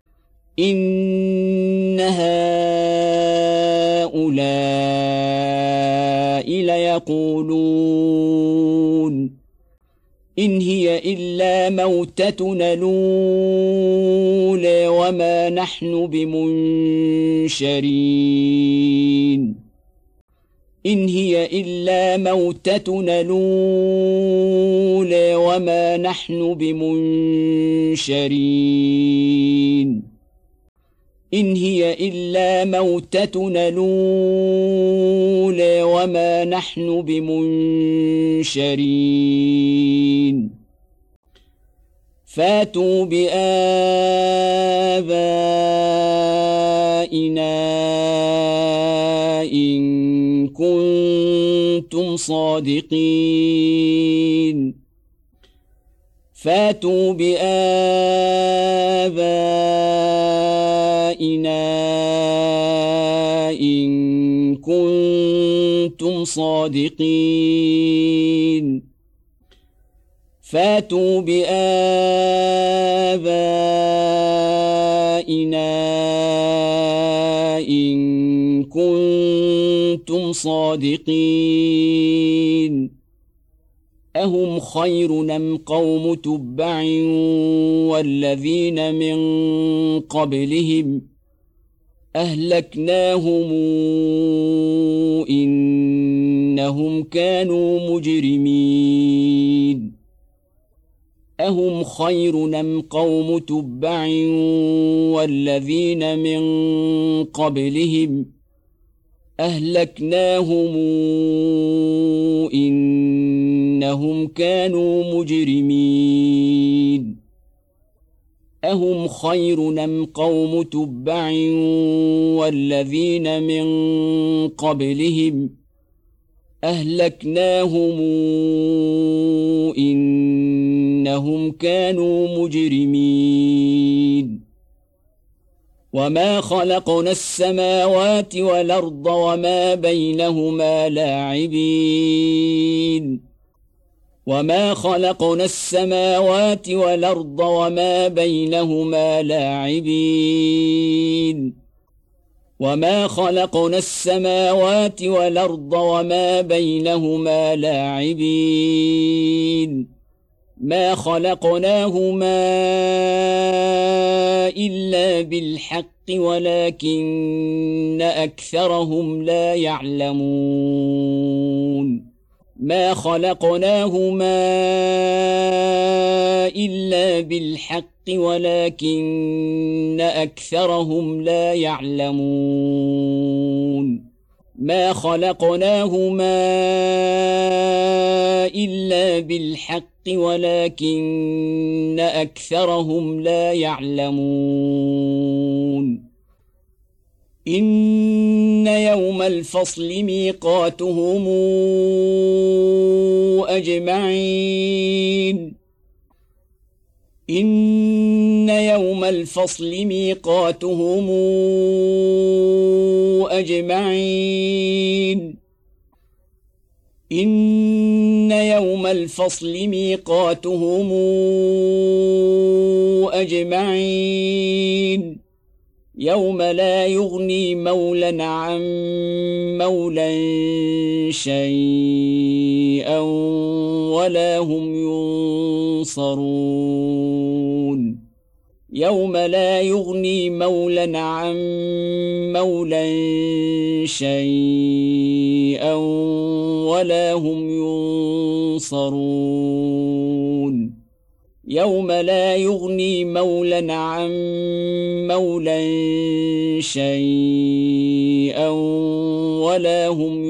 إن هؤلاء ليقولون إن هي إلا موتتنا الأولى وما نحن بمنشرين إن هي إلا موتتنا الأولى وما نحن بمنشرين إن هي إلا موتتنا الأولى وما نحن بمنشرين فاتوا بآبائنا إن كنتم صادقين فاتوا بآبائنا إن كنتم صادقين فاتوا بآبائنا إن كنتم صادقين أهم خير أم قوم تبع والذين من قبلهم أهلكناهم إنهم كانوا مجرمين أهم خير أم قوم تبع والذين من قبلهم أهلكناهم إنهم كانوا مجرمين أهم خير أم قوم تبع والذين من قبلهم أهلكناهم إنهم كانوا مجرمين وما خلقنا السماوات والأرض وما بينهما لاعبين وما خلقنا السماوات والأرض وما بينهما لاعبين وما خلقنا السماوات والأرض وما بينهما لاعبين ما خلقناهما إلا بالحق ولكن أكثرهم لا يعلمون ما خلقناهما إلا بالحق ولكن أكثرهم لا يعلمون ما خلقناهما إلا بالحق ولكن أكثرهم لا يعلمون إن يوم الفصل ميقاتهم أجمعين إن يوم الفصل ميقاتهم أجمعين إن يوم الفصل ميقاتهم أجمعين يوم لا يغني مولى عن مولى شيئا ولا هم ينصرون يوم لا يغني مولى عن مولى شيئا ولا هم ينصرون يوم لا يغني مولى عن مولى شيئا ولا هم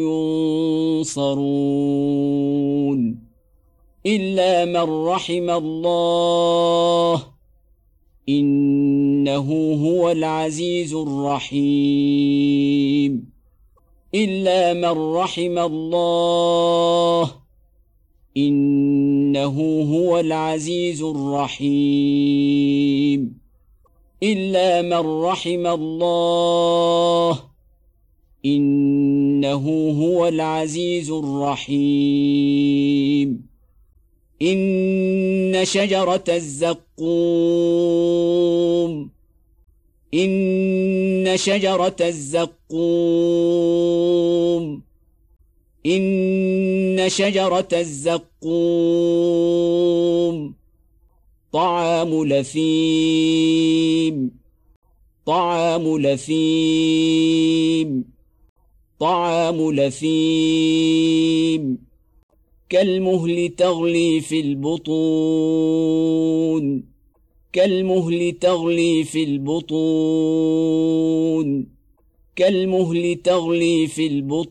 ينصرون إلا من رحم الله إنه هو العزيز الرحيم إلا من رحم الله إنه هو العزيز الرحيم إلا من رحم الله إنه هو العزيز الرحيم إن شجرة الزقوم إن شجرة الزقوم إن شجرة الزقوم طعام لثيم طعام لثيم طعام لثيم كالمهل تغلي في البطون كالمهل تغلي في البطون كالمهل تغلي في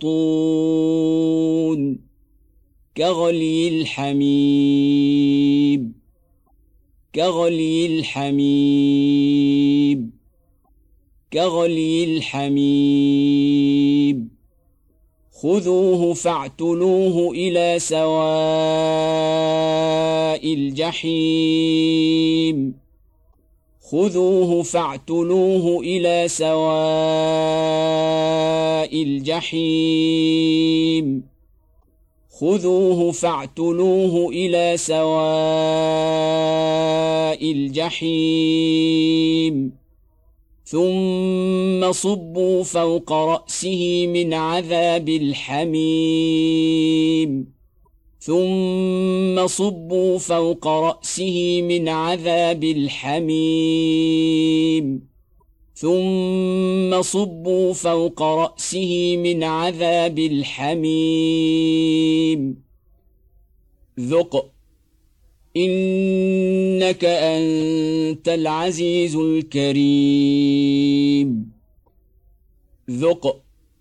البطون كغلي الحميم كغلي الحميم كغلي الحميم خذوه فاعتلوه إلى سواء الجحيم خذوه فاعتلوه إلى سواء الجحيم خذوه فاعتلوه إلى سواء الجحيم ثم صبوا فوق رأسه من عذاب الحميم ثم صبوا فوق رأسه من عذاب الحميم ثم صبوا فوق رأسه من عذاب الحميم ذق إنك أنت العزيز الكريم ذق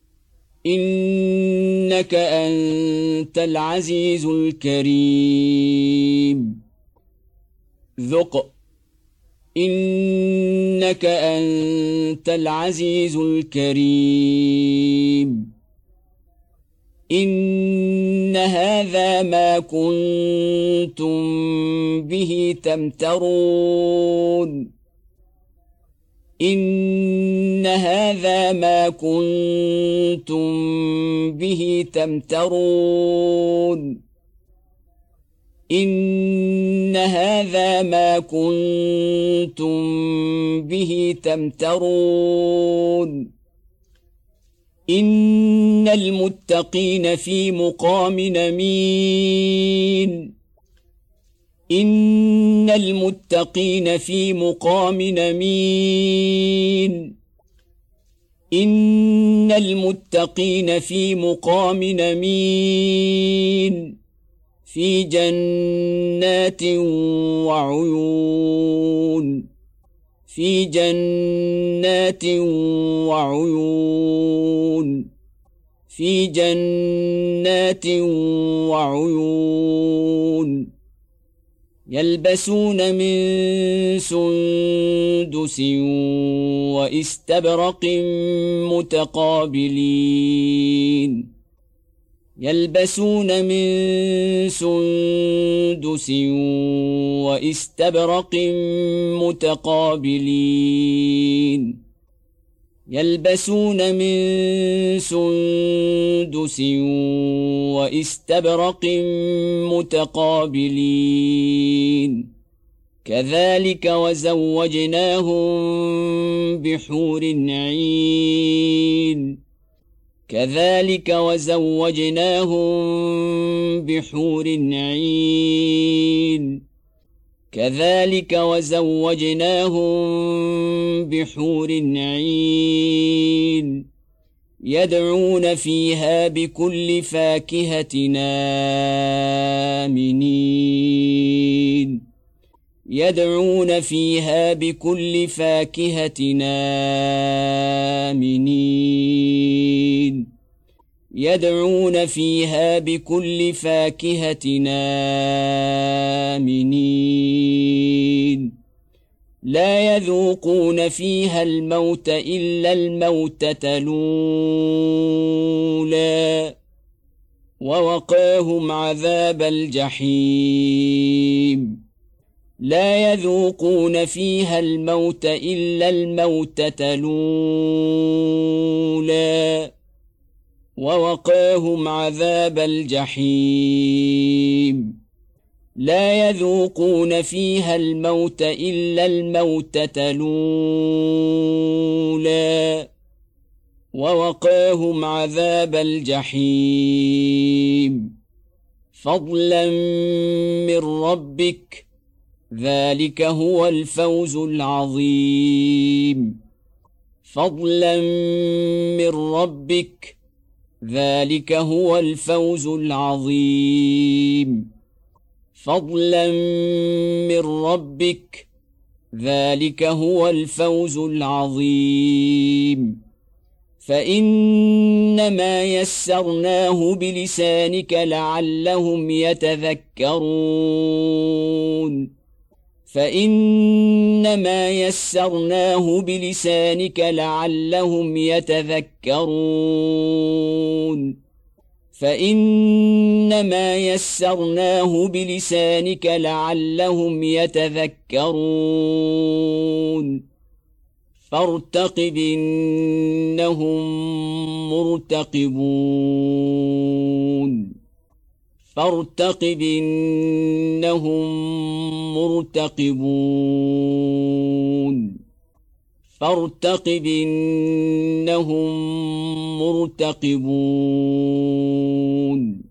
إنك أنت العزيز الكريم ذق إنك أنت العزيز الكريم إن هذا ما كنتم به تمترون إن هذا ما كنتم به تمترون إن هذا ما كنتم به تمترون إن المتقين في مقام أمين إن المتقين في مقام أمين إن المتقين في مقام أمين في جنات وعيون في جنات وعيون في جنات وعيون يلبسون من سندس واستبرق متقابلين يلبسون من سندس واستبرق متقابلين يلبسون من سندس واستبرق متقابلين كذلك وزوجناهم بحور عين كذلك وزوجناهم بحور عين كذلك وزوجناهم بحور عين يدعون فيها بكل فاكهة آمنين يدعون فيها بكل فاكهة آمنين يدعون فيها بكل فاكهة آمنين لا يذوقون فيها الموت إلا الموتة الأولى ووقاهم عذاب الجحيم لا يذوقون فيها الموت إلا الموتة الأولى ووقاهم عذاب الجحيم لا يذوقون فيها الموت إلا الموتة الأولى ووقاهم عذاب الجحيم فضلا من ربك ذلك هو الفوز العظيم فضلا من ربك ذلك هو الفوز العظيم فضلا من ربك ذلك هو الفوز العظيم فإنما يسرناه بلسانك لعلهم يتذكرون فإنما يسرناه بلسانك لعلهم يتذكرون فإنما يسرناه بلسانك لعلهم يتذكرون فارتقب إنهم مرتقبون فارتقب إنهم مرتقبون فارتقب إنهم مرتقبون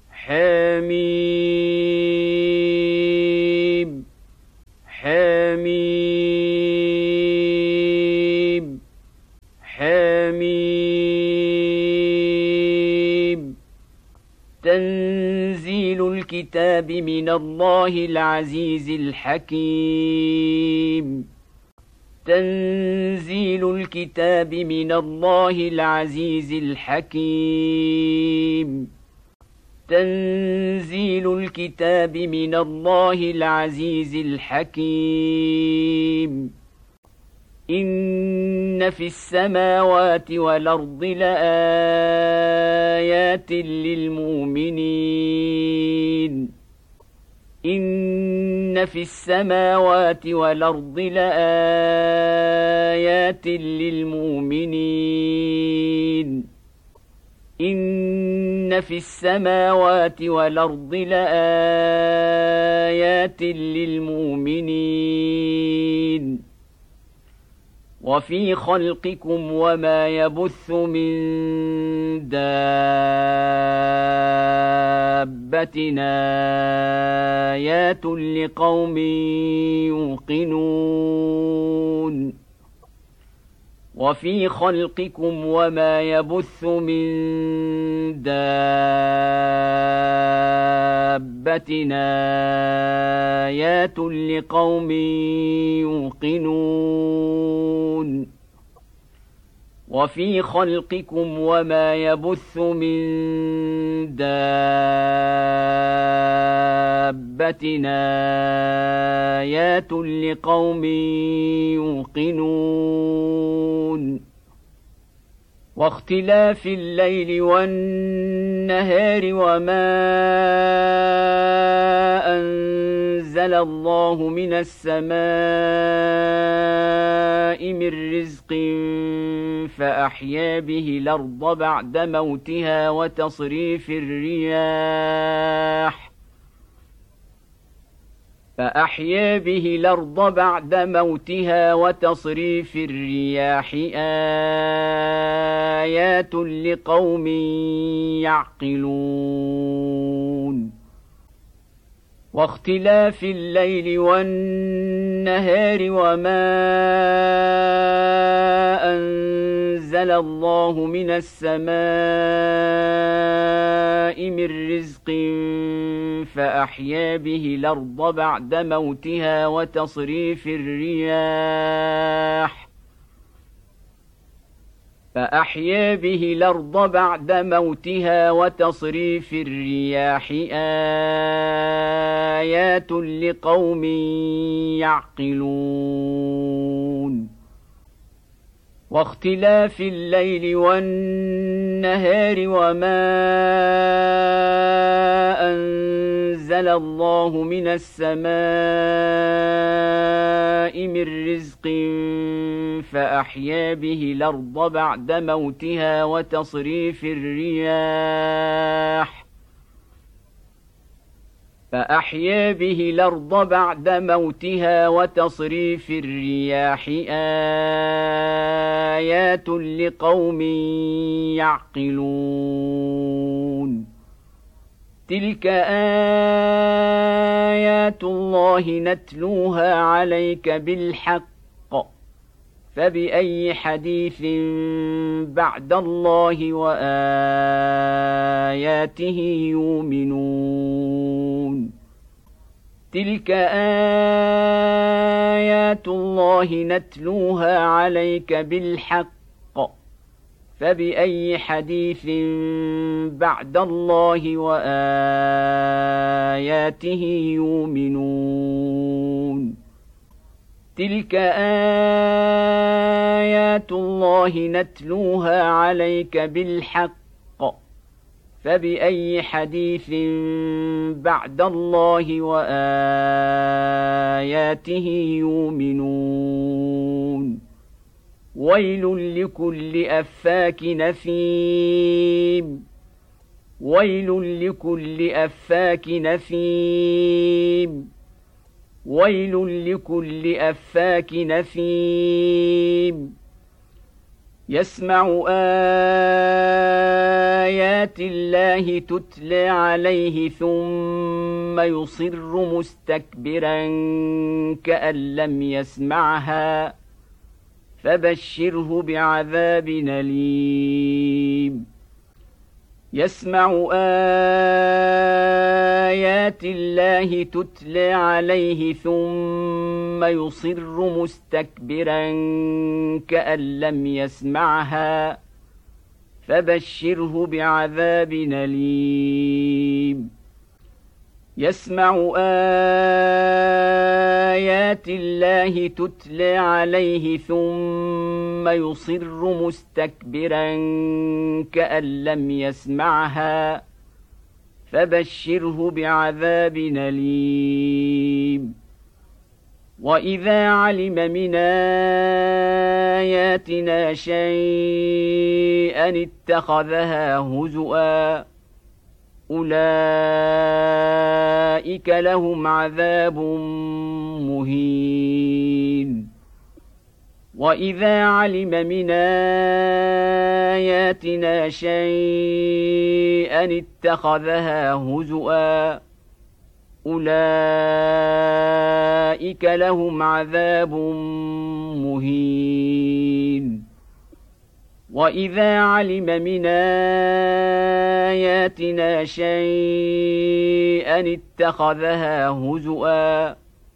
حميم حميم حميم تنزيل الكتاب من الله العزيز الحكيم تنزيل الكتاب من الله العزيز الحكيم تنزيل الكتاب من الله العزيز الحكيم إن في السماوات والأرض لآيات للمؤمنين إن في السماوات والأرض لآيات للمؤمنين إن في السماوات والأرض لآيات للمؤمنين وفي خلقكم وما يبث من دابة آيات لقوم يوقنون وفي خلقكم وما يبث من دابة آيات لقوم يوقنون وفي خلقكم وما يبث من دابة آيات لقوم يوقنون واختلاف الليل والنهار وما أنزل الله من السماء من رزق فأحيا به الأرض بعد موتها وتصريف الرياح فأحيا به الأرض بعد موتها وتصريف الرياح آيات لقوم يعقلون واختلاف الليل والنهار وما أنزل الله من السماء من رزق فأحيا به الأرض بعد موتها وتصريف الرياح فأحيا به الأرض بعد موتها وتصريف الرياح آيات لقوم يعقلون واختلاف الليل والنهار وما أنزل الله من السماء من رزق فأحيا به الأرض بعد موتها وتصريف الرياح فأحيا به الأرض بعد موتها وتصريف الرياح آيات لقوم يعقلون تلك آيات الله نتلوها عليك بالحق فبأي حديث بعد الله وآياته يؤمنون تلك آيات الله نتلوها عليك بالحق فبأي حديث بعد الله وآياته يؤمنون تلك آيات الله نتلوها عليك بالحق فبأي حديث بعد الله وآياته يؤمنون ويل لكل أفاك نثيم ويل لكل أفاك نثيم ويل لكل أفاك نثيم يسمع آيات الله تتلى عليه ثم يصر مستكبرا كأن لم يسمعها فبشره بعذاب أليم يسمع آيات الله تتلى عليه ثم يصر مستكبرا كأن لم يسمعها فبشره بعذاب أليم يسمع آيات الله تتلى عليه ثم يصر مستكبرا كأن لم يسمعها فبشره بعذاب أليم وإذا علم من آياتنا شيئا اتخذها هزؤا أولئك لهم عذاب مهين وإذا علم من آياتنا شيئا اتخذها هزؤا أولئك لهم عذاب مهين وإذا علم من آياتنا شيئا اتخذها هزؤا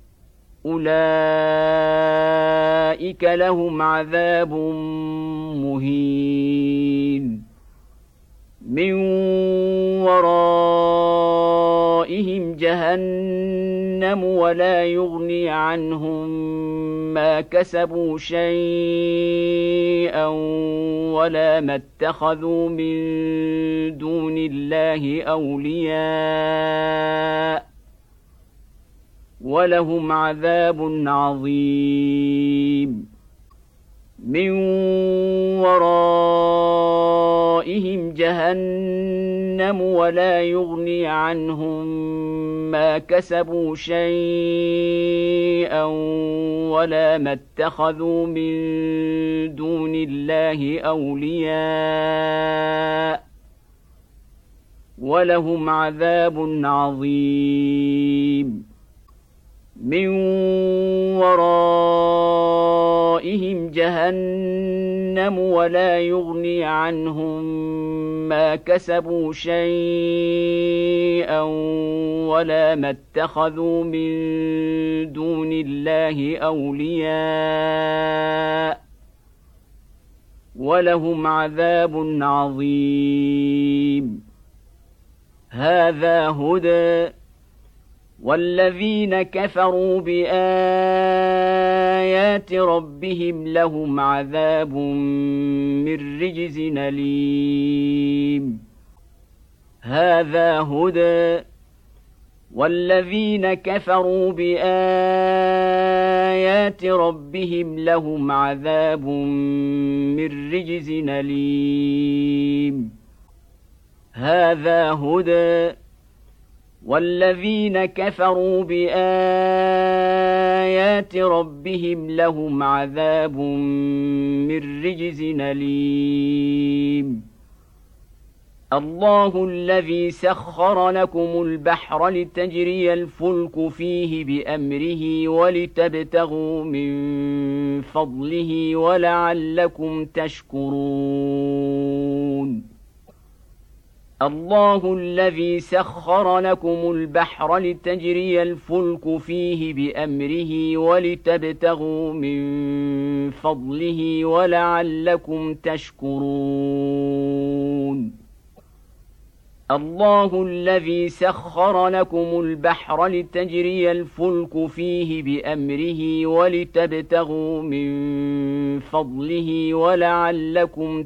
أولئك لهم عذاب مهين من ورائهم جهنم ولا يغني عنهم ما كسبوا شيئا ولا ما اتخذوا من دون الله أولياء ولهم عذاب عظيم من ورائهم جهنم ولا يغني عنهم ما كسبوا شيئا ولا ما اتخذوا من دون الله أولياء ولهم عذاب عظيم من ورائهم جهنم ولا يغني عنهم ما كسبوا شيئا ولا ما اتخذوا من دون الله أولياء ولهم عذاب عظيم هذا هدى والذين كفروا بآيات ربهم لهم عذاب من رجز أليم هذا هدى والذين كفروا بآيات ربهم لهم عذاب من رجز أليم هذا هدى والذين كفروا بآيات ربهم لهم عذاب من رجز أليم الله الذي سخر لكم البحر لتجري الفلك فيه بأمره ولتبتغوا من فضله ولعلكم تشكرون الله الذي سخر لكم البحر لتجري الفلك فيه بأمره ولتبتغوا من فضله ولعلكم تشكرون الله الذي سخر لكم البحر لتجري الفلك فيه بأمره ولتبتغوا من فضله ولعلكم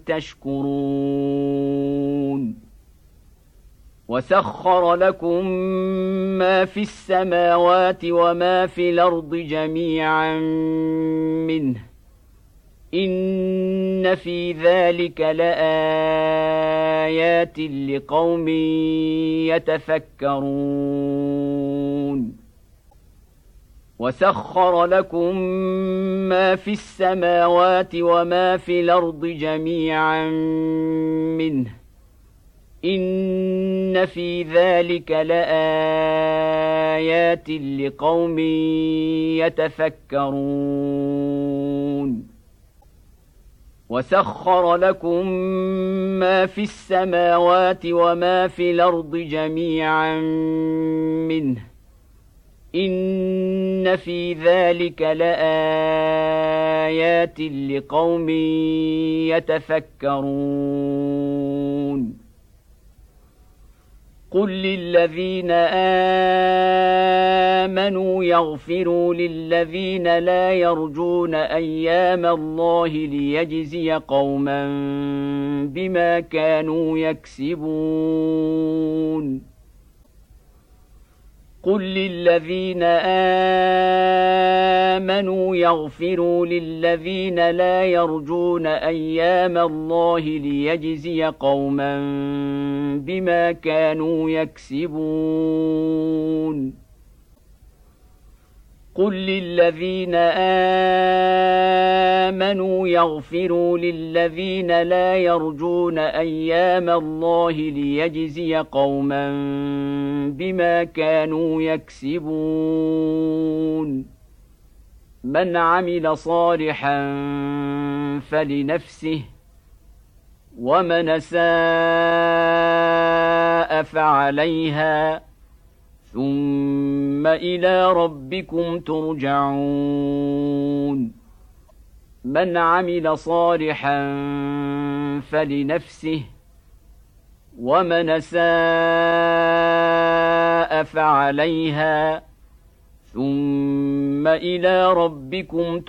تشكرون وسخر لكم ما في السماوات وما في الأرض جميعا منه إن في ذلك لآيات لقوم يتفكرون وسخر لكم ما في السماوات وما في الأرض جميعا منه إن في ذلك لآيات لقوم يتفكرون وسخر لكم ما في السماوات وما في الأرض جميعا منه إن في ذلك لآيات لقوم يتفكرون قل للذين آمنوا يغفروا للذين لا يرجون أيام الله ليجزي قوما بما كانوا يكسبون قل للذين آمنوا يغفروا للذين لا يرجون أيام الله ليجزي قوما بما كانوا يكسبون قل للذين آمنوا يغفروا للذين لا يرجون أيام الله ليجزي قوما بما كانوا يكسبون من عمل صالحا فلنفسه ومن أساء فعليها ثم إلى ربكم ترجعون من عمل صالحا فلنفسه ومن أساء فعليها ثم إلى ربكم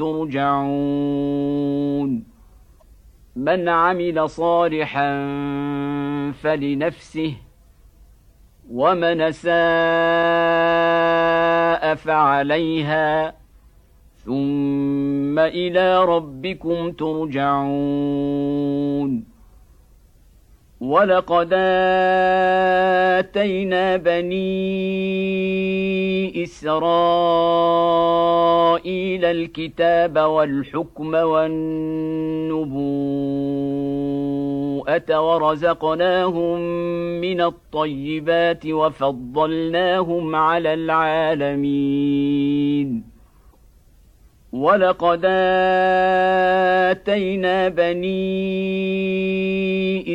ترجعون من عمل صالحا فلنفسه ومن أساء فعليها ثم إلى ربكم ترجعون ولقد آتينا بني إسرائيل الكتاب والحكم والنبوءة ورزقناهم من الطيبات وفضلناهم على العالمين ولقد آتينا بني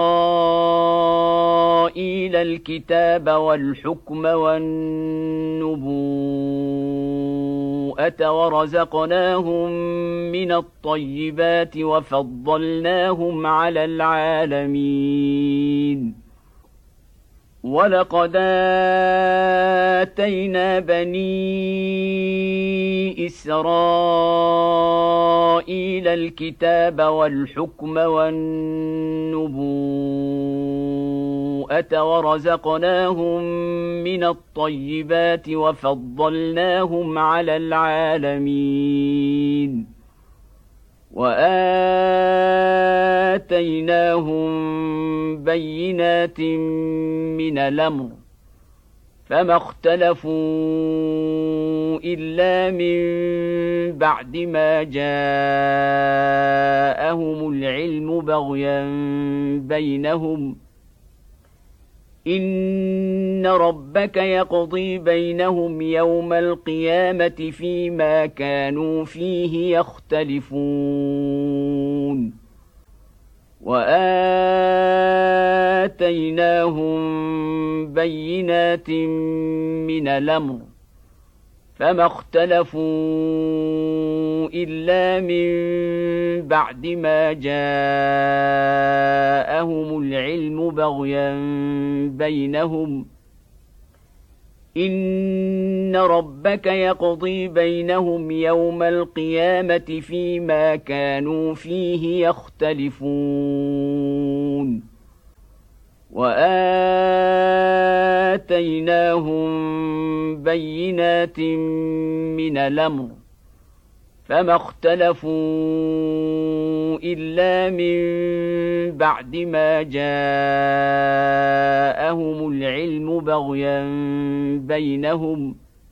إسرائيل الكتاب والحكم والنبوءة ورزقناهم من الطيبات وفضلناهم على العالمين ولقد آتينا بني إسرائيل الكتاب والحكم والنبوءة ورزقناهم من الطيبات وفضلناهم على العالمين وآتيناهم بينات من الأمر فما اختلفوا إلا من بعد ما جاءهم العلم بغيا بينهم إن ربك يقضي بينهم يوم القيامة فيما كانوا فيه يختلفون وآتيناهم بينات من الأمر فما اختلفوا إلا من بعد ما جاءهم العلم بغيا بينهم إن ربك يقضي بينهم يوم القيامة فيما كانوا فيه يختلفون وآتيناهم بينات من الأمر فما اختلفوا إلا من بعد ما جاءهم العلم بغيا بينهم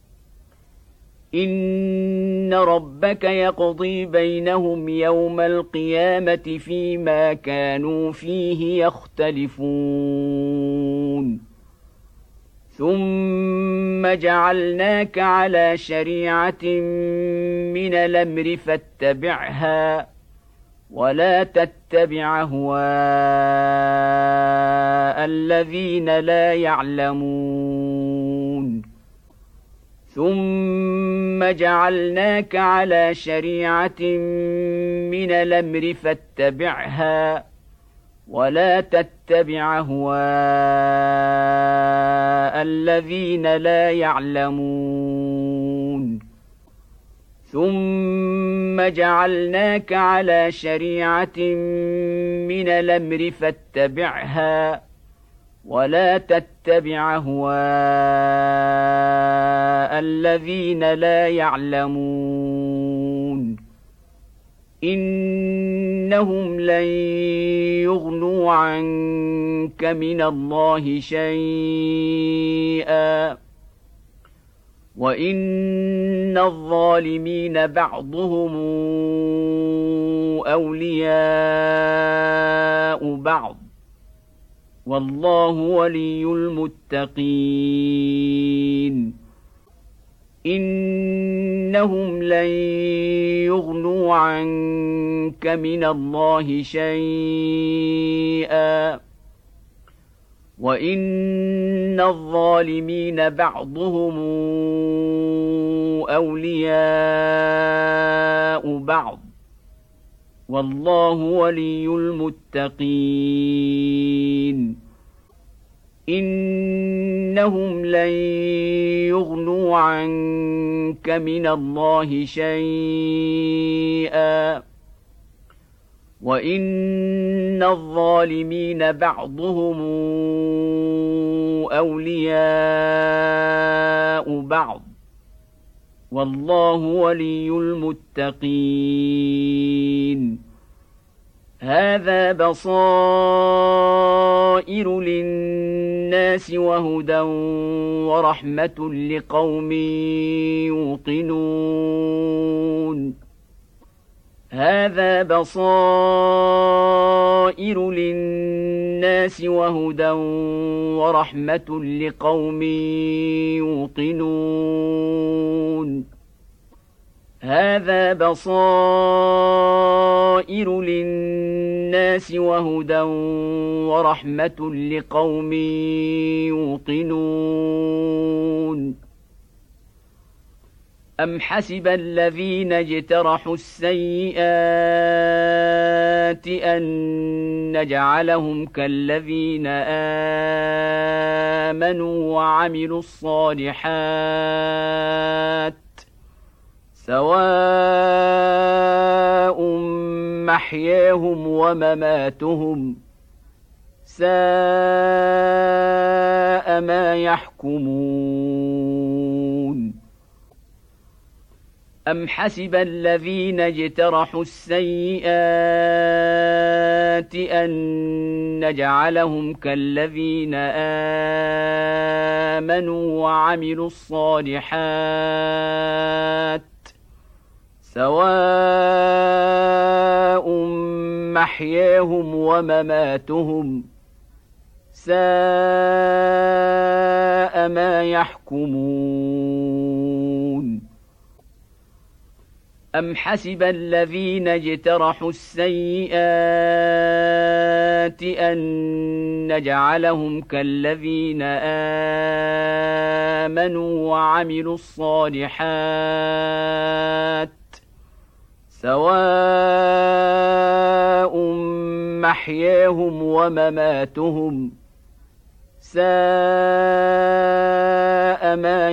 إن ربك يقضي بينهم يوم القيامة فيما كانوا فيه يختلفون ثم جعلناك على شريعة من الأمر فاتبعها ولا تتبع أهواء الذين لا يعلمون ثم جعلناك على شريعة من الأمر فاتبعها ولا تتبع أهواء الذين لا يعلمون ثم جعلناك على شريعة من الأمر فاتبعها ولا تتبع أهواء الذين لا يعلمون إنهم لن يغنوا عنك من الله شيئا وإن الظالمين بعضهم أولياء بعض والله ولي المتقين إنهم لن يغنوا عنك من الله شيئا وإن الظالمين بعضهم أولياء بعض والله ولي المتقين إنهم لن يغنوا عنك من الله شيئا وإن الظالمين بعضهم أولياء بعض والله ولي المتقين هذا بصائر للناس وهدى ورحمة لقوم يوقنون هذا بصائر للناس وهدى ورحمة لقوم يوقنون هذا بصائر للناس وهدى ورحمة لقوم يوقنون أم حسب الذين اجترحوا السيئات أن نجعلهم كالذين آمنوا وعملوا الصالحات سواء محياهم ومماتهم ساء ما يحكمون أم حسب الذين اجترحوا السيئات أن نجعلهم كالذين آمنوا وعملوا الصالحات سواء محياهم ومماتهم ساء ما يحكمون أم حسب الذين اجترحوا السيئات أن نجعلهم كالذين آمنوا وعملوا الصالحات سواء محياهم ومماتهم ساء ما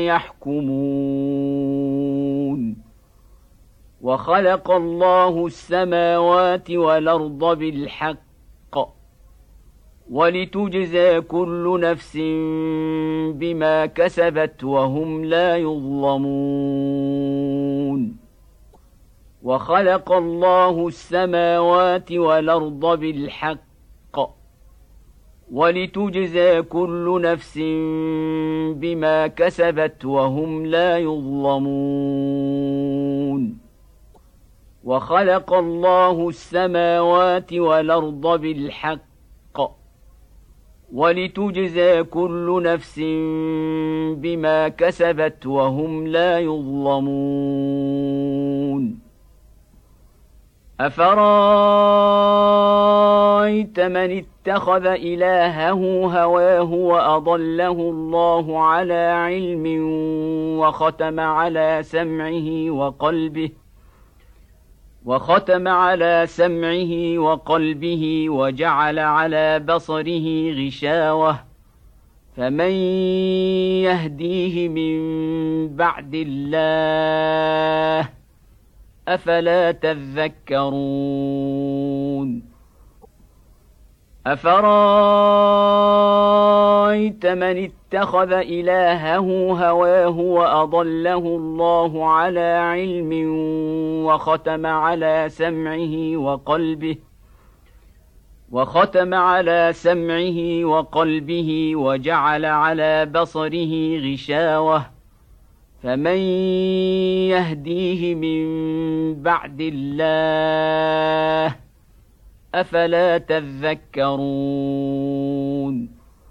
يحكمون وخلق الله السماوات والأرض بالحق ولتجزى كل نفس بما كسبت وهم لا يظلمون وخلق الله السماوات والأرض بالحق ولتجزى كل نفس بما كسبت وهم لا يظلمون وخلق الله السماوات والأرض بالحق ولتجزى كل نفس بما كسبت وهم لا يظلمون أفرأيت من اتخذ إلهه هواه وأضله الله على علم وختم على سمعه وقلبه وختم على سمعه وقلبه وجعل على بصره غشاوة فمن يهديه من بعد الله أفلا تذكرون أفرأيت من اتخذ إلهه هواه وأضله الله على علم وختم على سمعه وقلبه وختم على سمعه وقلبه وجعل على بصره غشاوة فمن يهديه من بعد الله أفلا تذكرون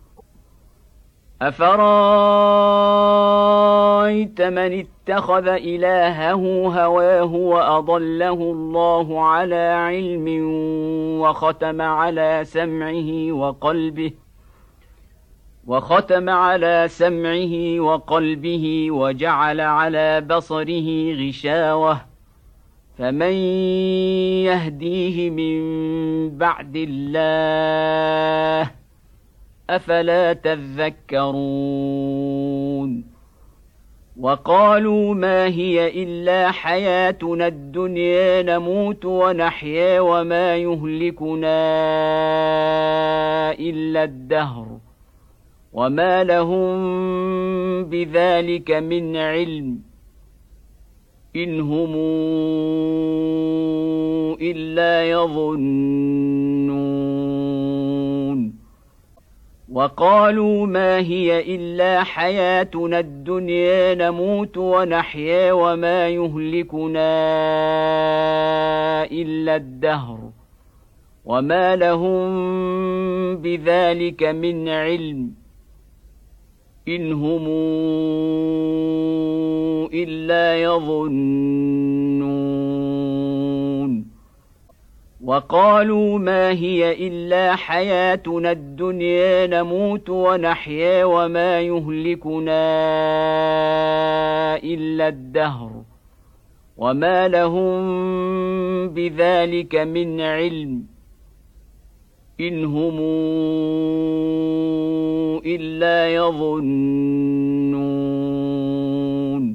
أفرأيت من اتخذ إلهه هواه وأضله الله على علم وختم على سمعه وقلبه وختم على سمعه وقلبه وجعل على بصره غشاوة فمن يهديه من بعد الله أفلا تذكرون وقالوا ما هي إلا حياتنا الدنيا نموت ونحيا وما يهلكنا إلا الدهر وما لهم بذلك من علم إن هم إلا يظنون وقالوا ما هي إلا حياتنا الدنيا نموت ونحيا وما يهلكنا إلا الدهر وما لهم بذلك من علم إن هم إلا يظنون وقالوا ما هي إلا حياتنا الدنيا نموت ونحيا وما يهلكنا إلا الدهر وما لهم بذلك من علم إن هم إلا يظنون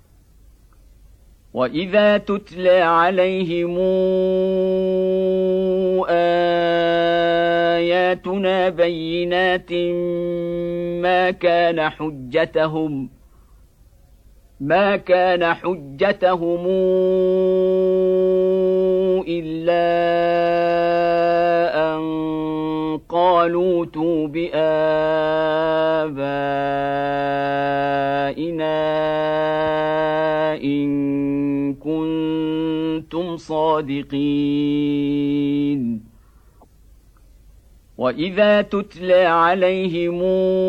وإذا تتلى عليهم آياتنا بينات ما كان حجتهم ما كان حجتهم إلا أن قالوا ائتوا بآبائنا إن كنتم صادقين وإذا تتلى عليهم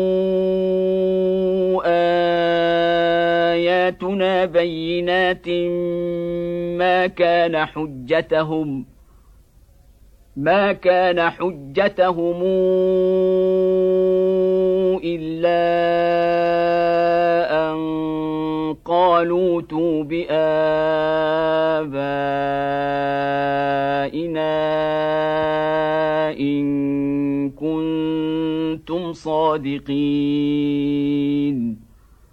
آياتنا بينات ما كان حجتهم ما كان حجتهم إلا أن قالوا ائتوا بآبائنا إن كنتم صادقين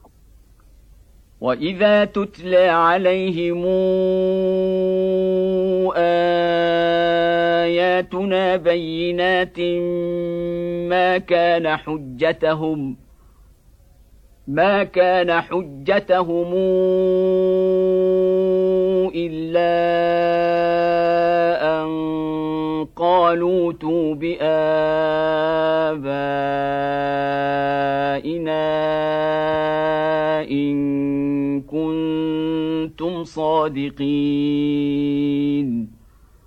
وإذا تتلى عليهم آياتنا بينات ما كان حجتهم ما كان حجتهم إلا أن قالوا ائتوا بآبائنا إن كنتم صادقين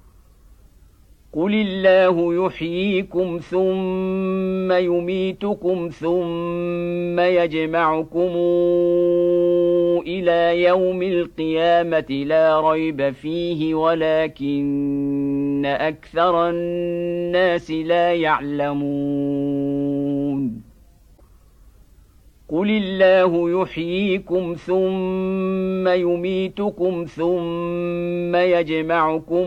قل الله يحييكم ثم يميتكم ثم يجمعكم إلى يوم القيامة لا ريب فيه ولكن أكثر الناس لا يعلمون قل الله يحييكم ثم يميتكم ثم يجمعكم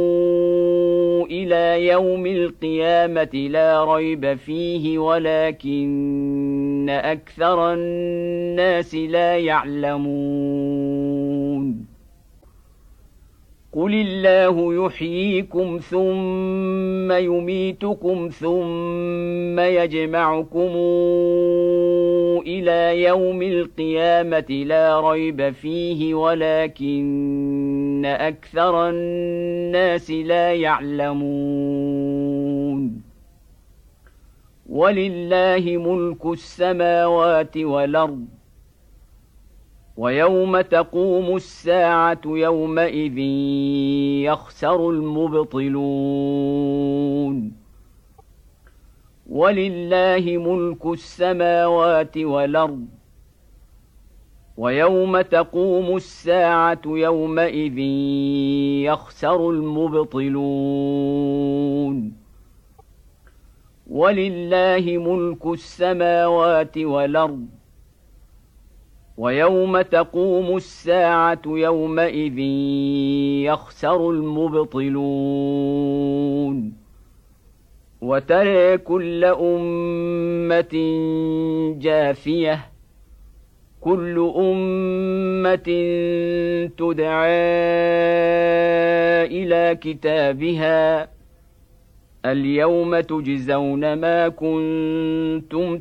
إلى يوم القيامة لا ريب فيه ولكن أكثر الناس لا يعلمون قل الله يحييكم ثم يميتكم ثم يجمعكم إلى يوم القيامة لا ريب فيه ولكن أكثر الناس لا يعلمون ولله ملك السماوات والأرض ويوم تقوم الساعة يومئذ يخسر المبطلون ولله ملك السماوات والأرض ويوم تقوم الساعة يومئذ يخسر المبطلون ولله ملك السماوات والأرض ويوم تقوم الساعة يومئذ يخسر المبطلون وترى كل أمة جاثية كل أمة تدعى إلى كتابها اليوم تجزون ما كنتم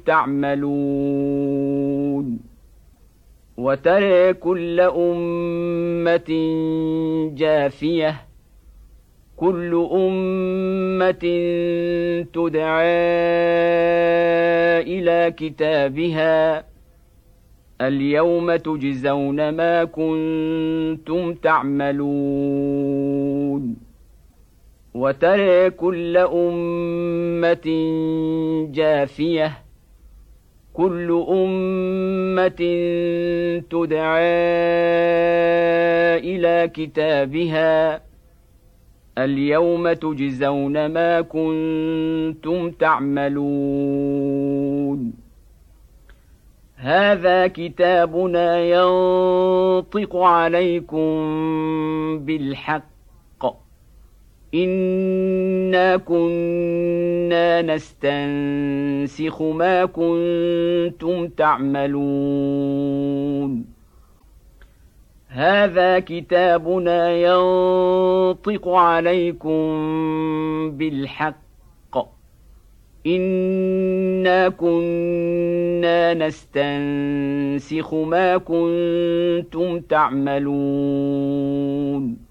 تعملون وترى كل أمة جاثية كل أمة تدعى إلى كتابها اليوم تجزون ما كنتم تعملون وترى كل أمة جاثية كل أمة تدعى إلى كتابها اليوم تجزون ما كنتم تعملون هذا كتابنا ينطق عليكم بالحق إنا كنا نستنسخ ما كنتم تعملون هذا كتابنا ينطق عليكم بالحق إنا كنا نستنسخ ما كنتم تعملون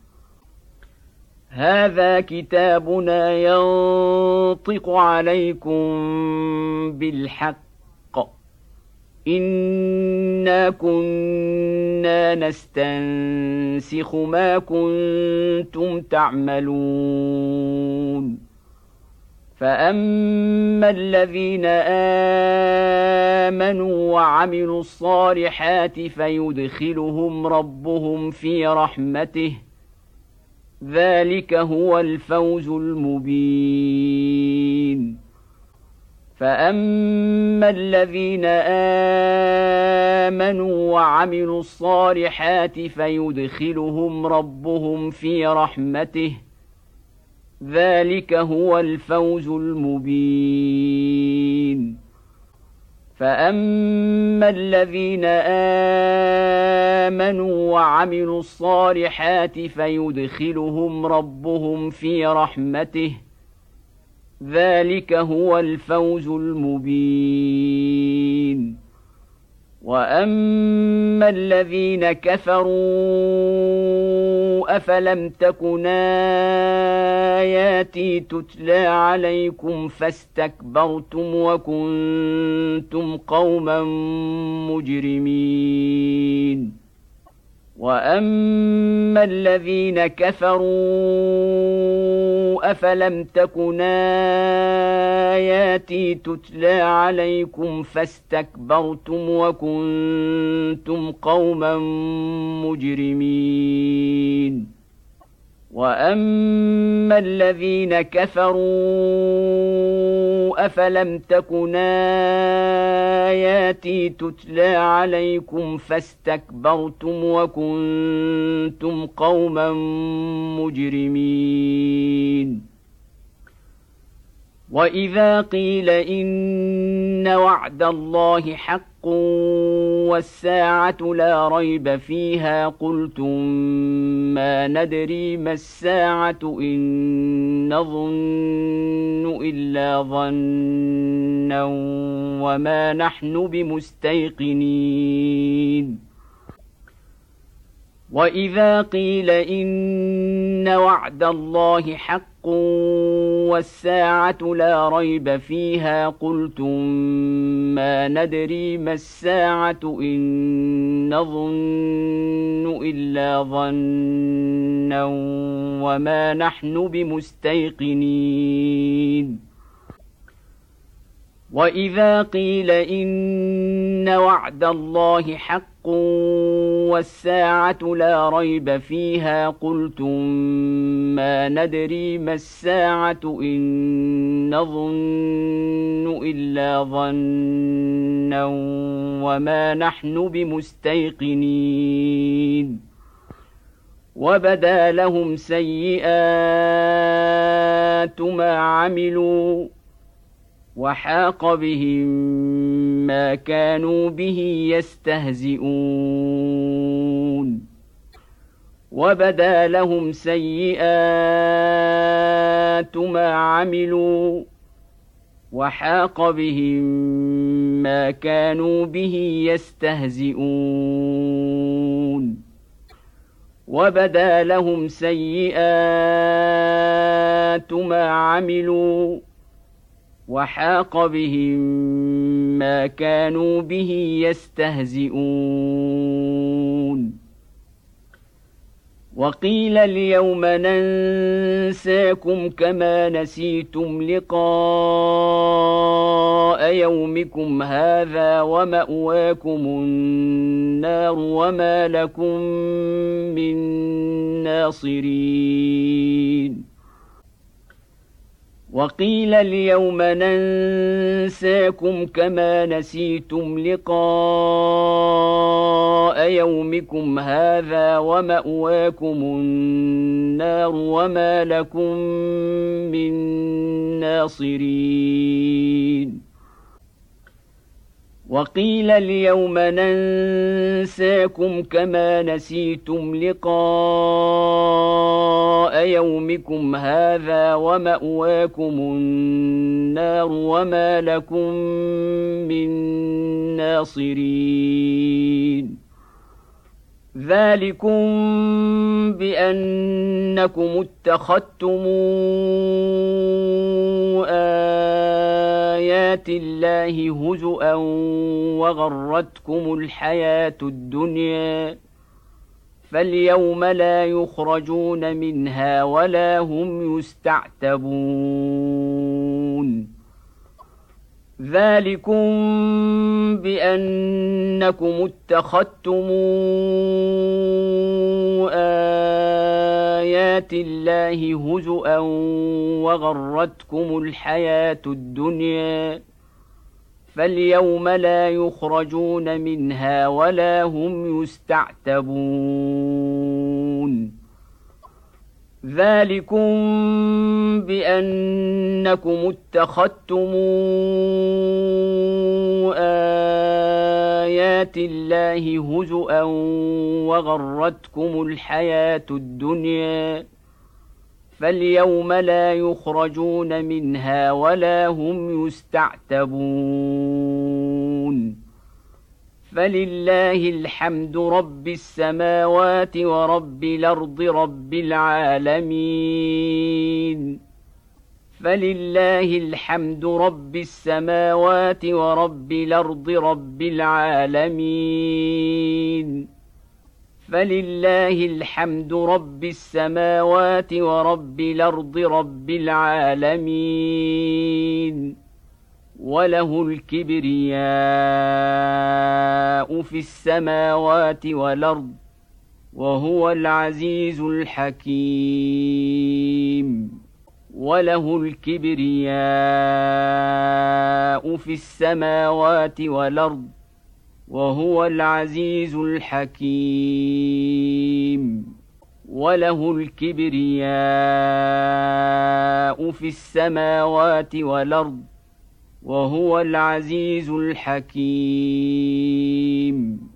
هذا كتابنا ينطق عليكم بالحق إنا كنا نستنسخ ما كنتم تعملون فأما الذين آمنوا وعملوا الصالحات فيدخلهم ربهم في رحمته ذلك هو الفوز المبين فأما الذين آمنوا وعملوا الصالحات فيدخلهم ربهم في رحمته ذلك هو الفوز المبين فأما الذين آمنوا وعملوا الصالحات فيدخلهم ربهم في رحمته ذلك هو الفوز المبين وأما الذين كفروا أفلم تكن آياتي تتلى عليكم فاستكبرتم وكنتم قوما مجرمين وأما الذين كفروا أفلم تكن آياتي تتلى عليكم فاستكبرتم وكنتم قوما مجرمين وأما الذين كفروا أفلم تكن آياتي تتلى عليكم فاستكبرتم وكنتم قوما مجرمين وإذا قيل إن وعد الله حق والساعة لا ريب فيها قلتم ما ندري ما الساعة إن نظن إلا ظنا وما نحن بمستيقنين وإذا قيل إن وعد الله حق والساعة لا ريب فيها قلتم ما ندري ما الساعة إن نظن إلا ظنا وما نحن بمستيقنين وإذا قيل إن وعد الله حق والساعة لا ريب فيها قلتم ما ندري ما الساعة إن نظن إلا ظنا وما نحن بمستيقنين وبدا لهم سيئات ما عملوا وحاق بهم ما كانوا به يستهزئون وبدا لهم سيئات ما عملوا وحاق بهم ما كانوا به يستهزئون وبدا لهم سيئات ما عملوا وحاق بهم ما كانوا به يستهزئون وقيل اليوم ننساكم كما نسيتم لقاء يومكم هذا ومأواكم النار وما لكم من ناصرين وقيل اليوم ننساكم كما نسيتم لقاء يومكم هذا ومأواكم النار وما لكم من ناصرين وقيل اليوم ننساكم كما نسيتم لقاء يومكم هذا ومأواكم النار وما لكم من ناصرين ذلكم بأنكم اتخذتم آيات الله هزؤا وغرتكم الحياة الدنيا فاليوم لا يخرجون منها ولا هم يستعتبون ذلكم بأنكم اتخذتم آيات الله هزؤا وغرتكم الحياة الدنيا فاليوم لا يخرجون منها ولا هم يستعتبون ذلكم بأنكم اتخذتم آيات الله هزؤا وغرتكم الحياة الدنيا فاليوم لا يخرجون منها ولا هم يستعتبون فلله الحمد رب السماوات ورب الأرض رب العالمين فلله الحمد رب السماوات ورب الأرض رب العالمين فلله الحمد رب السماوات ورب الأرض رب العالمين وله الكبرياء في السماوات والأرض وهو العزيز الحكيم وله الكبرياء في السماوات والأرض وهو العزيز الحكيم وله الكبرياء في السماوات والأرض وهو العزيز الحكيم